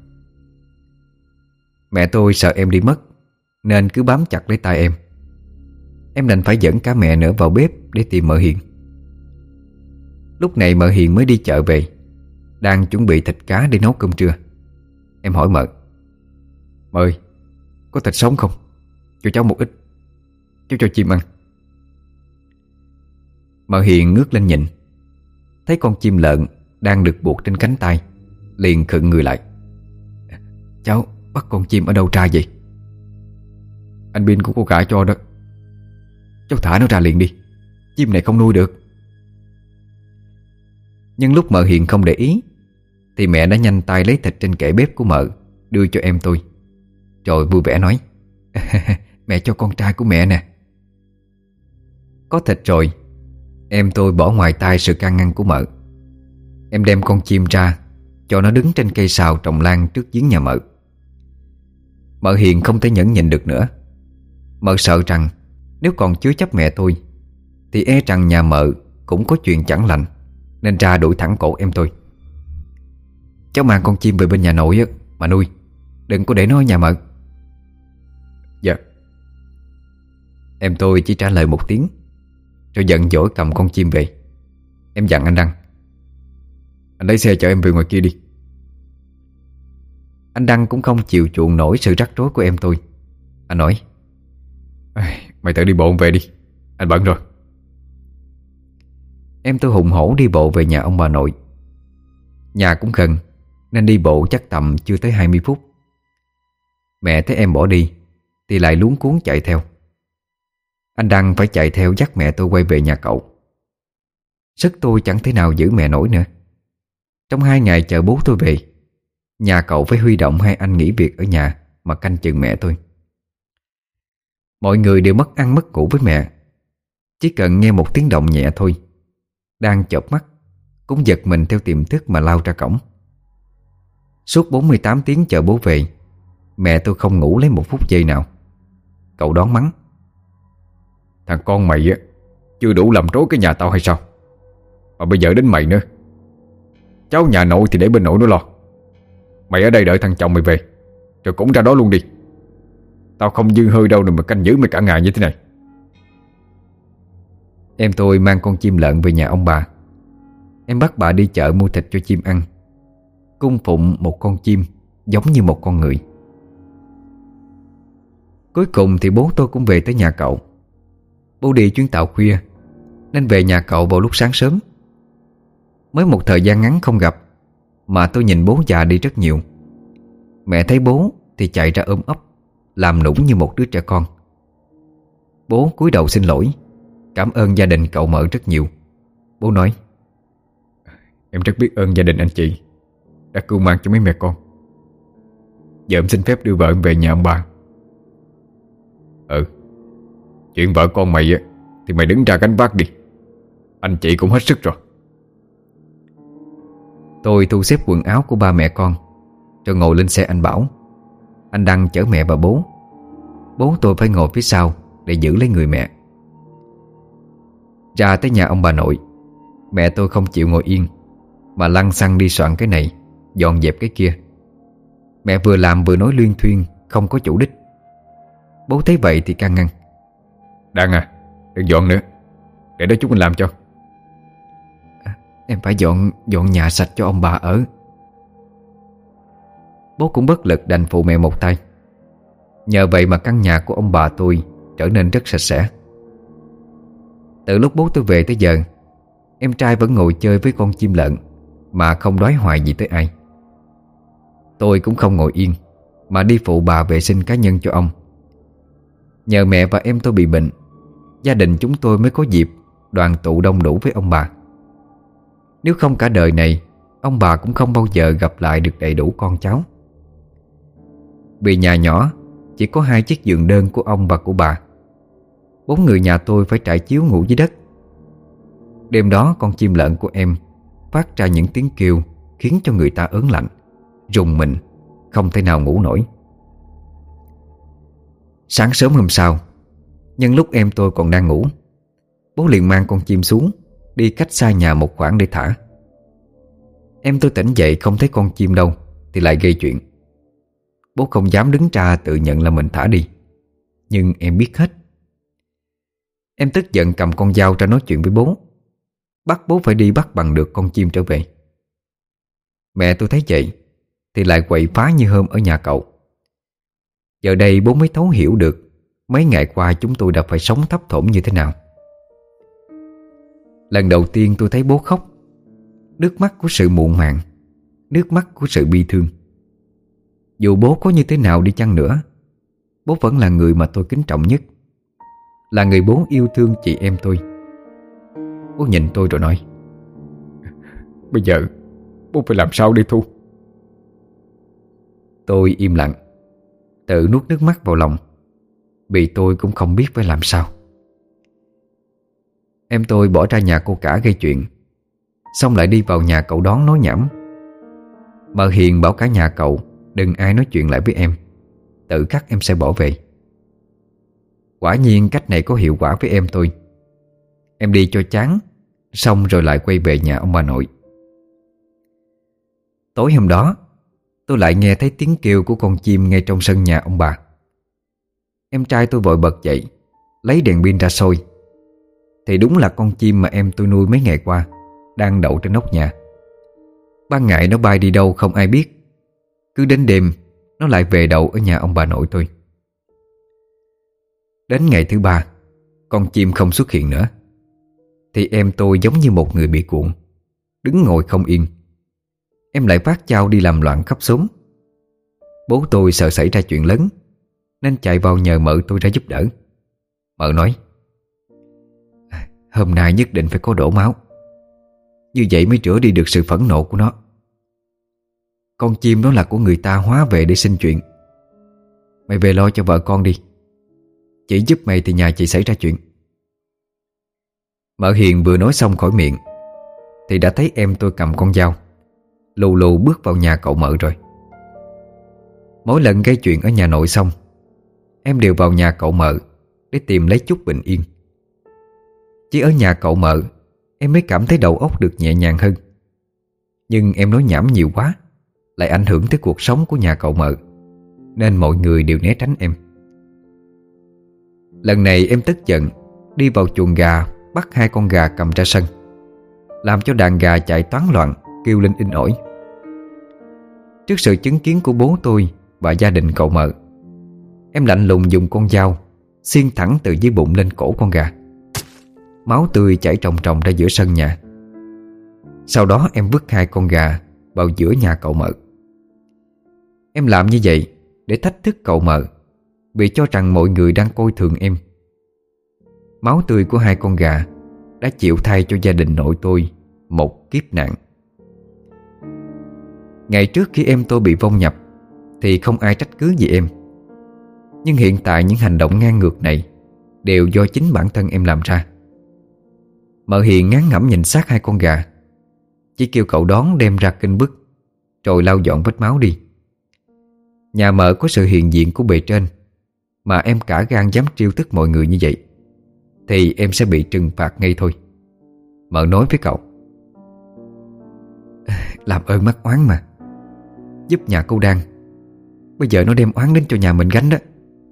Mẹ tôi sợ em đi mất nên cứ bám chặt lấy tay em. Em đành phải dẫn cả mẹ nữa vào bếp để tìm Mợ Hiền. Lúc này Mợ Hiền mới đi chợ về, đang chuẩn bị thịt cá để nấu cơm trưa. Em hỏi Mợ: Mợ ơi, có thịt sống không? Cho cháu một ít, cháu cho chim ăn. Mợ Hiền ngước lên nhìn, thấy con chim lợn đang được buộc trên cánh tay, liền khựng người lại. Cháu bắt con chim ở đâu ra vậy? Anh Bin của cô cả cho đó. Cháu thả nó ra liền đi, chim này không nuôi được. Nhưng lúc Mợ Hiền không để ý thì mẹ đã nhanh tay lấy thịt trên kệ bếp của Mợ đưa cho em tôi, rồi vui vẻ nói: mẹ cho con trai của mẹ nè. Có thịt rồi, em tôi bỏ ngoài tai sự can ngăn của Mợ. Em đem con chim ra cho nó đứng trên cây sào trồng lan trước giếng nhà Mợ. Mợ Hiền không thể nhẫn nhịn được nữa. Mợ sợ rằng nếu còn chứa chấp mẹ tôi thì e rằng nhà Mợ cũng có chuyện chẳng lành, nên ra đuổi thẳng cổ em tôi. Cháu mang con chim về bên nhà nội mà nuôi, đừng có để nó ở nhà Mợ. Dạ. Em tôi chỉ trả lời một tiếng, rồi giận dỗi cầm con chim về. Em dặn anh Đăng: anh lấy xe chở em về ngoài kia đi. Anh Đăng cũng không chịu chuộng nổi sự rắc rối của em tôi. Anh nói: mày tự đi bộ về đi, anh bận rồi. Em tôi hùng hổ đi bộ về nhà ông bà nội. Nhà cũng gần nên đi bộ chắc tầm chưa tới hai mươi phút. Mẹ thấy em bỏ đi thì lại luống cuống chạy theo. Anh Đăng phải chạy theo dắt mẹ tôi quay về nhà cậu. Sức tôi chẳng thể nào giữ mẹ nổi nữa. Trong hai ngày chờ bố tôi về, nhà cậu phải huy động hai anh nghỉ việc ở nhà mà canh chừng mẹ tôi. Mọi người đều mất ăn mất ngủ với mẹ. Chỉ cần nghe một tiếng động nhẹ thôi, đang chợp mắt cũng giật mình theo tiềm thức mà lao ra cổng. Suốt bốn mươi tám tiếng chờ bố về, mẹ tôi không ngủ lấy một phút giây nào. Cậu đón mắng: thằng con mày á, chưa đủ làm rối cái nhà tao hay sao? Mà bây giờ đến mày nữa. Cháu nhà nội thì để bên nội nó lo. Mày ở đây đợi thằng chồng mày về, rồi cũng ra đó luôn đi. Tao không dư hơi đâu mà canh giữ mày cả ngày như thế này. Em tôi mang con chim lợn về nhà ông bà. Em bắt bà đi chợ mua thịt cho chim ăn, cung phụng một con chim giống như một con người. Cuối cùng thì bố tôi cũng về tới nhà cậu. Bố đi chuyến tàu khuya nên về nhà cậu vào lúc sáng sớm. Mới một thời gian ngắn không gặp mà tôi nhìn bố già đi rất nhiều. Mẹ thấy bố thì chạy ra ôm ấp, làm nũng như một đứa trẻ con. Bố cúi đầu xin lỗi, cảm ơn gia đình cậu Mợ rất nhiều. Bố nói: Em rất biết ơn gia đình anh chị đã cưu mang cho mấy mẹ con. Giờ em xin phép đưa vợ em về nhà ông bà. Ừ, chuyện vợ con mày á thì mày đứng ra gánh vác đi. Anh chị cũng hết sức rồi. Tôi thu xếp quần áo của ba mẹ con, rồi ngồi lên xe anh Bảo. Anh Đăng chở mẹ và bố. Bố tôi phải ngồi phía sau để giữ lấy người mẹ. Ra tới nhà ông bà nội, mẹ tôi không chịu ngồi yên mà lăn xăng đi soạn cái này, dọn dẹp cái kia. Mẹ vừa làm vừa nói luyên thuyên, không có chủ đích. Bố thấy vậy thì can ngăn: Đăng à, đừng dọn nữa, để đó chúng mình làm cho. à, Em phải dọn dọn nhà sạch cho ông bà ở. Bố cũng bất lực đành phụ mẹ một tay. Nhờ vậy mà căn nhà của ông bà tôi trở nên rất sạch sẽ. Từ lúc bố tôi về tới giờ, em trai vẫn ngồi chơi với con chim lợn mà không đói hoài gì tới ai. Tôi cũng không ngồi yên mà đi phụ bà vệ sinh cá nhân cho ông. Nhờ mẹ và em tôi bị bệnh, gia đình chúng tôi mới có dịp đoàn tụ đông đủ với ông bà. Nếu không cả đời này, ông bà cũng không bao giờ gặp lại được đầy đủ con cháu. Vì nhà nhỏ, chỉ có hai chiếc giường đơn của ông và của bà. Bốn người nhà tôi phải trải chiếu ngủ dưới đất. Đêm đó con chim lợn của em phát ra những tiếng kêu khiến cho người ta ớn lạnh, rùng mình, không thể nào ngủ nổi. Sáng sớm hôm sau, nhân lúc em tôi còn đang ngủ, bố liền mang con chim xuống, đi cách xa nhà một khoảng để thả. Em tôi tỉnh dậy không thấy con chim đâu thì lại gây chuyện. Bố không dám đứng ra tự nhận là mình thả đi, nhưng em biết hết. Em tức giận cầm con dao ra nói chuyện với bố, bắt bố phải đi bắt bằng được con chim trở về. Mẹ tôi thấy vậy thì lại quậy phá như hôm ở nhà cậu. Giờ đây bố mới thấu hiểu được mấy ngày qua chúng tôi đã phải sống thấp thỏm như thế nào. Lần đầu tiên tôi thấy bố khóc, nước mắt của sự muộn màng, nước mắt của sự bi thương. Dù bố có như thế nào đi chăng nữa, bố vẫn là người mà tôi kính trọng nhất, là người bố yêu thương chị em tôi. Bố nhìn tôi rồi nói: Bây giờ bố phải làm sao đi Thu? Tôi im lặng, tự nuốt nước mắt vào lòng, vì tôi cũng không biết phải làm sao. Em tôi bỏ ra nhà cô cả gây chuyện, xong lại đi vào nhà cậu đón nói nhảm. Mợ Hiền bảo cả nhà cậu đừng ai nói chuyện lại với em, tự khắc em sẽ bỏ về. Quả nhiên cách này có hiệu quả với em tôi. Em đi cho chán, xong rồi lại quay về nhà ông bà nội. Tối hôm đó, tôi lại nghe thấy tiếng kêu của con chim ngay trong sân nhà ông bà. Em trai tôi vội bật dậy, lấy đèn pin ra soi. Thì đúng là con chim mà em tôi nuôi mấy ngày qua đang đậu trên nóc nhà. Ban ngày nó bay đi đâu không ai biết, cứ đến đêm nó lại về đậu ở nhà ông bà nội tôi. Đến ngày thứ ba, con chim không xuất hiện nữa, thì em tôi giống như một người bị cuộn, đứng ngồi không yên. Em lại vác dao đi làm loạn khắp xóm. Bố tôi sợ xảy ra chuyện lớn nên chạy vào nhờ mợ tôi ra giúp đỡ. Mợ nói: Hôm nay nhất định phải có đổ máu, như vậy mới rửa đi được sự phẫn nộ của nó. Con chim đó là của người ta hóa về để sinh chuyện. Mày về lo cho vợ con đi, chỉ giúp mày thì nhà chị xảy ra chuyện. Mợ Hiền vừa nói xong khỏi miệng thì đã thấy em tôi cầm con dao lù lù bước vào nhà cậu Mợ rồi. Mỗi lần gây chuyện ở nhà nội xong, em đều vào nhà cậu Mợ để tìm lấy chút bình yên. Chỉ ở nhà cậu Mợ em mới cảm thấy đầu óc được nhẹ nhàng hơn. Nhưng em nói nhảm nhiều quá, lại ảnh hưởng tới cuộc sống của nhà cậu Mợ, nên mọi người đều né tránh em. Lần này em tức giận, đi vào chuồng gà bắt hai con gà cầm ra sân, làm cho đàn gà chạy toán loạn, kêu lên inh ỏi. Trước sự chứng kiến của bố tôi và gia đình cậu Mợ, em lạnh lùng dùng con dao xiên thẳng từ dưới bụng lên cổ con gà. Máu tươi chảy ròng ròng ra giữa sân nhà. Sau đó em vứt hai con gà vào giữa nhà cậu Mợ. Em làm như vậy để thách thức cậu Mợ, vì cho rằng mọi người đang coi thường em. Máu tươi của hai con gà đã chịu thay cho gia đình nội tôi một kiếp nạn. Ngày trước khi em tôi bị vong nhập thì không ai trách cứ gì em. Nhưng hiện tại những hành động ngang ngược này đều do chính bản thân em làm ra. Mợ Hiền ngán ngẩm nhìn xác hai con gà, chỉ kêu cậu Đón đem ra kinh bức, rồi lau dọn vết máu đi. Nhà Mợ có sự hiện diện của bề trên, mà em cả gan dám trêu tức mọi người như vậy, thì em sẽ bị trừng phạt ngay thôi. Mợ nói với cậu: làm ơn mắc oán mà, giúp nhà cô Đan. Bây giờ nó đem oán đến cho nhà mình gánh đó.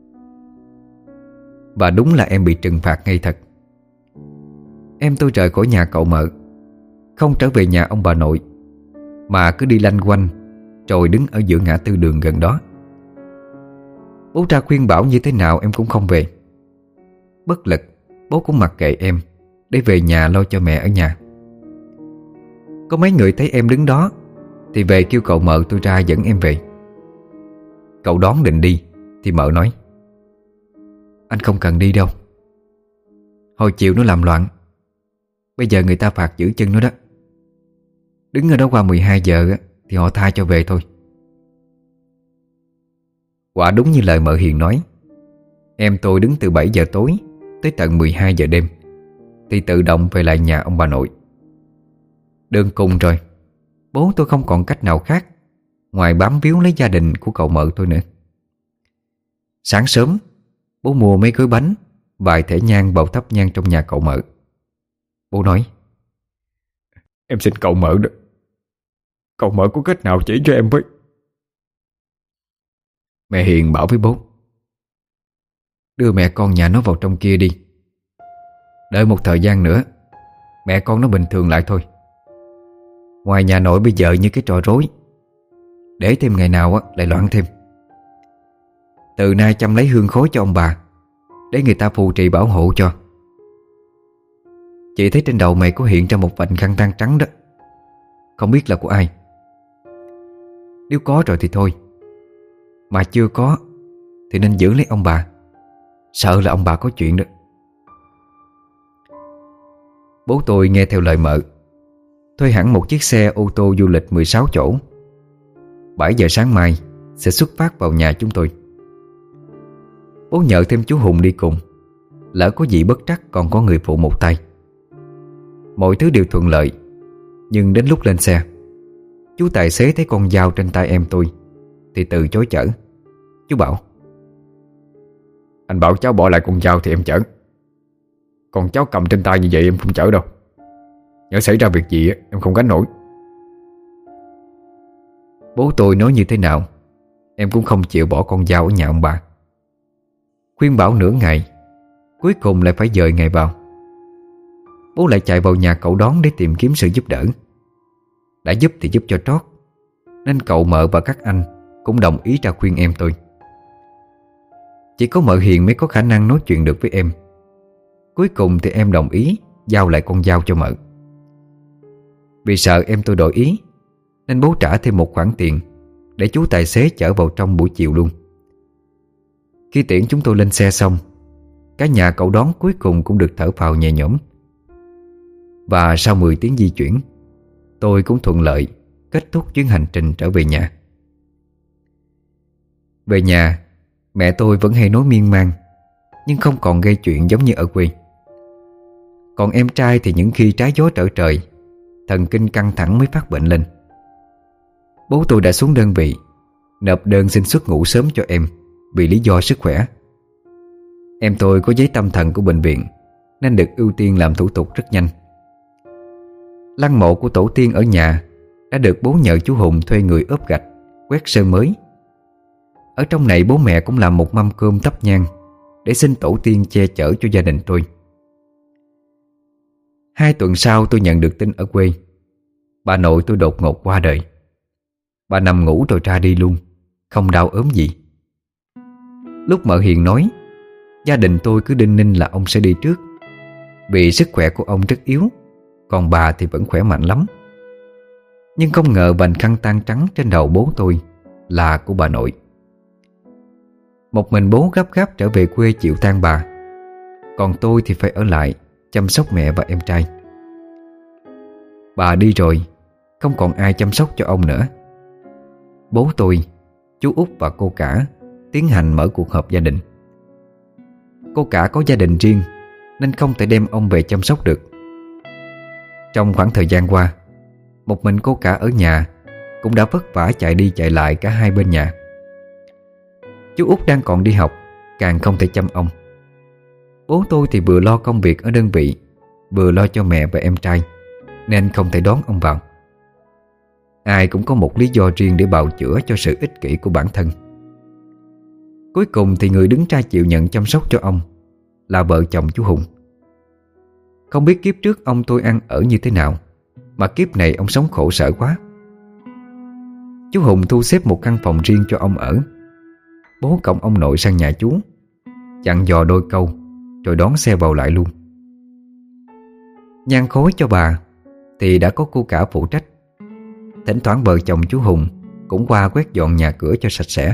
Và đúng là em bị trừng phạt ngay thật. Em tôi rời khỏi nhà cậu Mợ, không trở về nhà ông bà nội, mà cứ đi lanh quanh, rồi đứng ở giữa ngã tư đường gần đó. Bố ra khuyên bảo như thế nào em cũng không về. Bất lực, bố cũng mặc kệ em, để về nhà lo cho mẹ ở nhà. Có mấy người thấy em đứng đó thì về kêu cậu Mợ tôi ra dẫn em về. Cậu Đón định đi thì Mợ nói: anh không cần đi đâu. Hồi chiều nó làm loạn, bây giờ người ta phạt giữ chân nó đó. Đứng ở đó qua mười hai giờ thì họ tha cho về thôi. Quả đúng như lời Mợ Hiền nói. Em tôi đứng từ bảy giờ tối tới tận mười hai giờ đêm thì tự động về lại nhà ông bà nội. Đường cùng rồi, bố tôi không còn cách nào khác ngoài bám víu lấy gia đình của cậu Mợ tôi nữa. Sáng sớm, bố mua mấy gói bánh, vài thẻ nhang bầu thắp nhang trong nhà cậu Mợ. Bố nói: em xin cậu Mợ đó, cậu Mợ có cách nào chỉ cho em với. Mẹ Hiền bảo với bố: đưa mẹ con nhà nó vào trong kia đi. Đợi một thời gian nữa mẹ con nó bình thường lại thôi. Ngoài nhà nội bây giờ như cái trò rối, để thêm ngày nào á lại loạn thêm. Từ nay chăm lấy hương khói cho ông bà, để người ta phù trì bảo hộ cho. Chị thấy trên đầu mày có hiện ra một vành khăn tang trắng đó, không biết là của ai. Nếu có rồi thì thôi, mà chưa có thì nên giữ lấy ông bà, sợ là ông bà có chuyện đó. Bố tôi nghe theo lời Mợ, thuê hẳn một chiếc xe ô tô du lịch mười sáu chỗ. Bảy giờ sáng mai sẽ xuất phát vào nhà chúng tôi. Bố nhờ thêm chú Hùng đi cùng, lỡ có gì bất trắc còn có người phụ một tay. Mọi thứ đều thuận lợi. Nhưng đến lúc lên xe, chú tài xế thấy con dao trên tay em tôi thì từ chối chở. Chú bảo: anh bảo cháu bỏ lại con dao thì em chở, còn cháu cầm trên tay như vậy em không chở đâu. Nhỡ xảy ra việc gì em không gánh nổi. Bố tôi nói như thế nào em cũng không chịu bỏ con dao ở nhà ông bà. Khuyên bảo nửa ngày, cuối cùng lại phải dời ngày vào. Bố lại chạy vào nhà cậu Đón để tìm kiếm sự giúp đỡ. Đã giúp thì giúp cho trót, nên cậu Mợ và các anh cũng đồng ý ra khuyên em tôi. Chỉ có Mợ Hiền mới có khả năng nói chuyện được với em. Cuối cùng thì em đồng ý giao lại con dao cho Mợ. Vì sợ em tôi đổi ý, nên bố trả thêm một khoản tiền để chú tài xế chở vào trong buổi chiều luôn. Khi tiễn chúng tôi lên xe xong, cả nhà cậu Đón cuối cùng cũng được thở phào nhẹ nhõm. Và sau mười tiếng di chuyển, tôi cũng thuận lợi kết thúc chuyến hành trình trở về nhà. Về nhà, mẹ tôi vẫn hay nói miên man, nhưng không còn gây chuyện giống như ở quê. Còn em trai thì những khi trái gió trở trời, thần kinh căng thẳng mới phát bệnh lên. Bố tôi đã xuống đơn vị nộp đơn xin xuất ngũ sớm cho em vì lý do sức khỏe. Em tôi có giấy tâm thần của bệnh viện nên được ưu tiên làm thủ tục rất nhanh. Lăng mộ của tổ tiên ở nhà đã được bố nhờ chú Hùng thuê người ốp gạch, quét sơn mới. Ở trong này bố mẹ cũng làm một mâm cơm thắp nhang để xin tổ tiên che chở cho gia đình tôi. Hai tuần sau tôi nhận được tin ở quê, bà nội tôi đột ngột qua đời. Bà nằm ngủ rồi ra đi luôn, không đau ốm gì. Lúc mợ Hiền nói, gia đình tôi cứ đinh ninh là ông sẽ đi trước, vì sức khỏe của ông rất yếu, còn bà thì vẫn khỏe mạnh lắm. Nhưng không ngờ vành khăn tang trắng trên đầu bố tôi là của bà nội. Một mình bố gấp gáp trở về quê chịu tang bà, còn tôi thì phải ở lại chăm sóc mẹ và em trai. Bà đi rồi, không còn ai chăm sóc cho ông nữa. Bố tôi, chú Út và cô cả tiến hành mở cuộc họp gia đình. Cô cả có gia đình riêng nên không thể đem ông về chăm sóc được. Trong khoảng thời gian qua, một mình cô cả ở nhà cũng đã vất vả chạy đi chạy lại cả hai bên nhà. Chú Út đang còn đi học, càng không thể chăm ông. Bố tôi thì vừa lo công việc ở đơn vị, vừa lo cho mẹ và em trai, nên không thể đón ông vào. Ai cũng có một lý do riêng để bào chữa cho sự ích kỷ của bản thân. Cuối cùng thì người đứng ra chịu nhận chăm sóc cho ông là vợ chồng chú Hùng. Không biết kiếp trước ông tôi ăn ở như thế nào mà kiếp này ông sống khổ sở quá. Chú Hùng thu xếp một căn phòng riêng cho ông ở. Bố cõng ông nội sang nhà chú, dặn dò đôi câu rồi đón xe vào lại luôn. Nhang khối cho bà thì đã có cô cả phụ trách. Thỉnh thoảng vợ chồng chú Hùng cũng qua quét dọn nhà cửa cho sạch sẽ.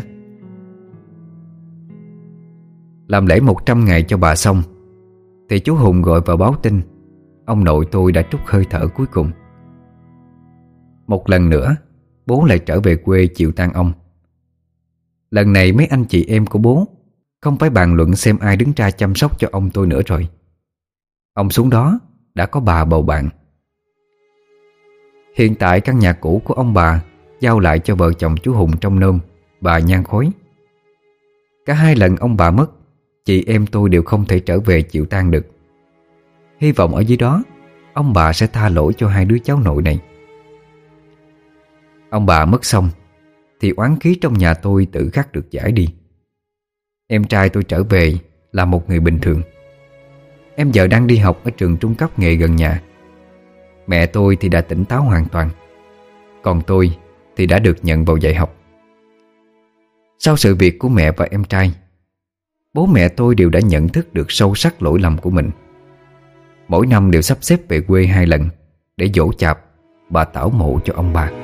Làm lễ một trăm ngày cho bà xong thì chú Hùng gọi vào báo tin ông nội tôi đã trút hơi thở cuối cùng. Một lần nữa bố lại trở về quê chịu tang ông. Lần này mấy anh chị em của bố không phải bàn luận xem ai đứng ra chăm sóc cho ông tôi nữa rồi. Ông xuống đó đã có bà bầu bạn. Hiện tại căn nhà cũ của ông bà giao lại cho vợ chồng chú Hùng trong nôm và nhang khối. Cả hai lần ông bà mất, chị em tôi đều không thể trở về chịu tang được. Hy vọng ở dưới đó ông bà sẽ tha lỗi cho hai đứa cháu nội này. Ông bà mất xong thì oán khí trong nhà tôi tự khắc được giải đi. Em trai tôi trở về là một người bình thường. Em giờ đang đi học ở trường trung cấp nghề gần nhà. Mẹ tôi thì đã tỉnh táo hoàn toàn, còn tôi thì đã được nhận vào dạy học. Sau sự việc của mẹ và em trai, bố mẹ tôi đều đã nhận thức được sâu sắc lỗi lầm của mình. Mỗi năm đều sắp xếp về quê hai lần để dỗ chạp và tảo mộ cho ông bà.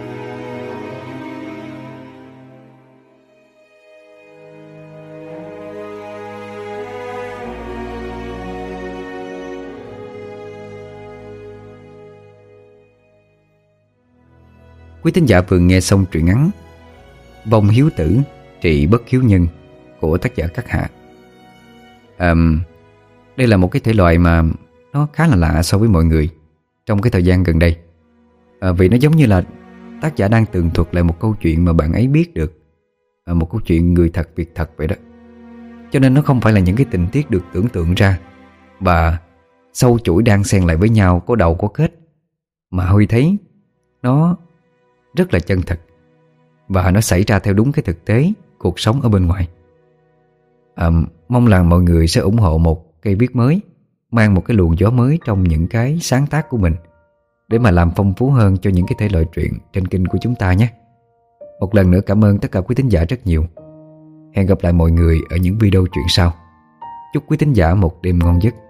Quý thính giả vừa nghe xong truyện ngắn Vong hiếu tử trị bất hiếu nhân của tác giả Cát Hạ. à, Đây là một cái thể loại mà nó khá là lạ so với mọi người trong cái thời gian gần đây, à, vì nó giống như là tác giả đang tường thuật lại một câu chuyện mà bạn ấy biết được, à, một câu chuyện người thật việc thật vậy đó. Cho nên nó không phải là những cái tình tiết được tưởng tượng ra và sâu chuỗi đan xen lại với nhau, có đầu có kết, mà Huy thấy nó rất là chân thật và nó xảy ra theo đúng cái thực tế cuộc sống ở bên ngoài. à, Mong là mọi người sẽ ủng hộ một cây viết mới, mang một cái luồng gió mới trong những cái sáng tác của mình, để mà làm phong phú hơn cho những cái thể loại truyện trên kênh của chúng ta nhé. Một lần nữa cảm ơn tất cả quý thính giả rất nhiều. Hẹn gặp lại mọi người ở những video truyện sau. Chúc quý thính giả một đêm ngon giấc.